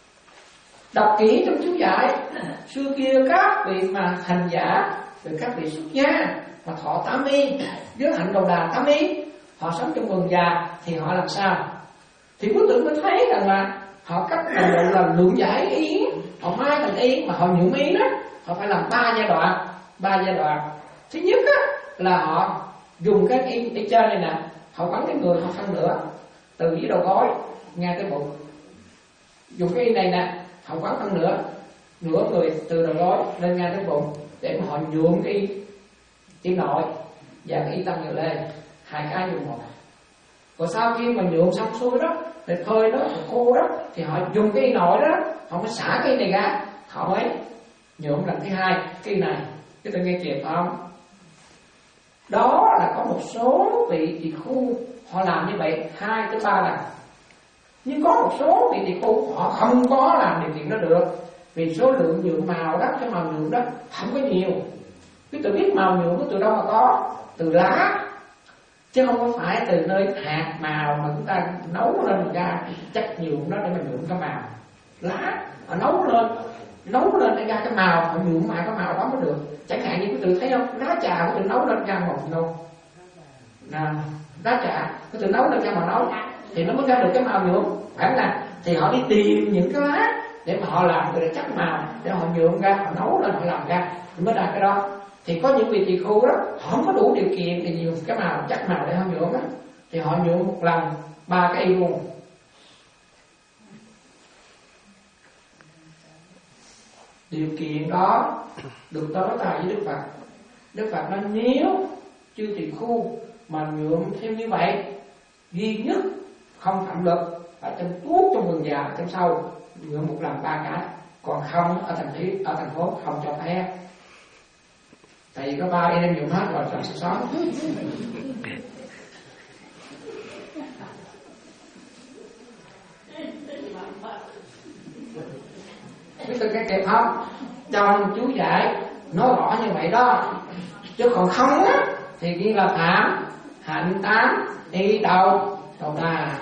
Đọc kỹ trong chú giải, xưa kia các vị mà hành giả, từ các vị xuất gia mà thọ tám y, với hạnh đầu đà tám y, họ sống trong vườn già thì họ làm sao? Thì quý tử mới thấy rằng là họ cách thành lượng là lượng giải ý, họ mai thành ý mà họ nhuộm ý đó, họ phải làm ba giai đoạn, ba giai đoạn. Thứ nhất á, là họ dùng cái y ở trên này nè, họ quấn cái người họ phân nửa từ dưới đầu gối ngay tới bụng, dùng cái y này nè, họ quấn phân nửa nửa người từ đầu gối lên ngay tới bụng để mà họ nhuộm cái y, y nội và cái y tâm nhiều lên, hai cái dùng một. Còn sau khi mà nhuộm xong xuôi đó, thì phơi đó, thì khô đó, thì họ dùng cái y nội đó, họ mới xả cái y này ra, họ mới nhuộm lần thứ hai cái y này. Cái tôi nghe kịp không? Đó là có một số vị tỳ khu họ làm như vậy hai tới ba lần. Nhưng có một số vị tỳ khu họ không có làm điều kiện đó được, vì số lượng nhuộm màu đó, cái màu nhuộm đó không có nhiều. Cái tôi biết màu nhuộm từ đâu mà có? Từ lá, chứ không có phải từ nơi hạt màu mà chúng ta nấu lên ra chất nhuộm nó để mình nhuộm cái màu. Lá họ nấu lên, nấu lên để ra cái màu, họ nhuộm lại cái màu đó mới được. Chẳng hạn như quý vị thấy không, lá trà quý vị nấu lên ra màu nâu, nè, lá trà quý vị nấu lên ra màu nâu thì nó mới ra được cái màu nhuộm, phải không nào? Thì họ đi tìm những cái lá để mà họ làm từ chất màu để họ nhuộm ra, họ nấu lên họ làm ra thì mới ra cái đó. Thì có những vị tỳ khu đó họ không có đủ điều kiện thì nhiều cái màu chất màu để họ nhuộm đó, thì họ nhuộm một lần ba cái y luôn. Điều kiện đó được đối tài với Đức Phật. Đức Phật nói nếu chư tỳ khu mà nhuộm theo như vậy, duy nhất không phạm lực ở trong tuốt trong vườn già trong sâu nhuộm một lần ba cái, còn không ở thành phố ở thành phố không cho phép. Tại vì có ba em em nhuộm hết rồi trong sự sống. Biết tôi cái kịp không? Trong chú giải nói rõ như vậy đó. Chứ còn không á thì như là phạm hạnh tám y đầu đầu đà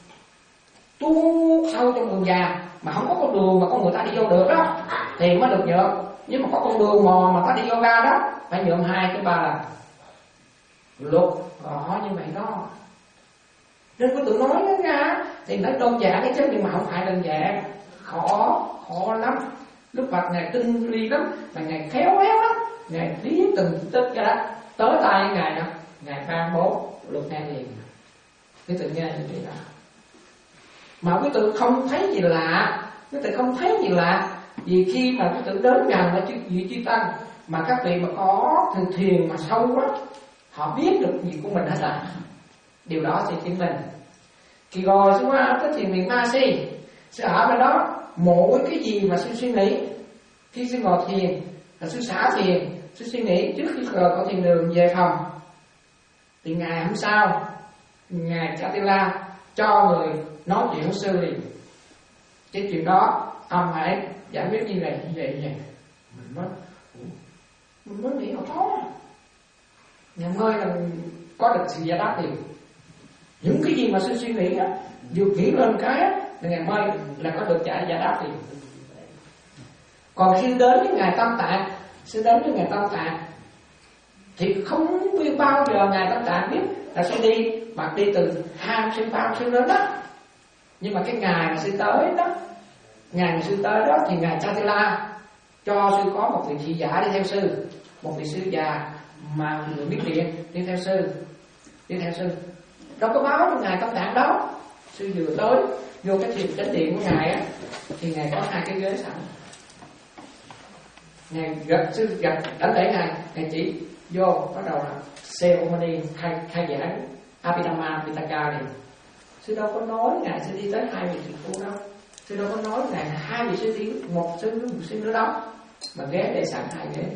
tuốt sâu trong vườn già mà không có con đường mà con người ta đi vô được đó thì mới được nhuộm. Nhưng mà có con đường mò mà ta đi vô ra đó phải nhuộm hai tới ba lần. Luật rõ như vậy đó. Nên có tự nói đó ra thì nó đơn giản cái chứ, nhưng mà không phải đơn giản, khó khó lắm. Đức Phật Ngài tinh vi lắm, mà Ngài khéo léo lắm, Ngài lý từng tích ra đó, tới tay Ngài đó, Ngài ban bố luật nghe liền. Cái tự nghe như vậy đó. Mà cái tự không thấy gì lạ, cái tự không thấy gì lạ, vì khi mà cái tự đến gần là chư vị chư tăng mà các vị mà có thường thiền mà sâu quá, họ biết được gì của mình hết là điều đó thì chứng minh. Kỳ rồi sư qua tới thiền viện Ma Si, sư ở bên đó mỗi cái gì mà sư suy nghĩ khi sư ngồi thiền là sư xả thiền, sư suy nghĩ trước khi rời khỏi thiền đường về phòng thì ngày hôm sau ngài Chatila cho người nói chuyện với sư liền. Cái chuyện đó ông hãy giải quyết như vậy như vậy như vậy mình mới mình mới nghĩ họ có ngày mai là có được sự giải đáp liền. Những cái gì mà sư suy nghĩ á, dù nghĩ lên cái á, là ngày mai là có được giải giải đáp liền. Còn khi đến với ngài Tam Tạng, sư đến với ngài Tam Tạng thì không biết bao giờ ngài Tam Tạng biết là sẽ đi, mà đi từ hai sư ba sư đến đó. Nhưng mà cái ngày mà sư tới đó, ngày mà sư tới đó thì ngài Chatila cho sư có một vị thị giả đi theo sư, một vị sư già mà người biết điện đi theo sư, đi theo sư. Đâu có báo cho ngài Tam Tạng đó. Sư vừa tới vô cái thiền chánh điện của ngài á, thì ngài có hai cái ghế sẵn. Ngài gặp sư gặp đánh lễ ngài, ngài chỉ vô bắt đầu là ceremony khai khai giảng Abhidhamma Pitaka này. Sư đâu có nói ngài sẽ đi tới hai vị thầy phu đâu. Sư đâu có nói ngài hai vị sư đi một sư một sư nữa đâu, mà ghế để sẵn hai ghế.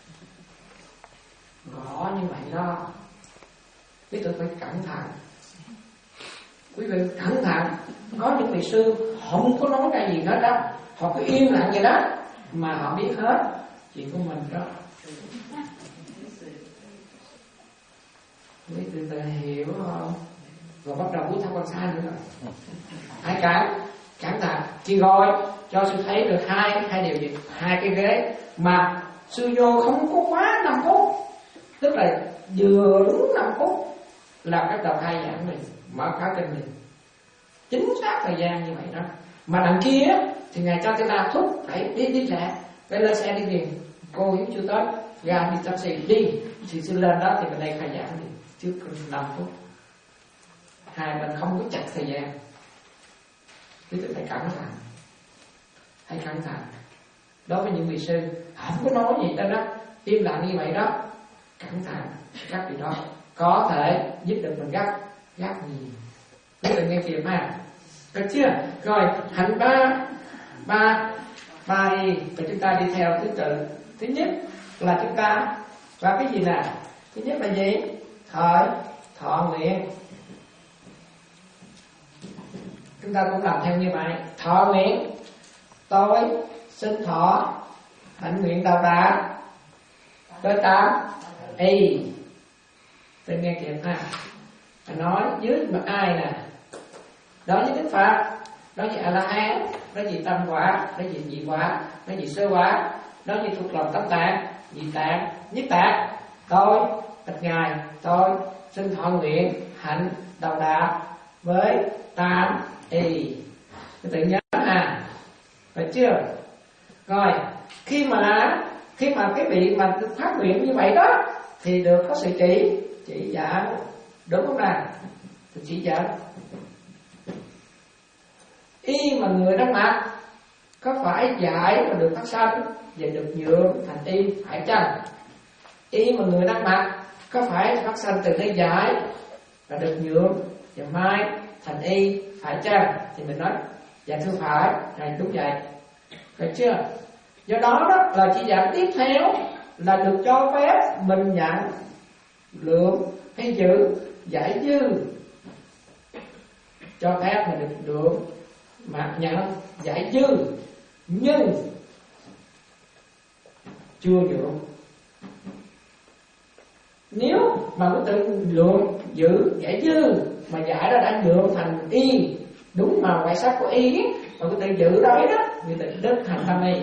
Rõ như vậy đó. Quý vị phải cẩn thận. Quý vị cẩn thận. Có những vị sư không có nói cái gì hết đó, họ cứ yên lặng vậy đó, mà họ biết hết chuyện của mình đó. Quý từ từ hiểu không? Rồi bắt đầu muốn tham quan sai nữa rồi. Hai cái cẩn thận. Thì rồi cho sư thấy được hai hai điều gì? Hai cái ghế mà sư vô không có quá năm phút, tức là vừa đúng năm phút là cái tờ khai giảng mình mở khóa kinh mình, chính xác thời gian như vậy đó. Mà đằng kia thì ngài cho tôi la thúc phải đi đi lẹ, phải lên xe đi liền. Cô hiếu chưa tới, ra đi taxi đi, thì sư lên đó thì bên đây khai giảng đi trước năm phút. Hai bên không có chặt thời gian. Quý vị phải cẩn thận, hãy cẩn thận. Đối với những vị sư không có nói gì đó đó, im lặng như vậy đó, cẩn thận gấp gì đó có thể giúp được mình gấp gấp gì. Quý vị nghe kịp ha, được chưa? Rồi hành ba ba ba đi, và chúng ta đi theo thứ tự. Thứ nhất là chúng ta và cái gì nè? Thứ nhất là gì? Thời thọ nguyện. Chúng ta cũng làm theo như vậy. Thọ nguyện: tôi xin thọ hạnh nguyện Đạo Đà tới tám y. Tôi nghe kịp ha. Nói dưới mặt ai nè? Đối với Đức Phật, đối với A La Hán, đối với Tâm Quả, đối với Nhị Quả, đối với Sơ Quả, đối với thuộc lòng Tâm Tạng, Nhị Tạng, Nhất Tạng. Tôi bạch ngài, tôi xin thọ nguyện hạnh Đạo Đà với tám y. Tôi tự nhớ à, phải chưa? Rồi khi mà khi mà cái vị mà phát nguyện như vậy đó thì được có sự chỉ chỉ dẫn, đúng không nào? Thì chỉ dẫn y mà người đang mặc có phải giải và được phát sanh và được nhượng thành y phải chăng? Y mà người đang mặc có phải phát sanh từ nơi giải và được nhượng và mai thành y phải chăng? Thì mình nói dạ thưa phải, này đúng vậy, được chưa? Do đó đó là chỉ dẫn tiếp theo là được cho phép mình nhận lượng hay giữ giải dư, cho phép mình được lượng mà nhận giải dư nhưng chưa nhượng. Nếu mà có tự lượng giữ giải dư mà giải đó đã nhượng thành y, đúng màu ngoại sắc của y, mà có tự giữ đó đó, người tự đức thành tâm y.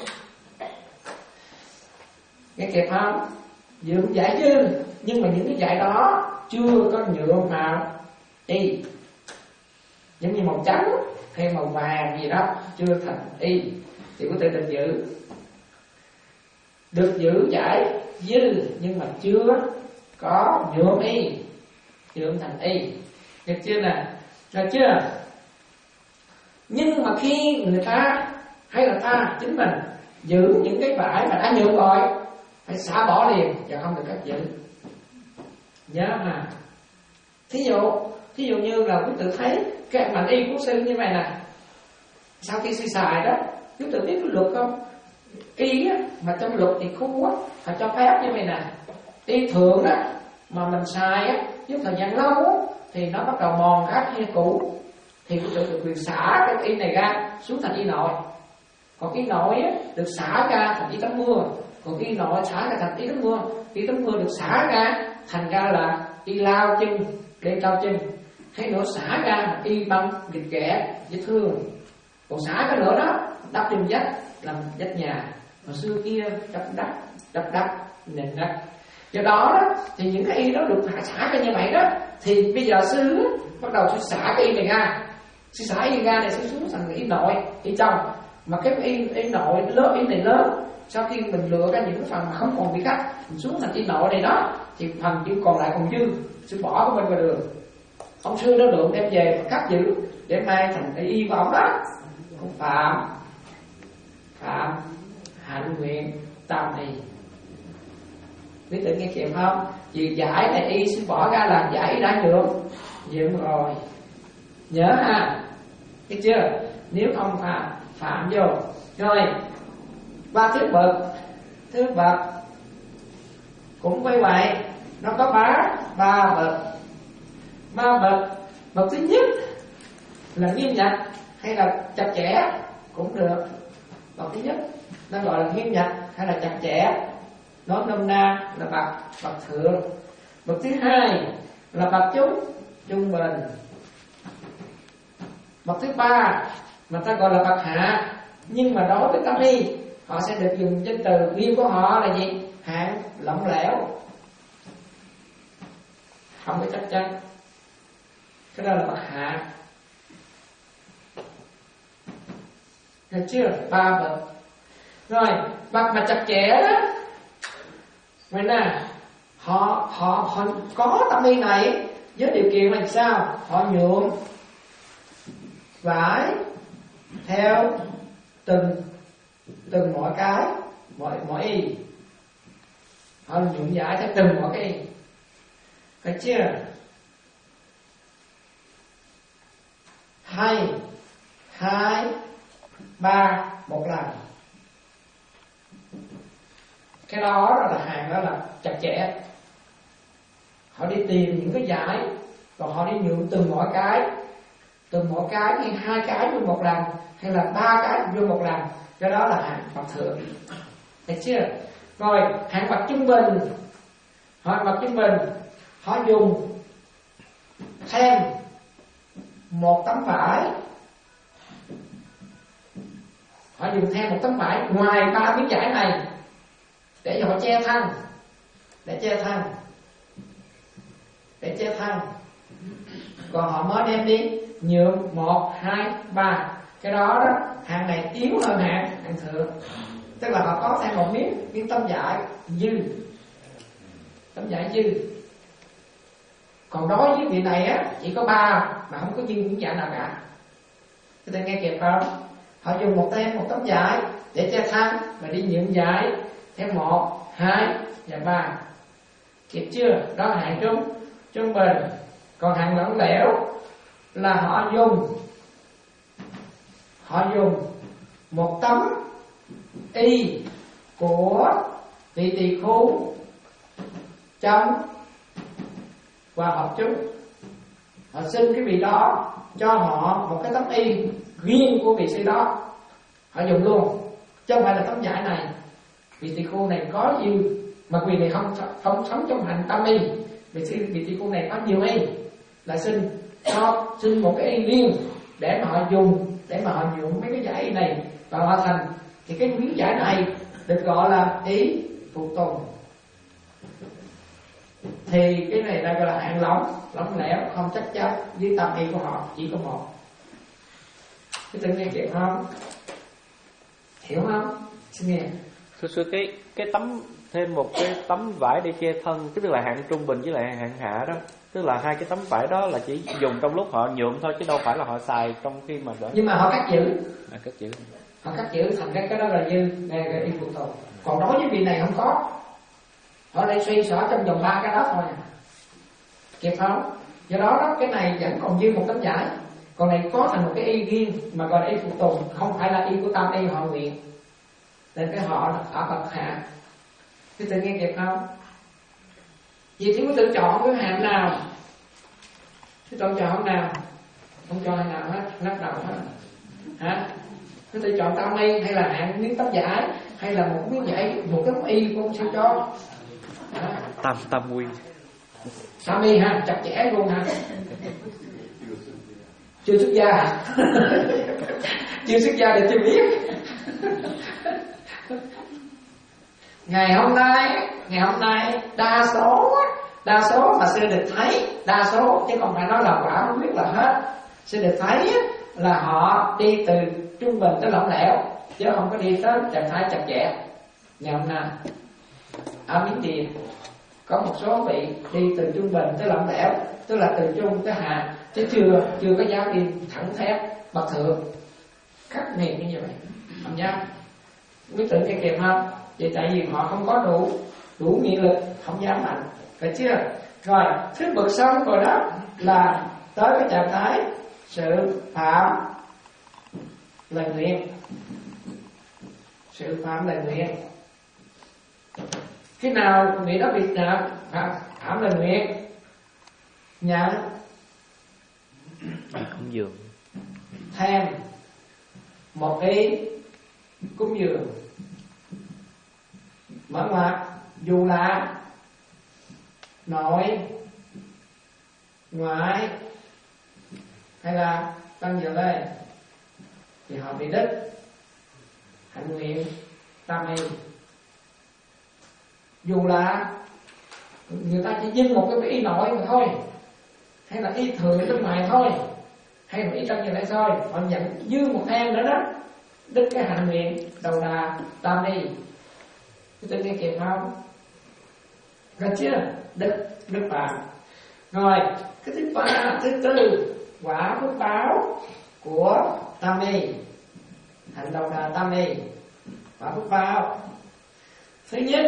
Nghe kịp không? Dưỡng giải dư, nhưng mà những cái giải đó chưa có nhượng màu y, giống như màu trắng hay màu vàng gì đó, chưa thành y thì có thể được giữ. Được giữ giải dư nhưng mà chưa có nhượng y, nhượng thành y. Được chưa nè? Được chưa? Nhưng mà khi người ta hay là ta chính mình giữ những cái bãi mà đã nhượng rồi, phải xả bỏ liền và không được cất giữ. Nhớ mà. Thí dụ thí dụ như là quý tự thấy cái mạnh y của sư như vậy nè, sau khi sư xài đó, quý tự biết cái luật không? Y á, mà trong luật thì khu á, phải cho phép như vậy nè. Y thường đó mà mình xài á, với thời gian lâu á, thì nó bắt đầu mòn các hay cũ, thì quý tự được quyền xả cái y này ra xuống thành y nội. Còn y nội á, được xả ra thành y tắm mưa. Còn y nội xả ra thành y tắm mưa. Y tắm mưa được xả ra thành ra là y lao chân, để cao chân. Hay nữa xả ra là y băng, nghịch ghẻ, vết thương. Còn xả cái nữa đó, đắp trên vách, làm vách nhà. Hồi xưa kia đắp đắp, đắp đắp, nền đất. Do đó đó, thì những cái y đó được thả xả ra như vậy đó. Thì bây giờ sư bắt đầu sư xả cái y này ra. Sư xả y ra này sư xuống thành y nội, y trong. Mà cái y, y nội lớn, y này lớn. Sau khi mình lựa ra những cái phần mà không còn bị cắt, mình xuống thành y nội này đó, thì phần chỉ còn lại còn dư, sư bỏ của mình vào đường. Ông sư đó lượng đem về và cắt giữ để mai thành cái y của ông đó. Ông Phạm Phạm hạnh nguyện tam y. Biết tự nghe kịp không? Vì giải này y sư bỏ ra là giải đã nhuộm nhuộm rồi. Nhớ ha, biết chưa? Nếu ông phạm phạm vô rồi ba thứ bậc, thứ bậc cũng quay vậy, nó có ba ba bậc. Ba bậc, bậc thứ nhất là nghiêm nhặt hay là chặt chẽ cũng được. Bậc thứ nhất nó gọi là nghiêm nhặt hay là chặt chẽ, nói nôm na là bậc bậc thượng. Bậc thứ hai là bậc trung trung bình. Bậc thứ ba mà ta gọi là bậc hạ, nhưng mà đối với Tam Y họ sẽ được dùng danh từ riêng của họ là gì? Hạng lỏng lẻo, không có chắc chắn. Cái đó là bậc hạ. Được chưa? Ba bậc. Rồi bậc mà chặt chẽ đó, vậy nè, họ họ họ có Tam Y này với điều kiện là sao? Họ nhuộm vải theo từng từng mọi cái, mọi mọi y. Họ nhuộm vải theo từng mọi cái y. Được chưa? Hai hai ba một lần. Cái đó là hàng đó là chặt chẽ. Họ đi tìm những cái giải, còn họ đi nhuộm từng mỗi cái, từng mỗi cái hay hai cái vô một lần, hay là ba cái vô một lần. Cái đó là hạng bậc thượng. Được chưa? Rồi hạng bậc trung bình, họ bậc trung bình họ dùng thêm một tấm vải, họ dùng thêm một tấm vải ngoài ba miếng vải này để cho họ che thân, để che thân, để che thân. Còn họ mới đem đi nhuộm một, hai, ba. Cái đó đó, hạng này yếu hơn hạng hạng thượng. Tức là họ có thêm một miếng miếng tấm vải dư, tấm vải dư. Còn đối với vị này á, chỉ có ba mà không có dư miếng vải nào cả. Các bạn nghe kịp không? Họ dùng một thêm một tấm vải để che thân và đi nhuộm vải thêm một, hai và ba. Kịp chưa? Đó hạng trung trung bình. Còn hạng lỏng lẻo là họ dùng họ dùng một tấm y của vị tỳ khưu trong và học chúng. Họ xin cái vị đó cho họ một cái tấm y riêng của vị sư đó, họ dùng luôn, chứ không phải là tấm vải này. Vị tỳ khưu này có dư, mà vị này không không sống trong hành Tam Y. Vị sư vị tỳ khưu này có nhiều y, là xin cho xin một cái y riêng để mà họ dùng, để mà họ nhuộm mấy cái vải này và họ thành. Thì cái miếng vải này được gọi là ý phục tùng. Thì cái này là gọi là hạng lỏng, lỏng lẻo, không chắc chắn. Với Tam Y của họ chỉ có một. Cái tự nghe kịp không? Hiểu không? Xin nghe. Thưa sư, cái cái tấm thêm một cái tấm vải để che thân, tức là hạng trung bình với lại hạng hạ đó, tức là hai cái tấm vải đó là chỉ dùng trong lúc họ nhuộm thôi, chứ đâu phải là họ xài trong khi mà đỡ. Nhưng mà họ cắt giữ. À, cắt giữ. Họ cắt giữ thành cái cái đó là dư, này là y phục tùng. Còn đối với vị này không có, họ lại suy xỏ trong vòng ba cái đó thôi à. Kịp không? Do đó, đó cái này vẫn còn dư một tấm vải, còn này có thành một cái y riêng mà gọi là y phục tùng, không phải là y của Tam Y họ nguyện. Nên cái họ ở bậc hạ. Cái tự nghe kịp không? Vì chỉ có tự chọn cái hạng nào, chứ chọn chọn nào, không cho hạng nào hết, lắc đầu hết. Hả? Có thể chọn tam y hay là hạng miếng tóc giải, hay là một miếng giải, một cái y cũng sẽ cho. Tam tam quy. Tam y ha, chặt chẽ luôn ha. Chưa xuất gia hả? Chưa xuất gia để chưa biết. Ngày hôm nay, ngày hôm nay đa số, đa số mà sư được thấy, đa số chứ không phải nói là quả không biết là hết. Sư được thấy là họ đi từ trung bình tới lỏng lẻo, chứ không có đi tới trạng thái chặt chẽ. Ngày hôm nay ở Miến Điện có một số vị đi từ trung bình tới lỏng lẻo, tức là từ trung tới hạ, chứ chưa chưa có dám đi thẳng thép bậc thượng khắc nghiệt như vậy. Không dám. Quý tưởng nghe kịp không? Vậy tại vì họ không có đủ đủ nghị lực, không dám mạnh, phải chưa? Rồi thứ bậc xong rồi đó là tới cái trạng thái sự phạm lời nguyện. Sự phạm lời nguyện. Khi nào vị đó bị nào phạm, phạm lời nguyện, nhận Cúng dường, thêm một ý cúng dường, mở ngoặt, dù là nội, ngoại hay là tăng giờ đây thì họ bị đích hạnh nguyện tam y. Dù là người ta chỉ dưng một cái ý nội mà thôi, hay là ý thường ở bên ngoài thôi, hay là ý trong giờ đây thôi, họ nhận dư một thêm nữa đó, đích cái hạnh nguyện đầu là tam y. Cái tự nghe kịp không? Rồi chưa? Đức, đức phạm. Rồi, cái thứ ba, thứ tư, quả phước báo của tam y. Hành đầu là tam y. Quả phước báo. Thứ nhất,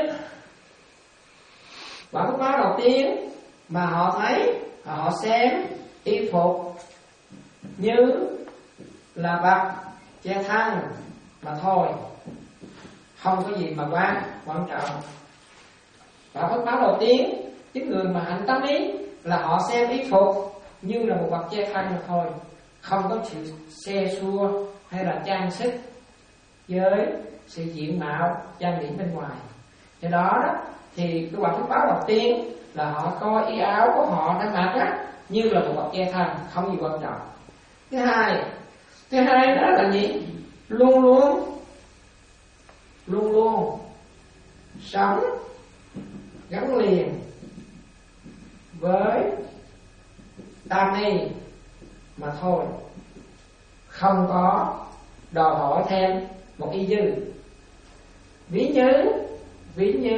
quả phước báo đầu tiên mà họ thấy, họ xem y phục như là bạc che thân mà thôi, không có gì mà quá quan trọng. Và phước báo đầu tiên, những người mà hạnh tam ý là họ xem y phục như là một vật che thân mà thôi, không có sự xe xua hay là trang sức với sự diện mạo trang điểm bên ngoài. Do đó, đó thì cái quả phước báo đầu tiên là họ coi y áo của họ đang mặc á như là một vật che thân, không gì quan trọng. Thứ hai, thứ hai đó là gì? Luôn luôn luôn luôn sống gắn liền với tam ni mà thôi, không có đòi hỏi thêm một y dư. Ví như ví như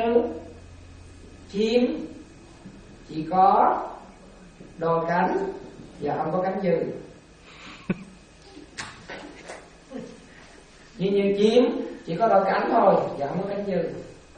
chim chỉ có đôi cánh và không có cánh dư. Như như chim chỉ có đôi cánh thôi và không có cánh dư.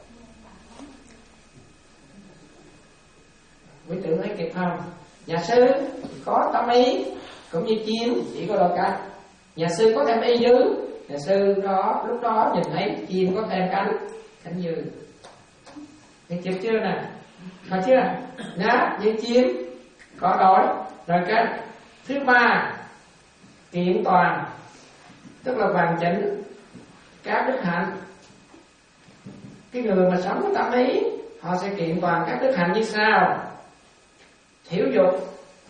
Quý tưởng thấy kịp không? Nhà sư có tâm ý cũng như chim chỉ có đôi cánh. Nhà sư có thêm y dư, nhà sư đó lúc đó nhìn thấy chim có thêm cánh cánh dư. Thì chịu chưa nè? Phải chưa? Nhá, như chim có đôi đôi cánh. Thứ ba, kiện toàn, tức là hoàn chỉnh các đức hạnh. Cái người mà sống với tâm ý, họ sẽ kiện toàn các đức hạnh như sau. Thiểu dục.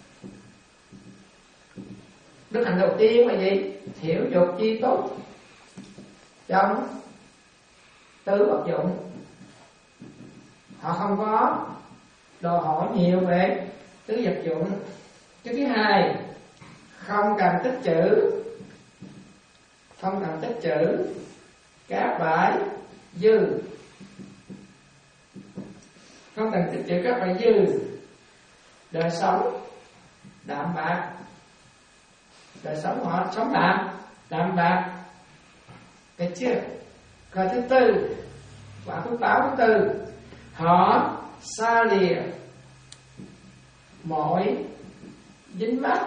Đức hạnh đầu tiên là gì? Thiểu dục chi tốt trong tứ vật dụng. Họ không có đòi hỏi nhiều về tứ vật dụng. Cái thứ hai, không cần tích trữ, không cần tích trữ các bãi dư, không cần tích trữ các bãi dư. Đời sống đạm bạc, đời sống họ sống đạm đạm bạc, được chưa? Rồi thứ tư, quả phước báo thứ tư, họ xa lìa mọi dính mắc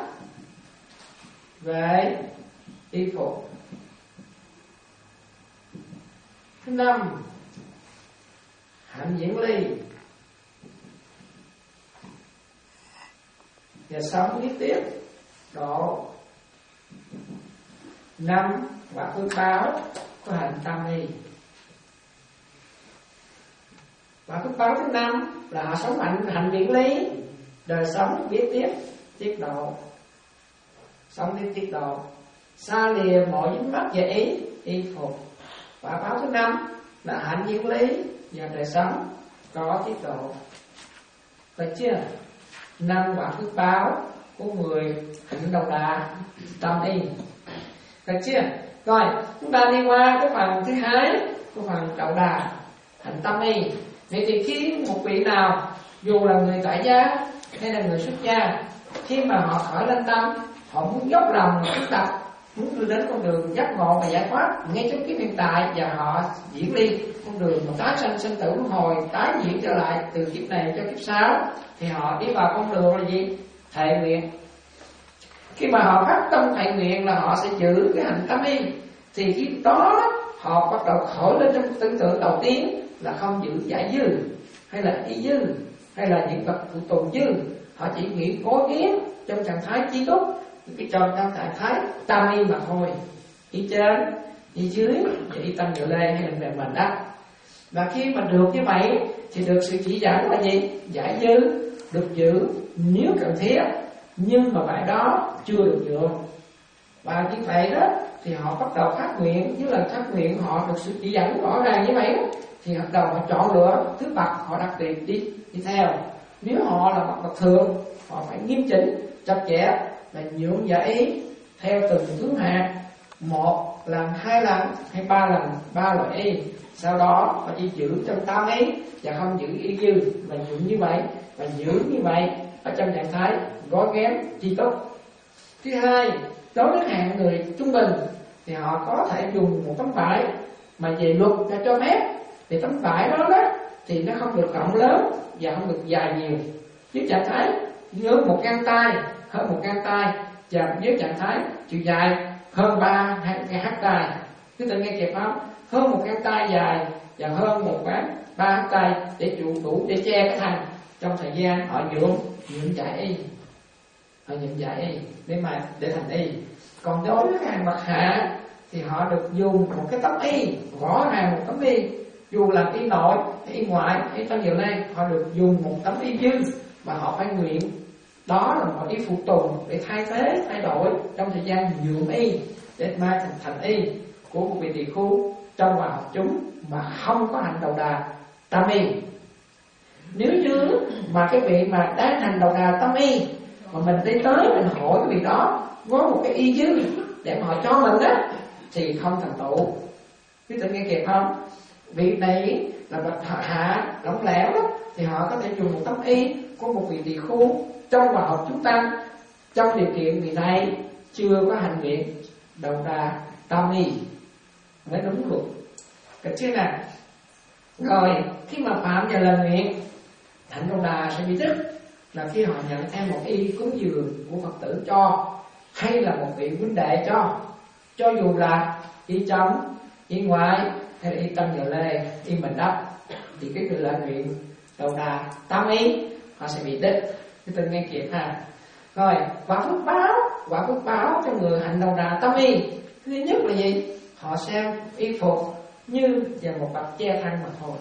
về y phục. Thứ năm, hạnh diễn ly, và sống lý tiếp độ năm và phước báo của hành tam y. Và phước báo thứ năm là họ sống hạnh hạnh viện lý, đời sống biết tiếp tiết độ, sống biết tiết độ, xa lìa mọi dính mắc về ý y phục. Và báo thứ năm là hạnh viện lý và đời sống có tiết độ. Phải chưa? Năm quả phước báo của người hạnh đầu đà tam y. Được chưa? Rồi chúng ta đi qua cái phần thứ hai của phần đầu đà hạnh tam y. Vậy thì khi một vị nào dù là người tại gia hay là người xuất gia, khi mà họ khởi lên tâm, họ muốn dốc lòng tu tập, muốn đưa đến con đường giác ngộ và giải thoát ngay trong kiếp hiện tại, và họ diễn đi con đường mà tái sanh sinh tử luân hồi, tái diễn trở lại từ kiếp này cho kiếp sau, thì họ đi vào con đường là gì? Thệ nguyện. Khi mà họ phát tâm thệ nguyện là họ sẽ giữ cái hạnh tam y, thì khi đó họ bắt đầu khởi lên trong tưởng tượng đầu tiên là không giữ giải dư hay là y dư hay là những vật phụ tùng dư. Họ chỉ nghĩ cố gắng trong trạng thái chi túc, cái trong trong trạng thái tam y mà thôi, y trên y dưới và y tâm nhựa lê hay là về mình đó. Và khi mà được như vậy thì được sự chỉ dẫn là gì? Giải dư được giữ nếu cần thiết, nhưng mà bài đó chưa được nhượng. Và như vậy đó thì họ bắt đầu phát nguyện, như là phát nguyện họ được sự chỉ dẫn rõ ràng như vậy đó, thì bắt đầu họ chọn lựa thứ bậc họ đặc biệt đi đi theo. Nếu họ là bậc bậc thượng, họ phải nghiêm chỉnh chặt chẽ và nhượng giải theo từng tướng hạng, một lần, hai lần hay ba lần, ba loại y. Sau đó họ chỉ giữ trong tam y và không giữ y dư, và nhượng như vậy và giữ như vậy ở trong trạng thái gói ghém chi túc. Thứ hai, đối với hạng người trung bình thì họ có thể dùng một tấm vải mà về luật cho cho phép, thì tấm vải đó đó thì nó không được rộng lớn và không được dài nhiều, với trạng thái hơn một gang tay, hơn một gang tay, và với trạng thái chiều dài hơn ba cái hắt tay. Cứ tự nghe kịp không? Hơn một gang tay dài và hơn một ván ba hắt tay để trụ đủ để che cái thành. Trong thời gian họ nhuộm nhuộm giải y, họ nhuộm giải y để mà để thành y. Còn đối với hàng bậc hạ thì họ được dùng một cái tấm y, rõ ràng một tấm y, dù là y nội hay y ngoại hay trong nhiều nay, họ được dùng một tấm y dư và họ phải nguyện đó là một y phụ tùng để thay thế thay đổi trong thời gian nhuộm y để mang thành thành y của một vị tỳ khưu trong và học chúng mà không có hành đầu đà tam y. Nếu như mà cái vị mà đang hành đầu đà tam y mà mình đi tới mình hỏi cái vị đó có một cái y dư để mà họ cho mình đó thì không thành tựu. Quý tự nghe kịp không? Vị này là bậc hạ lỏng lẻo đó, thì họ có thể dùng một tấm y của một vị tỳ khưu trong và học chúng ta, trong điều kiện vị này chưa có hành nguyện đầu đà tam y mới đúng luật. Được chưa nào? Rồi khi mà phạm vào lời nguyện hạnh đầu đà sẽ bị đứt là khi họ nhận thêm một y cúng dường của Phật tử cho, hay là một vị huynh đệ cho, cho dù là y trong, y ngoại hay là y tâm giờ lê, y mình đắp, thì cái người lợi nguyện đầu đà tam y họ sẽ bị đứt. Cái từng nghe kịp ha. Rồi quả phước báo, quả phước báo cho người hành đầu đà tam y thứ nhất là gì? Họ xem y phục như là một bậc che thân mà thôi.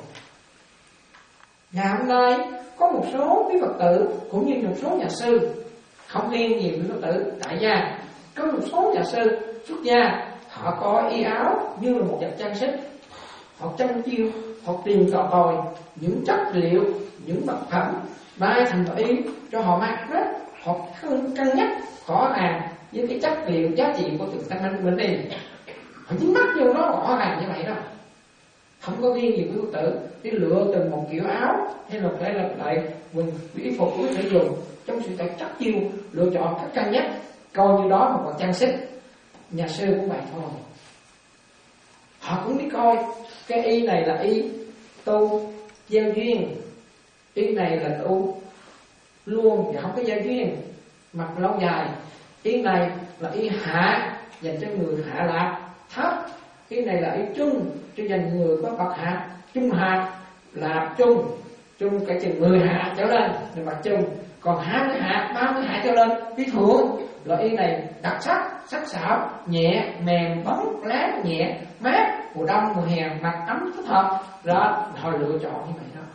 Ngày hôm nay có một số quý Phật tử cũng như một số nhà sư, không riêng nhiều quý Phật tử tại gia, có một số nhà sư xuất gia họ có y áo như là một vật trang sức, họ chăm chiêu, họ tìm tòi tòi những chất liệu, những vật phẩm mai thành y cho họ mặc đó, họ cân nhắc rõ ràng với cái chất liệu giá trị của từng tăng năng mình đi, họ dính mắt vô nó rõ ràng như vậy đó. Không có riêng gì quý Phật tử đi lựa từng một kiểu áo hay là phải là lại quần y phục của thể dùng trong sự chất chiêu lựa chọn cách cân nhắc, coi như đó một vật trang sức. Nhà sư cũng vậy thôi, họ cũng đi coi cái y này là y tu gieo duyên, y này là tu luôn và không có gieo duyên mặc lâu dài, y này là y hạ dành cho người hạ lạc thấp, y này là y trung cho dành người có bậc hạ trung hạ lạc trung chung cả chừng mười hạ trở lên là mặt chung, còn hai mươi hạ, ba mươi hạ trở lên y thượng. Loại y này đặc sắc, sắc sảo, nhẹ, mềm, bóng, láng, nhẹ, mát, mùa đông, mùa hè, mặc ấm thích hợp. Đó, họ lựa chọn như vậy đó.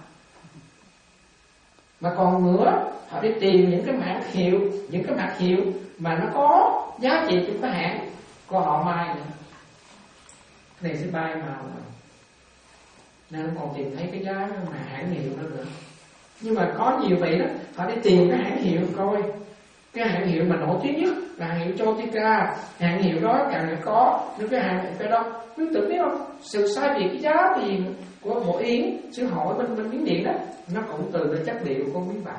Mà còn nữa, họ đi tìm những cái mảng hiệu, những cái mặt hiệu mà nó có giá trị của cái hãng của họ mai nữa. Cái này sẽ bay màu rồi, nên không còn tìm thấy cái giá mà hãng hiệu đó nữa. Nhưng mà có nhiều vị đó, họ đi tìm cái hãng hiệu coi, cái hãng hiệu mà nổi tiếng nhất là hãng hiệu Chotika, hãng hiệu đó càng phải có những cái hãng cái đó. Quý tử biết không, sự sai biệt cái giá tiền của bộ yến sư hội bên bên Miến Điện đó, nó cũng từ cái chất liệu của quý bài.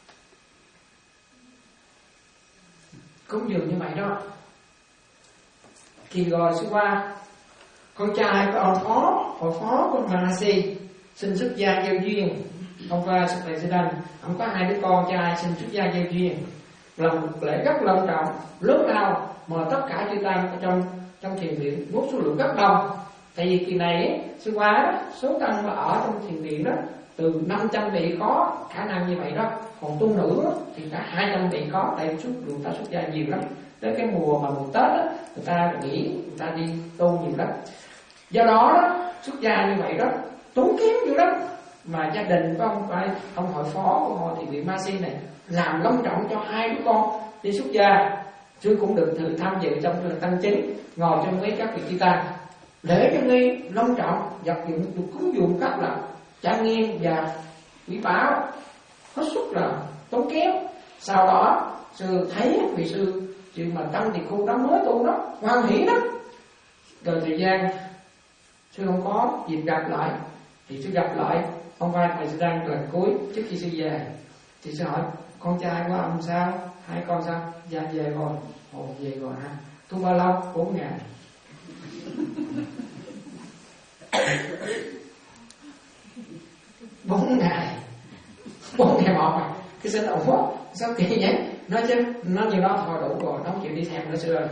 Cũng dường như vậy đó. Khi gọi sư qua, con trai của ông phó, hội phó của Mahasi xin xuất gia gieo duyên. Ông qua sự thầy sư đành, ông có hai đứa con trai xin xuất gia gieo duyên. Làm lễ rất long trọng, lúc nào mời tất cả chư tăng ở trong trong thiền viện, với số lượng rất đông. Tại vì kỳ này ấy, sư qua số tăng mà ở trong thiền viện đó từ năm trăm vị có khả năng như vậy đó, còn tu nữ thì cả hai trăm vị có, tại số lượng ta xuất gia nhiều lắm. Tới cái mùa mà mùa Tết đó, người ta nghỉ, người ta đi tu nhiều lắm. Do đó, đó xuất gia như vậy đó tốn kém dữ lắm. Mà gia đình của ông phải ông hội phó của hội thiền viện Mahasi này làm long trọng cho hai đứa con đi xuất gia. Sư cũng được thử tham dự trong cái tăng chính, ngồi trong mấy các vị chư tăng, lễ cho nghi long trọng, vật dụng được cúng dường các là trang nghiêm và quý báu, hết sức là tốn kém. Sau đó sư thấy vị sư chuyện mà tăng thì khu đó mới tu đó hoan hỷ lắm. Rồi thời gian sư không có dịp gặp lại, thì sư gặp lại ông vai thầy sư đang lần cuối trước khi sư về, thì sư hỏi con trai của ông sao, hai con sao? Dạ về rồi. Ồ về rồi ha. Tu bao lâu? Bốn ngày. Bốn ngày. Bốn ngày một à. Cái xin ông Phúc sao kỳ vậy? Nói chứ nói như đó thôi đủ rồi, nó không chịu đi theo nữa sư ơi.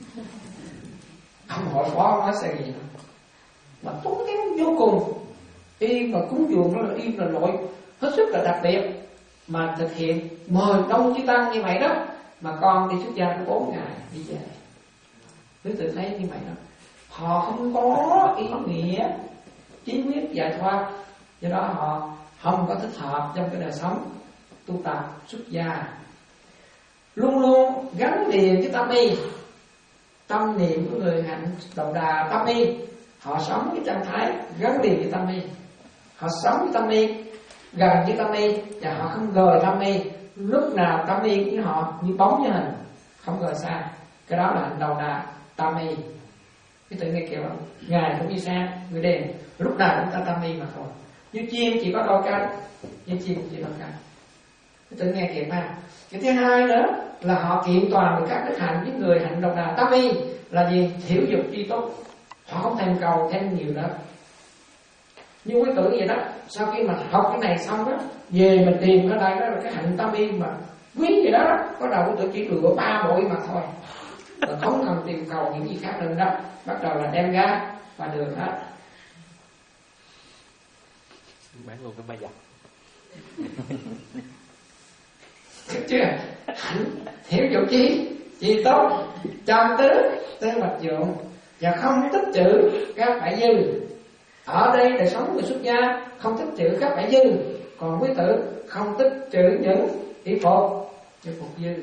Ông hội phó nói sao gì mà tốn kém vô cùng. Y mà cúng dường nó là y là loại hết sức là đặc biệt, mà thực hiện mời đông chư tăng như vậy đó, mà con đi xuất gia có bốn ngày đi về. Quý tự thấy như vậy đó, họ không có ý nghĩa chí quyết giải thoát, do đó họ không có thích hợp trong cái đời sống tu tập xuất gia. Luôn luôn gắn liền với tâm y, tâm niệm của người hạnh đầu đà tâm y. Họ sống cái trạng thái gắn liền với tâm y, họ sống với tâm y, gần với tâm y, và họ không rời tâm y. Lúc nào tâm y của họ như bóng với hình, không rời xa. Cái đó là đầu đà tâm y. Cái tự nghe kiểu ngày cũng như sáng, người đêm, lúc nào cũng ta tâm y mà thôi. Như chim chỉ có đôi cánh, như chim chỉ đôi cánh. Cái tự nghe kiểu ha. Cái thứ hai nữa là họ kiện toàn được các đức hạnh với người hạnh đầu đà tâm y là gì? Thiểu dục chi túc. Họ không thèm cầu thêm nhiều nữa. Như quý tử vậy đó, sau khi mà học cái này xong đó, về mình tìm ở đây đó là cái hạnh tâm y mà quý vậy đó, có đầu quý tử chỉ lựa ba bội mà thôi, rồi không cần tìm cầu những gì khác nữa đó. Bắt đầu là đem ra và đường hết. Bán luôn cái ba dọc. Được chưa? Hạnh hiểu dục chi chi tốt, trong tứ tư mạch dụng, và không tích trữ các phải dư. Ở đây đời sống người xuất gia không tích trữ các phải dư, còn quý tử không tích trữ những y phục, y phục dư.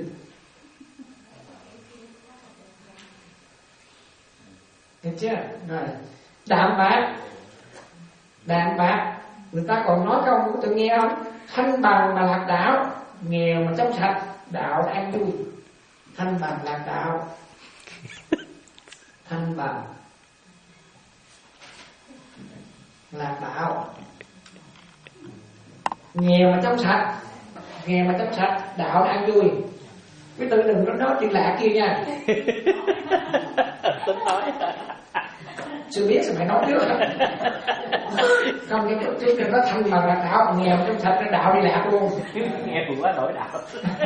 Được chưa? Rồi đạm bạc, đạm bạc, người ta còn nói câu của tôi nghe không? Thanh bằng mà lạc đạo, nghèo mà trong sạch, đạo an vui. Thanh bằng lạc đạo, thanh bằng lạc đạo, nghèo mà trong sạch, nghèo mà trong sạch, đạo an vui. Quý tử đừng có nói chuyện lạ kia nha. Tính nói. Sư biết sao phải nói trước. Không, nhưng chứ đừng có thanh bằng lạc đạo, nghèo mà trong sạch, đạo đi lạc luôn. Nghe cũng quá nổi đạo.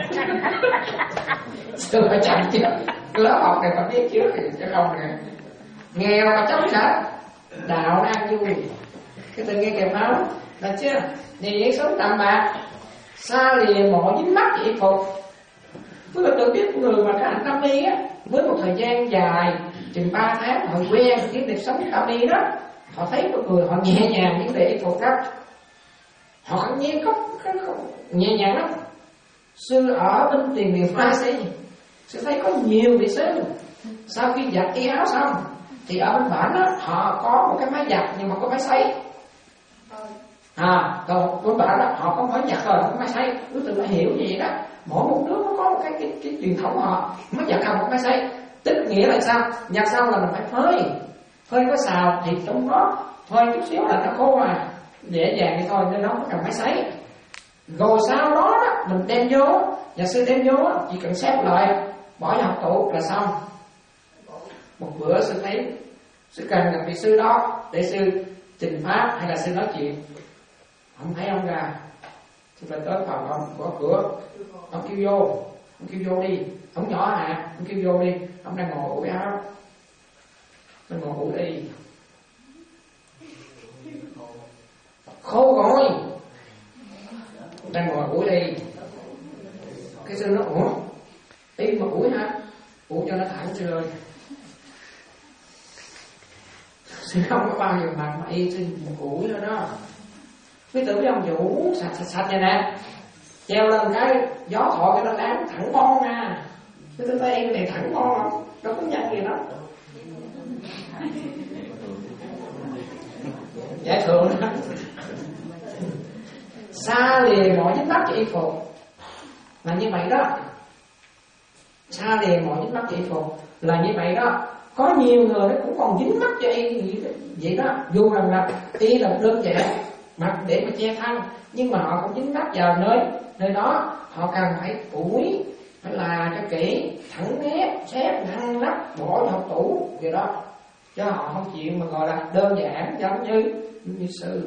Sư phải chặn chứ. Lớp học này phải biết trước chứ không nè. Nghèo mà trong sạch, đạo an vui. Cái từ nghe kèm áo là chứ này sống tạm bạc, xa lìa mọi dính mắc chỉ phục. Quý Phật tử biết người mà có hạnh tam ni á, với một thời gian dài chừng ba tháng họ quen với việc sống tam ni đó, họ thấy một người họ nhẹ nhàng những đề phục đó, họ nghe có, có, có nhẹ nhàng lắm. Sư ở bên tiền viện Hoa Sĩ, sư thấy có nhiều vị sư sau khi giặt y áo xong thì ở bên bản đó họ có một cái máy giặt nhưng mà có máy sấy. À, còn bên bản đó họ có máy giặt rồi, có máy sấy. Quý vị phải hiểu gì đó. Mỗi một nước nó có một cái, cái, cái truyền thống họ. Máy giặt không một máy sấy. Tức nghĩa là sao? Giặt xong là mình phải phơi. Phơi có xào thì trong đó phơi chút xíu là nó khô mà dễ dàng thì thôi, nên nó không cần máy sấy. Rồi sau đó, đó mình đem vô, nhà sư đem vô chỉ cần xếp lại, bỏ vào hộp tủ là xong. Một bữa sư thấy sư cần gặp vị sư đó để sư trình pháp hay là sư nói chuyện, không thấy ông ra. Sư phải tới phòng ông gõ cửa, ông kêu vô, ông kêu vô đi, ông nhỏ hả, ông kêu vô đi, ông đang ngồi ủi áo, đang ngồi ủi đi, khô rồi, đang ngồi ủi đi. Cái sư nó ủa, đi mà ủi hả, ủi cho nó thẳng sư ơi. Sư không có bao giờ mặt mà y sư một ủi nữa đó. Quý tử với ông chủ sạch sạch sạch này nè, treo lên cái gió thổi cái nó đáng thẳng bon nha. Quý tử thấy cái này thẳng bon không? Đâu có nhận gì đó. Giải thường đó. Xa lìa mọi dính mắc chỉ phục là như vậy đó. Xa lìa mọi dính mắc chỉ phục là như vậy đó. Có nhiều người nó cũng còn dính mắc cho y vậy đó. Dù rằng là y là đơn giản mặc để mà che thân, nhưng mà họ cũng dính mắc vào nơi nơi đó. Họ cần phải ủi, phải là cho kỹ, thẳng nét, xếp, ngăn nắp, bỏ vào hộp tủ vậy đó. Cho họ không chịu mà gọi là đơn giản giống như như sư.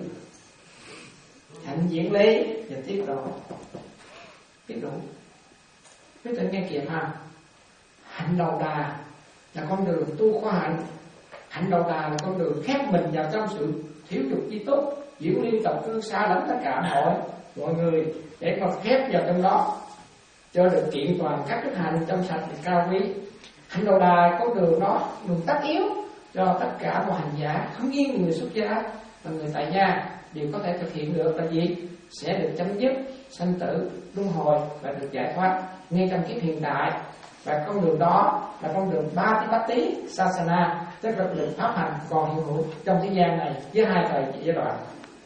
Hạnh diễn lý và tiết độ, tiết độ. Quý tự nghe kịp ha. Hạnh đầu đà là con đường tu khoa hạnh. Hạnh đầu đà là con đường khép mình vào trong sự thiếu dục chi túc, diễn liên tập cư xa lánh tất cả mọi mọi người để mà khép vào trong đó cho được kiện toàn các đức hạnh trong sạch và cao quý. Hạnh đầu đà con đường đó đường tất yếu cho tất cả mọi hành giả, không riêng người xuất gia và người tại gia đều có thể thực hiện được là gì? Sẽ được chấm dứt sanh tử luân hồi và được giải thoát ngay trong kiếp hiện tại. Và con đường đó là con đường Bhatipatti Sasana, tức là đường pháp hành còn hiện hữu trong thế gian này với hai thời giai đoạn.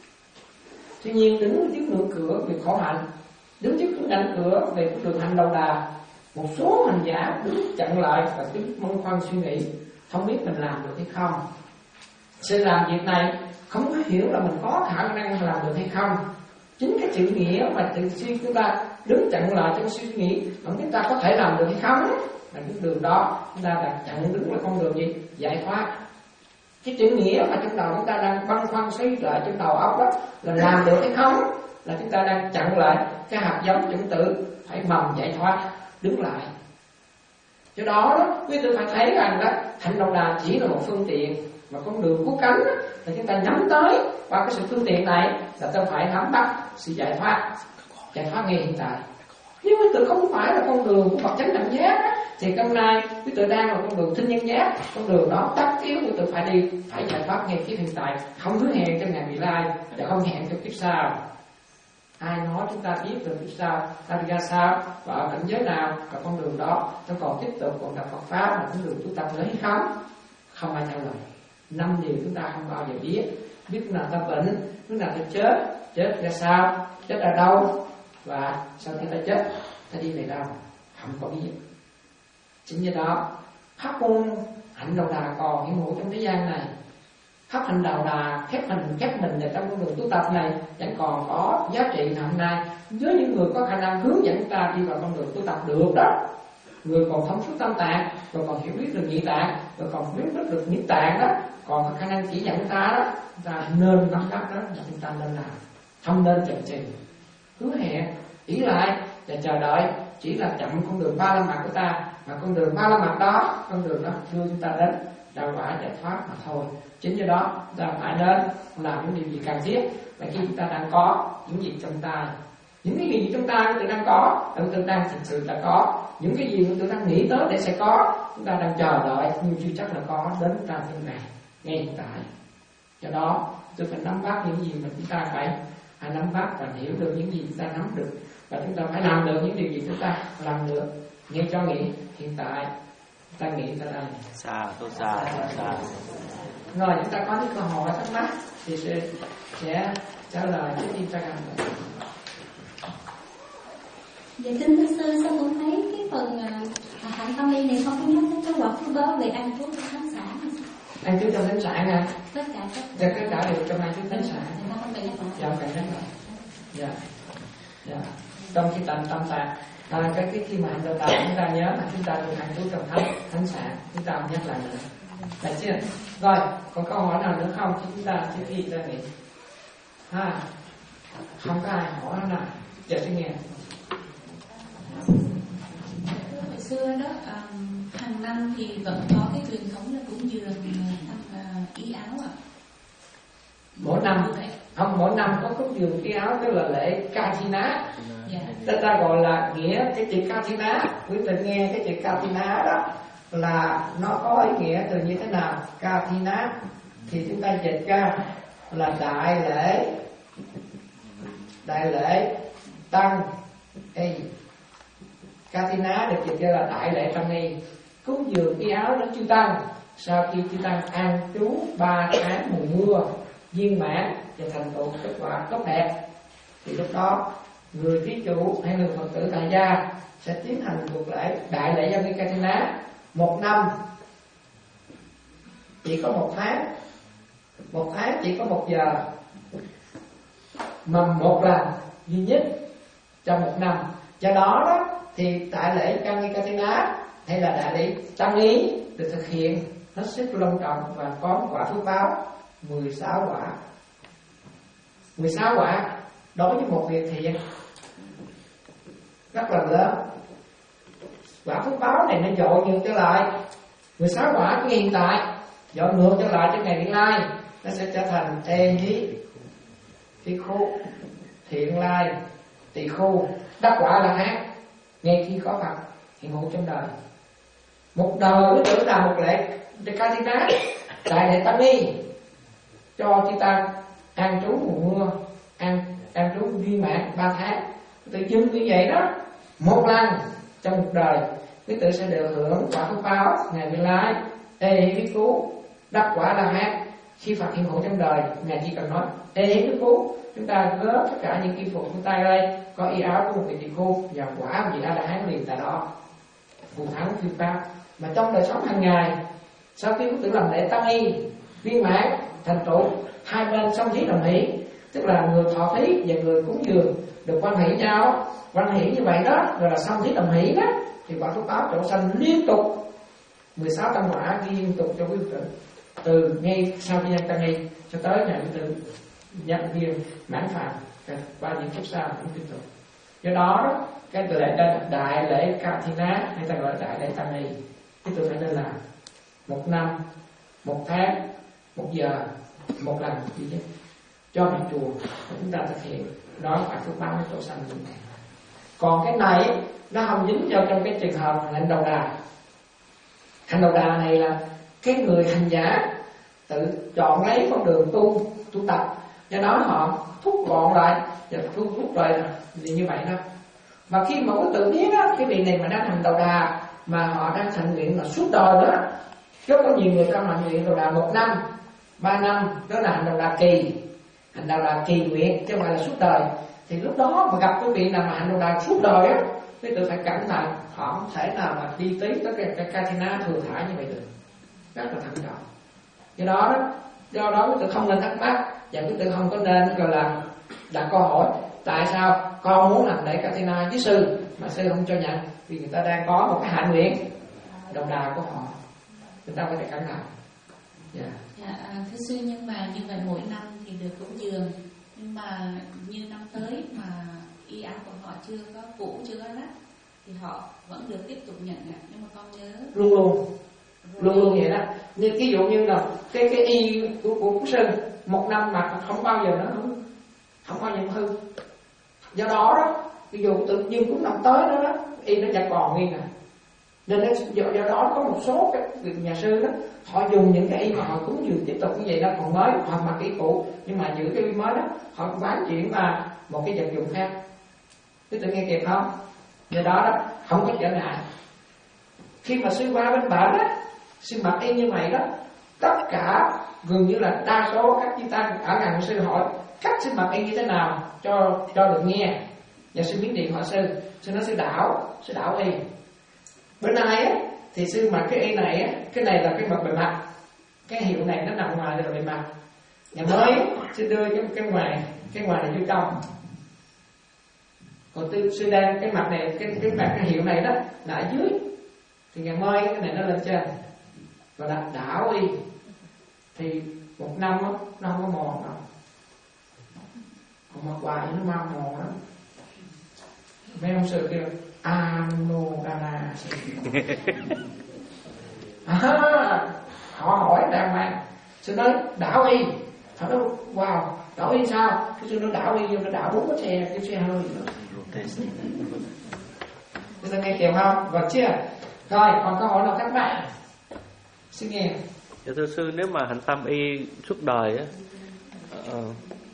Tuy nhiên đứng trước ngưỡng cửa việc khổ hạnh, đứng trước ngưỡng cửa về con đường hành đầu đà, một số hành giả đứng chặn lại và cứ mong khoan suy nghĩ, không biết mình làm được hay không. Sẽ làm việc này không có hiểu là mình có khả năng làm được hay không. Chính cái chữ nghĩa mà tự suy chúng ta đứng chặn lại cho suy nghĩ không chúng ta có thể làm được hay không, là cái đường đó chúng ta đang chặn đứng là con đường gì? Giải thoát. Cái chữ nghĩa mà trong đầu chúng ta đang băn khoăn suy lại trong đầu óc đó là làm được hay không, là chúng ta đang chặn lại cái hạt giống chủng tử phải mầm giải thoát, đứng lại. Do đó, đó quý vị phải thấy rằng đó hạnh đầu đà chỉ là một phương tiện, mà con đường của cánh đó, là chúng ta nhắm tới qua cái sự phương tiện này là ta phải nắm bắt sự giải thoát, giải thoát ngay hiện tại. Nếu quý vị không phải là con đường của Phật chánh đẳng giác đó, thì hôm nay quý vị đang là con đường thiên nhân giác, con đường đó tất yếu quý vị phải đi, phải giải thoát ngay kiếp hiện tại, không hứa hẹn trong ngày vị lai và không hẹn trong kiếp sau. Ai nói chúng ta biết được kiếp sau, ta đi ra sao và ở cảnh giới nào, và con đường đó nó còn tiếp tục còn gặp Phật pháp là con đường tu tập nữa hay không? Không ai trả lời. Năm điều chúng ta không bao giờ biết. Biết lúc nào ta bệnh, lúc nào ta chết, chết ra sao, chết ở đâu, và sau khi ta chết ta đi về đâu, không có biết. Chính như đó pháp môn hạnh đầu đà còn hiện hữu trong thế gian này. Pháp hành đầu đà khép mình khép mình ở trong con đường tu tập này vẫn còn có giá trị ngày hôm nay với những người có khả năng hướng dẫn chúng ta đi vào con đường tu tập được đó. Người còn thông suốt tâm tạng, rồi còn hiểu biết được nhị tạng, rồi còn hiểu biết được niết tạng đó, còn có khả năng chỉ dẫn chúng ta đó, chúng ta nên nắm bắt đó là chúng ta nên làm, không nên chần chừ, hứa hẹn, ý lại và chờ đợi chỉ là chậm con đường ba la mật của ta, mà con đường ba la mật đó, con đường đó đưa chúng ta đến đạo quả giải thoát mà thôi. Chính do đó ta phải nên làm những điều gì cần thiết. Và khi chúng ta đang có những gì trong tay, những cái gì trong tay chúng ta đang có, chúng ta đang thực sự là có, những cái gì chúng ta đang nghĩ tới để sẽ có, chúng ta đang chờ đợi nhưng chưa chắc là có đến trong thiên này ngay hiện tại. Do đó tôi phải nắm bắt những gì mà chúng ta phải phải nắm bắt và hiểu được những gì chúng ta nắm được, và chúng ta phải làm được những điều gì chúng ta làm được ngay cho nghĩ hiện tại. Ta nghĩ ra đây. Xa, tôi xa, xa. Rồi chúng ta có những câu hỏi thắc mắc thì sẽ, sẽ trả lời trước khi ta làm. Dạ kính thưa sư, sao con thấy cái phần à, hạnh tâm y này không có nhắc đến cái quả phước báo về ăn trú trong thánh sản. Ăn trú trong thánh sản hả? Tất cả các dạ, tất cả đều trong ăn trú thánh sản. Dạ không phải nhắc lại. Dạ phải nhắc lại. Dạ. Dạ. Trong khi tận tâm tạng, à, cái cái khi mà hành đầu đạo chúng ta nhớ là chúng ta được ăn trú trong thánh thánh sản, chúng ta không nhắc lại nữa. Được chưa? Rồi, còn câu hỏi nào nữa không? Chúng ta trước khi ra nghỉ. Ha. Không có ai hỏi nào. Dạ xin nghe. Hồi xưa đó, um, hàng năm thì vẫn có cái truyền thống là cúng dường uh, y áo ạ. À. Mỗi năm, không mỗi năm có cúng dường y áo, tức là lễ Kathina. Dạ. Ta ta gọi là nghĩa cái chữ Kathina. Quý vị nghe cái chữ Kathina đó là nó có ý nghĩa từ như thế nào? Kathina thì chúng ta dịch ra là đại lễ, đại lễ tăng y. Kathina được dịch ra là đại lễ tăng y, cúng dường y áo đến chư tăng sau khi chư tăng an trú ba tháng mùa mưa viên mãn và thành tựu kết quả tốt đẹp, thì lúc đó người thí chủ hay người Phật tử tại gia sẽ tiến hành cuộc lễ đại lễ Gia Ni Kathina. Một năm chỉ có một tháng, một tháng chỉ có một giờ, mà một lần duy nhất trong một năm. Do đó đó thì đại lễ Gia Ni Kathina hay là đại lễ tăng y được thực hiện hết sức long trọng và có quả phước báo mười sáu quả. mười sáu quả đối với một việc thiện rất là lớn. Quả phước báo này nó dội ngược trở lại. mười sáu quả của hiện tại dội ngược trở lại cho ngày tương lai, nó sẽ trở thành ê hí, phi khu, thiện lai, tỳ khu, đắc quả là hát ngay khi có Phật hiện hữu trong đời. Một đời cứ tưởng là một lễ Kathina, đại lễ tăng y cho chúng ta an trú mùa mưa, an an trú viên mãn ba tháng. Tự dưng như vậy đó, một lần trong một đời quý tử sẽ được hưởng quả phước báo ngày tương lai ê hí phi cứu, đắc quả là hát khi Phật hiện hữu trong đời. Ngài chỉ cần nói ê hí phi cứu, chúng ta gỡ tất cả những y phục của tay đây có y áo của một vị tỳ khưu và quả vị A La Hán liền tại đó, phù thắng phi pháp. Mà trong đời sống hàng ngày, sau khi quý tử làm lễ tăng y viên mãn thành tựu, hai bên song thí đồng hỷ, tức là người thọ thí và người cúng dường được quan hệ nhau, quan hệ như vậy đó gọi là song thí đồng hỷ đó, thì quả phước báo chỗ sanh liên tục mười sáu tăng quả ghi liên tục cho quý tử từ ngay sau khi nhân tăng y cho tới ngày quý tử nhân viên mãn phàm qua những kiếp sau cũng tiếp tục. Do đó đó, cái lễ đại lễ Kathina hay ta gọi là đại lễ tăng y, quý tử phải nên làm một năm, một tháng, một giờ, một lần duy nhất cho vị chùa chúng ta thực hiện. Đó phải phước báo cái chỗ sanh như này. Còn cái này nó không dính vào trong cái trường hợp hạnh đầu đà. Hạnh đầu đà này là cái người hành giả tự chọn lấy con đường tu tu tập, do đó họ thúc gọn lại và thu thúc lại vì như vậy đó. Mà khi mà có tự biết á, cái vị này mà đang hành đầu đà mà họ đang thành nguyện là suốt đời đó, chứ có nhiều người ta hành nguyện đầu đà một năm, ba năm, đó là hành đầu đà kỳ, hành đầu đà kỳ nguyện chứ không phải là suốt đời. Thì lúc đó mà gặp cái vị nào mà hành đầu đà suốt đời á, thì tôi phải cẩn thận, họ không thể nào mà đi tới tất cả cái Kathina thừa thải như vậy được, rất là thận trọng. Do đó đó, do đó tôi không nên thắc mắc và tôi không có nên gọi là đặt câu hỏi tại sao con muốn làm lễ Kathina với sư mà sư không cho nhận, vì người ta đang có một cái hạnh nguyện đầu đà của họ, người ta phải cẩn thận. Yeah. Dạ, thưa sư, nhưng mà như vậy mỗi năm thì được cúng dường, nhưng mà như năm tới mà y áo của họ chưa có cũ, chưa có rách thì họ vẫn được tiếp tục nhận ạ. Nhưng mà con nhớ luôn luôn luôn luôn vậy đó. Như ví dụ như là cái cái y của của quốc sư một năm mà không bao giờ nó không không bao giờ hư. Do đó đó ví dụ tự nhiên cũng năm tới đó đó y nó vẫn còn nguyên à. Nên nó, do, do đó có một số các nhà sư đó họ dùng những cái y mà họ cũng dường tiếp tục như vậy đó, còn mới hoặc mặc cái cũ nhưng mà giữ cái y mới đó họ bán chuyển qua một cái vật dụng khác. Quý tự nghe kịp không? Do đó đó không có trở ngại. Khi mà sư qua bên bản đó, sư mặc y như vậy đó, tất cả gần như là đa số các chư tăng ở ngàn sư hỏi cách sư mặc y như thế nào cho cho được nghe. Và sư Miến Điện hỏi sư, sư nói sư đảo, sư đảo y. Bữa nay á thì sư mặc cái y này á, cái này là cái mặt bề mặt, cái hiệu này nó nằm ngoài là bề mặt. Nhà mới sư đưa cái cái ngoài, cái ngoài này vô trong. Còn tư sư đang cái mặt này, cái cái mặt cái hiệu này đó là ở dưới. Thì ngày mai cái này nó lên trên. Gọi là đảo y. Thì một năm đó, nó không có mòn đâu. Còn mặc hoài nó mau mòn lắm. Mấy ông sư kêu Anodana. À, họ hỏi đàng hoàng. Sư nói đảo y. Họ nói wow, đảo y sao? Cái sư nói đảo y vô nó đảo bốn cái xe, cái xe hơi gì đó. Bây giờ nghe kịp không? Vâng chưa? Rồi, còn câu hỏi nào các bạn? Xin nghe. Dạ thưa sư, nếu mà hạnh tâm y suốt đời á, uh,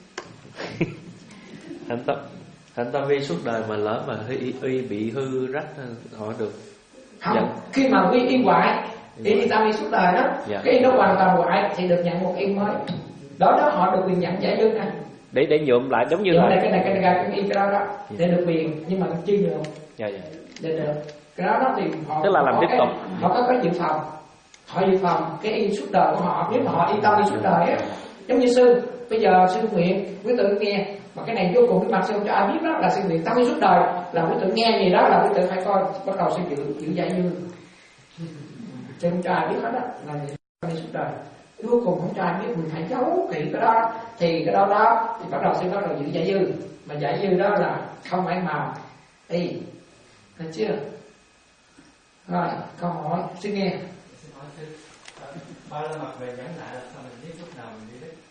hạnh tâm hạnh tâm y suốt đời mà lỡ mà y, y bị hư rách họ được không? Dạ. Khi mà y y hoại, y y tâm y suốt đời đó, dạ. Cái y nó hoàn toàn hoại thì được nhận một y mới. Đó đó họ được quyền nhận giải dương này. Để để nhuộm lại giống như là cái này cái này cái y cái đó đó dạ. Để được quyền nhưng mà chưa nhuộm. Dạ dạ. Để được cái đó đó thì họ tức là làm tiếp tục. Họ có cái dự phòng. Họ dự phòng cái y suốt đời của họ. Nếu mà họ y tâm y suốt đời á, giống như sư bây giờ sư nguyện quý tự nghe mà cái này vô cùng cái mặt sư không cho ai biết đó là sư nguyện tâm y suốt đời, là quý tự nghe gì đó là quý tự phải coi bắt đầu sư dự giữ giải dương. Sư không cho ai biết hết đó là tâm y suốt đời. Cuối cùng không cho ai biết, mình phải giấu kỹ cái đó thì cái đó đó thì bắt đầu sư bắt đầu giữ giải dư, mà giải dư đó là không phải màu y, được chưa? Rồi câu hỏi xin nghe. Ba la mặt về nhẫn nại là sao mình biết lúc nào mình đi đích?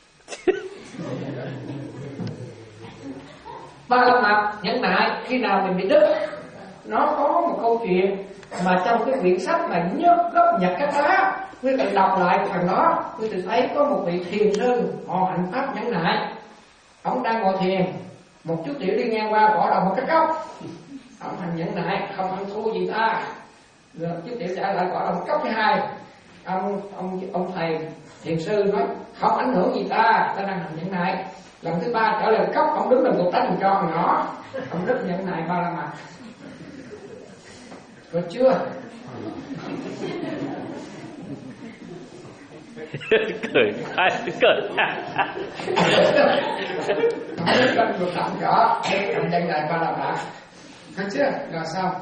Ba la mặt nhẫn nại khi nào mình bị đứt? Nó có một câu chuyện mà trong cái quyển sách mà nhất gốc Nhật Các Á, quý vị đọc lại phần đó, quý vị thấy có một vị thiền sư họ hạnh pháp nhẫn nại. Ông đang ngồi thiền, một chú tiểu đi ngang qua bỏ đầu một cái cốc. Ông hành nhẫn nại, không ăn thua gì ta. Rồi chú tiểu trả lại bỏ đầu một cốc thứ hai. Ông ông ông thầy thiền sư nói không ảnh hưởng gì ta, ta đang hành nhẫn nại. Lần thứ ba trở lại cốc, ông đứng lên một tách tròn nhỏ, ông rất nhẫn nại ba la mặt. Được chưa? cười ai cười Ông được làm rõ ông nhẫn nại ba la mặt. Được chưa? Rồi sao?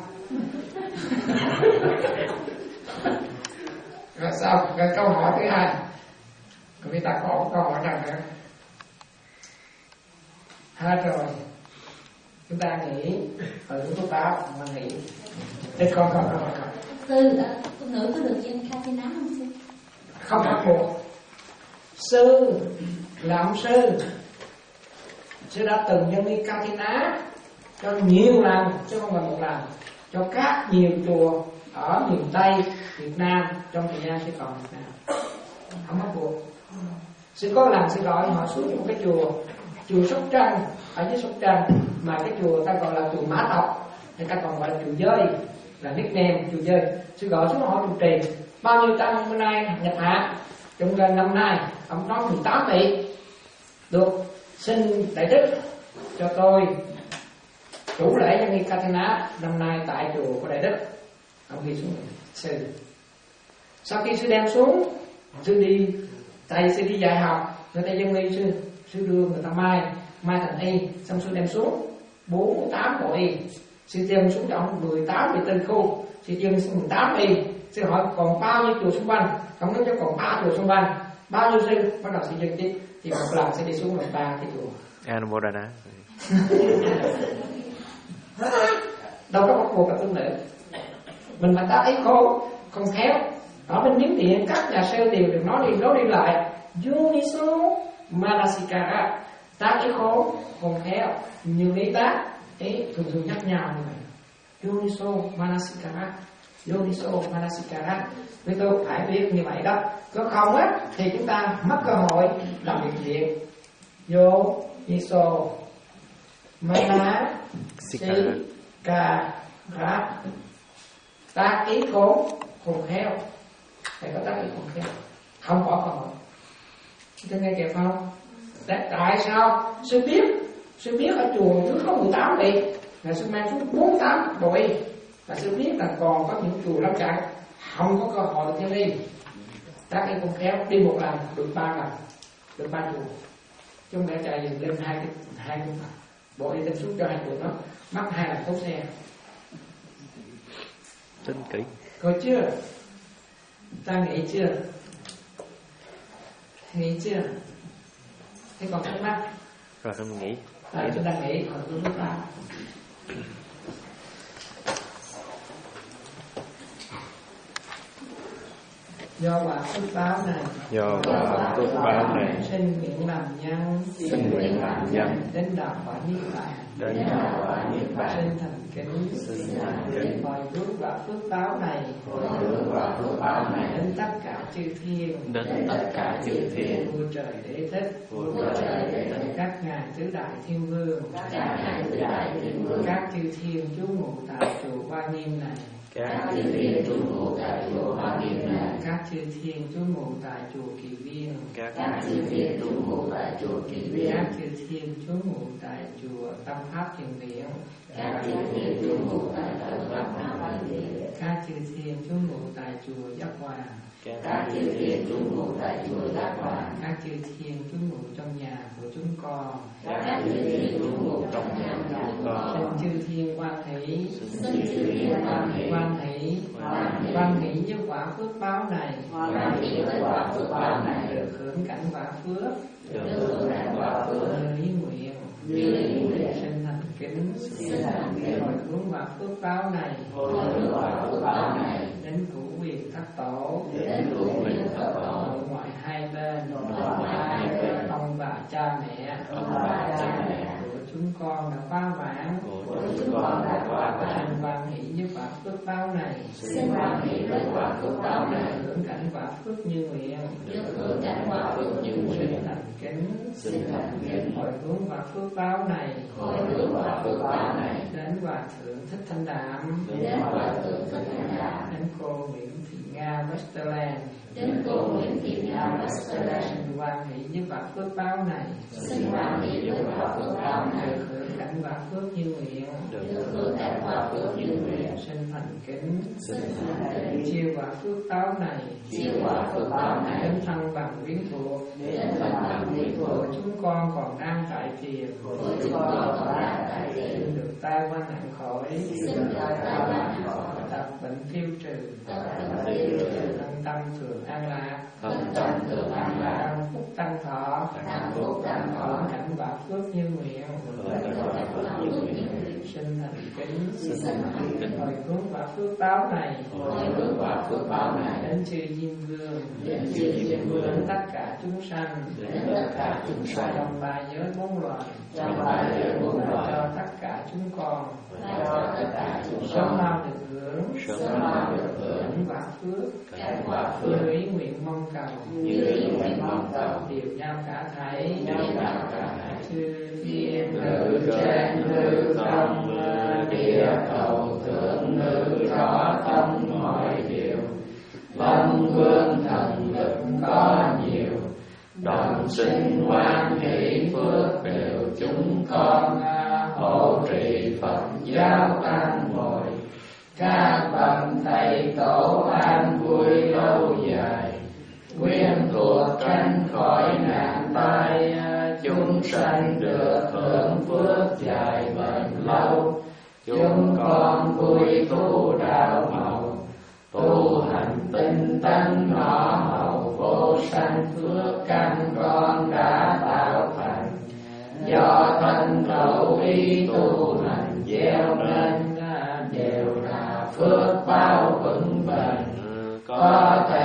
Rồi sao? Rồi câu hỏi thứ hai. Người ta có câu hỏi nào nữa? Hết rồi. Chúng ta nghỉ. Ở chúng tôi báo mà nghỉ. Thế không không không không. Sư, phụ nữ có được danh Katina không sư? Không bắt buộc. Sư là ông sư. Sư đã từng dân đi Katina cho nhiều lần, chứ không phải một lần, cho các nhiều chùa ở miền Tây, Việt Nam trong thời gian sư còn Việt Nam. Không bắt buộc. Sư có lần sư gọi họ xuống một cái chùa, chùa Sóc Trăng, ở dưới Sóc Trăng, mà cái chùa ta gọi là chùa Mã Tộc, người ta còn gọi là chùa Dơi, là nickname chùa Dơi. Sư gọi xuống hỏi trụ trì bao nhiêu tăng bữa nay nhập hạ. Trong gần năm nay ông nói mười tám vị được xin đại đức cho tôi chủ lễ nhân nghi Katina năm nay tại chùa của đại đức. Ông ghi xuống sư. Sau khi sư đem xuống, sư đi tại sư đi dạy học, người ta dân nghi sư, sư đưa người ta mai mai thành y, xong sư đem xuống bốn tám bộ y, sư đem xuống cho ông mười tám vị tên khu, sư đem xuống mười tám y. Sư hỏi còn bao nhiêu chùa xung quanh, ông nói cho còn ba chùa xung quanh, bao nhiêu sư, bắt đầu sư dân tiếp, thì một lần sẽ đi xuống là ba cái chùa. Anodana. Đâu có bắt buộc là tu nữ. Mình mà ta ấy khô, không khéo, Ở bên Miến Điện các nhà sư đều được nói đi nói đi lại Yoniso Manasikara, tác ý khôn khôn khéo, nhiều lý tác ấy thường thường nhắc nhau như vậy. Yoniso Manasikara, Yoniso Manasikara, với tôi phải biết như vậy đó. Nếu không á thì chúng ta mất cơ hội làm việc thiện. Yoniso Manasikara, tác ý khôn khôn khéo, phải có tác ý khôn khéo, không bỏ cơ hội. Chúng nghe kịp không? Tại, tại sao sư biết sư biết ở chùa trước có mười tám vị là sư mang xuống bốn mươi tám đội, và sư biết là còn có những chùa lắm chẳng không có cơ hội theo đi. Tác ý khôn khéo đi một lần được ba lần, được ba chùa, chứ không lẽ chạy lên hai cái hai cái bộ đi lên xuống cho hai chùa đó mắc hai lần tốn xe. Tính kỹ. Có chưa? Ta nghĩ chưa? Nghĩ chưa? Thế còn thắc mắc? Rồi tôi nghĩ. À, chúng ta nghĩ còn tôi lúc nào? Do quả phước báo này, Do quả phước báo này, xin nguyện làm nhân, xin nguyện làm nhân, đến đạo quả niết bàn, đến đạo quả niết bàn, xin thành kính, xin thành kính, hồi hướng quả phước báo này, hồi hướng quả phước báo này, đến tất cả chư thiên, đến tất cả chư thiên, vua trời đế thích, vua trời đế thích, các ngài tứ đại thiên vương, các ngài tứ đại thiên vương, các chư thiên trú ngụ tại chùa Hoa Nghiêm này, các chư thiên trú ngụ tại chùa Hoa Nghiêm này, các chư thiên trú ngụ tại chùa Kỳ Viên, các chư thiên trú ngụ tại chùa Kỳ Viên, các chư thiên trú ngụ tại chùa Tâm Pháp Thiền Viện, các chư thiên trú ngụ tại Tâm Pháp Thiền Viện, các chư thiên trú ngụ tại chùa Giác Hòa, các chư thiên trú ngụ tại chùa Giác Hòa, các chư thiên trú ngụ trong nhà của chúng con, các chư thiên trú ngụ trong nhà của chúng con, xin chư thiên quan hỷ, xin chư thiên quan hỷ, quan hỷ, quan hỷ với quả phước báo này, quan hỷ với quả phước báo này, được hưởng cảnh quả phước, được hưởng cảnh quả phước, lý nguyện, lý nguyện, xin thành kính, xin thành kính, hồi hướng quả phước báo này, hồi hướng quả phước báo này, đến cửu quyền thất tổ, đến cửu quyền thất tổ, nội ngoại hai bên, nội ngoại hai bên, ông bà cha mẹ, ông bà cha mẹ của chúng con đã phá vãn, của chúng con đã qua vãn, xin quan hỷ với quả phước báo này, xin quan hỷ với quả phước báo này, hưởng cảnh quả phước như nguyện, được hưởng cảnh quả phước như nguyện, xin thành kính, xin thành kính, hồi hướng quả phước báo này, hồi hướng quả phước báo này, đến hòa thượng Thích Thanh Đạm, đến hòa thượng Thích Thanh Đạm, đến cô Nguyễn Thị Nga Westerland, đến cô Nguyễn Thị Nga Westerland, xin quan hỷ với quả phước báo này, xin quan hỷ với quả phước báo này, được hưởng cảnh quả phước như nguyện, được hưởng cảnh quả phước như nguyện, xin thành kính, xin thành kính, chiêu quả phước báo này, chiêu quả phước báo này, đến thân bằng quyến thuộc, đến thân bằng quyến thuộc, của chúng con còn đang tại thiền, của chúng con còn đang tại thiền, xin được tai qua nạn khỏi, xin được tai qua nạn khỏi, tập bệnh tiêu trừ, tập bệnh tiêu trừ, thân tâm thường an lạc, thân tâm thường an lạc, tăng phúc tăng thọ, tăng phúc tăng thọ, hưởng cảnh quả phước như nguyện, hưởng cảnh quả phước như nguyện, xin thành kính, xin thành kính, hồi hướng quả phước báo này, hồi hướng quả phước báo này, đến chư Diêm Vương, đến chư Diêm Vương, đến tất cả chúng sanh, đến tất cả chúng sanh, trong ba giới bốn loài, trong ba giới bốn loài, cho tất cả chúng con, cho tất cả chúng sớm con, mau được hưởng, sớm mau được hưởng cảnh quả phước, cảnh quả như phước, ý nguyện mong cầu, như ý nguyện mong cầu, điều nhau cả thảy, điều nhau cả thảy, chư thiên ngự trên hư không, địa cầu thượng ngự rõ tâm mọi điều, long vương thần lực có nhiều, đồng sinh hoan hỷ phước đều chúng con, hộ trì Phật giáo tăng bồi, các bậc thầy tổ an vui lâu dài, quyến thuộc tránh khỏi nạn tai, chúng sanh được hưởng phước dài bền lâu, chúng con vui tu đạo màu, tu hành tinh tấn ngõ hầu vô sanh phước căn con đã tạo thành, do thân khẩu ý tu hành gieo nên đều là phước báo vững bền, có thể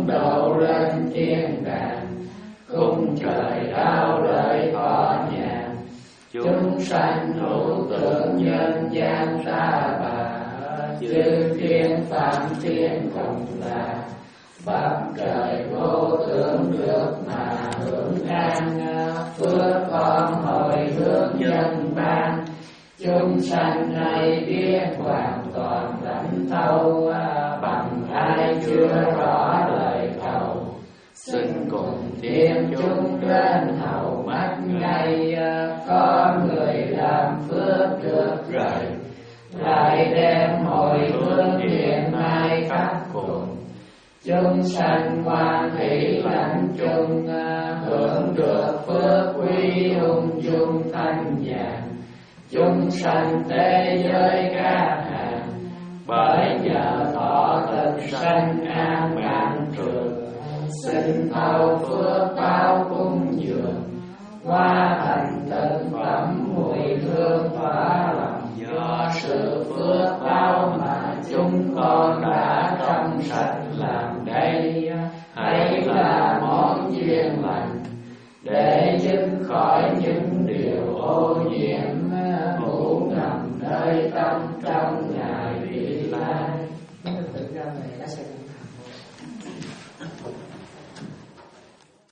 chúng độ lên thiên đàng, cung trời đau lợi thọ nhàn, chúng sanh hữu tưởng nhân gian ta bà, chư thiên phạm thiên cùng là bậc trời vô tưởng được mà hưởng an, phước con hồi hướng nhân ban, chúng sanh nay biết hoàn toàn lãnh thâu, bằng ai chưa rõ lời thầu, xin cùng thiên chúng lên hầu mắt ngay, có người làm phước được rời, lại đem hồi hướng hiện nay khắp cùng, chúng sanh hoan hỷ lãnh chung, hưởng được phước quý ung dung thanh nhàn, chúng sanh thế giới ca hàng, bởi nhờ thọ thực sanh an mạng trường, xin thâu phước báo cung dường, hoa thành thực phẩm mùi hương tỏa lòng, do sự phước báo mà chúng con đã trong sạch làm đây, hãy là món duyên lành để dứt khỏi những điều ô nhiễm ngủ nằm nơi tâm trong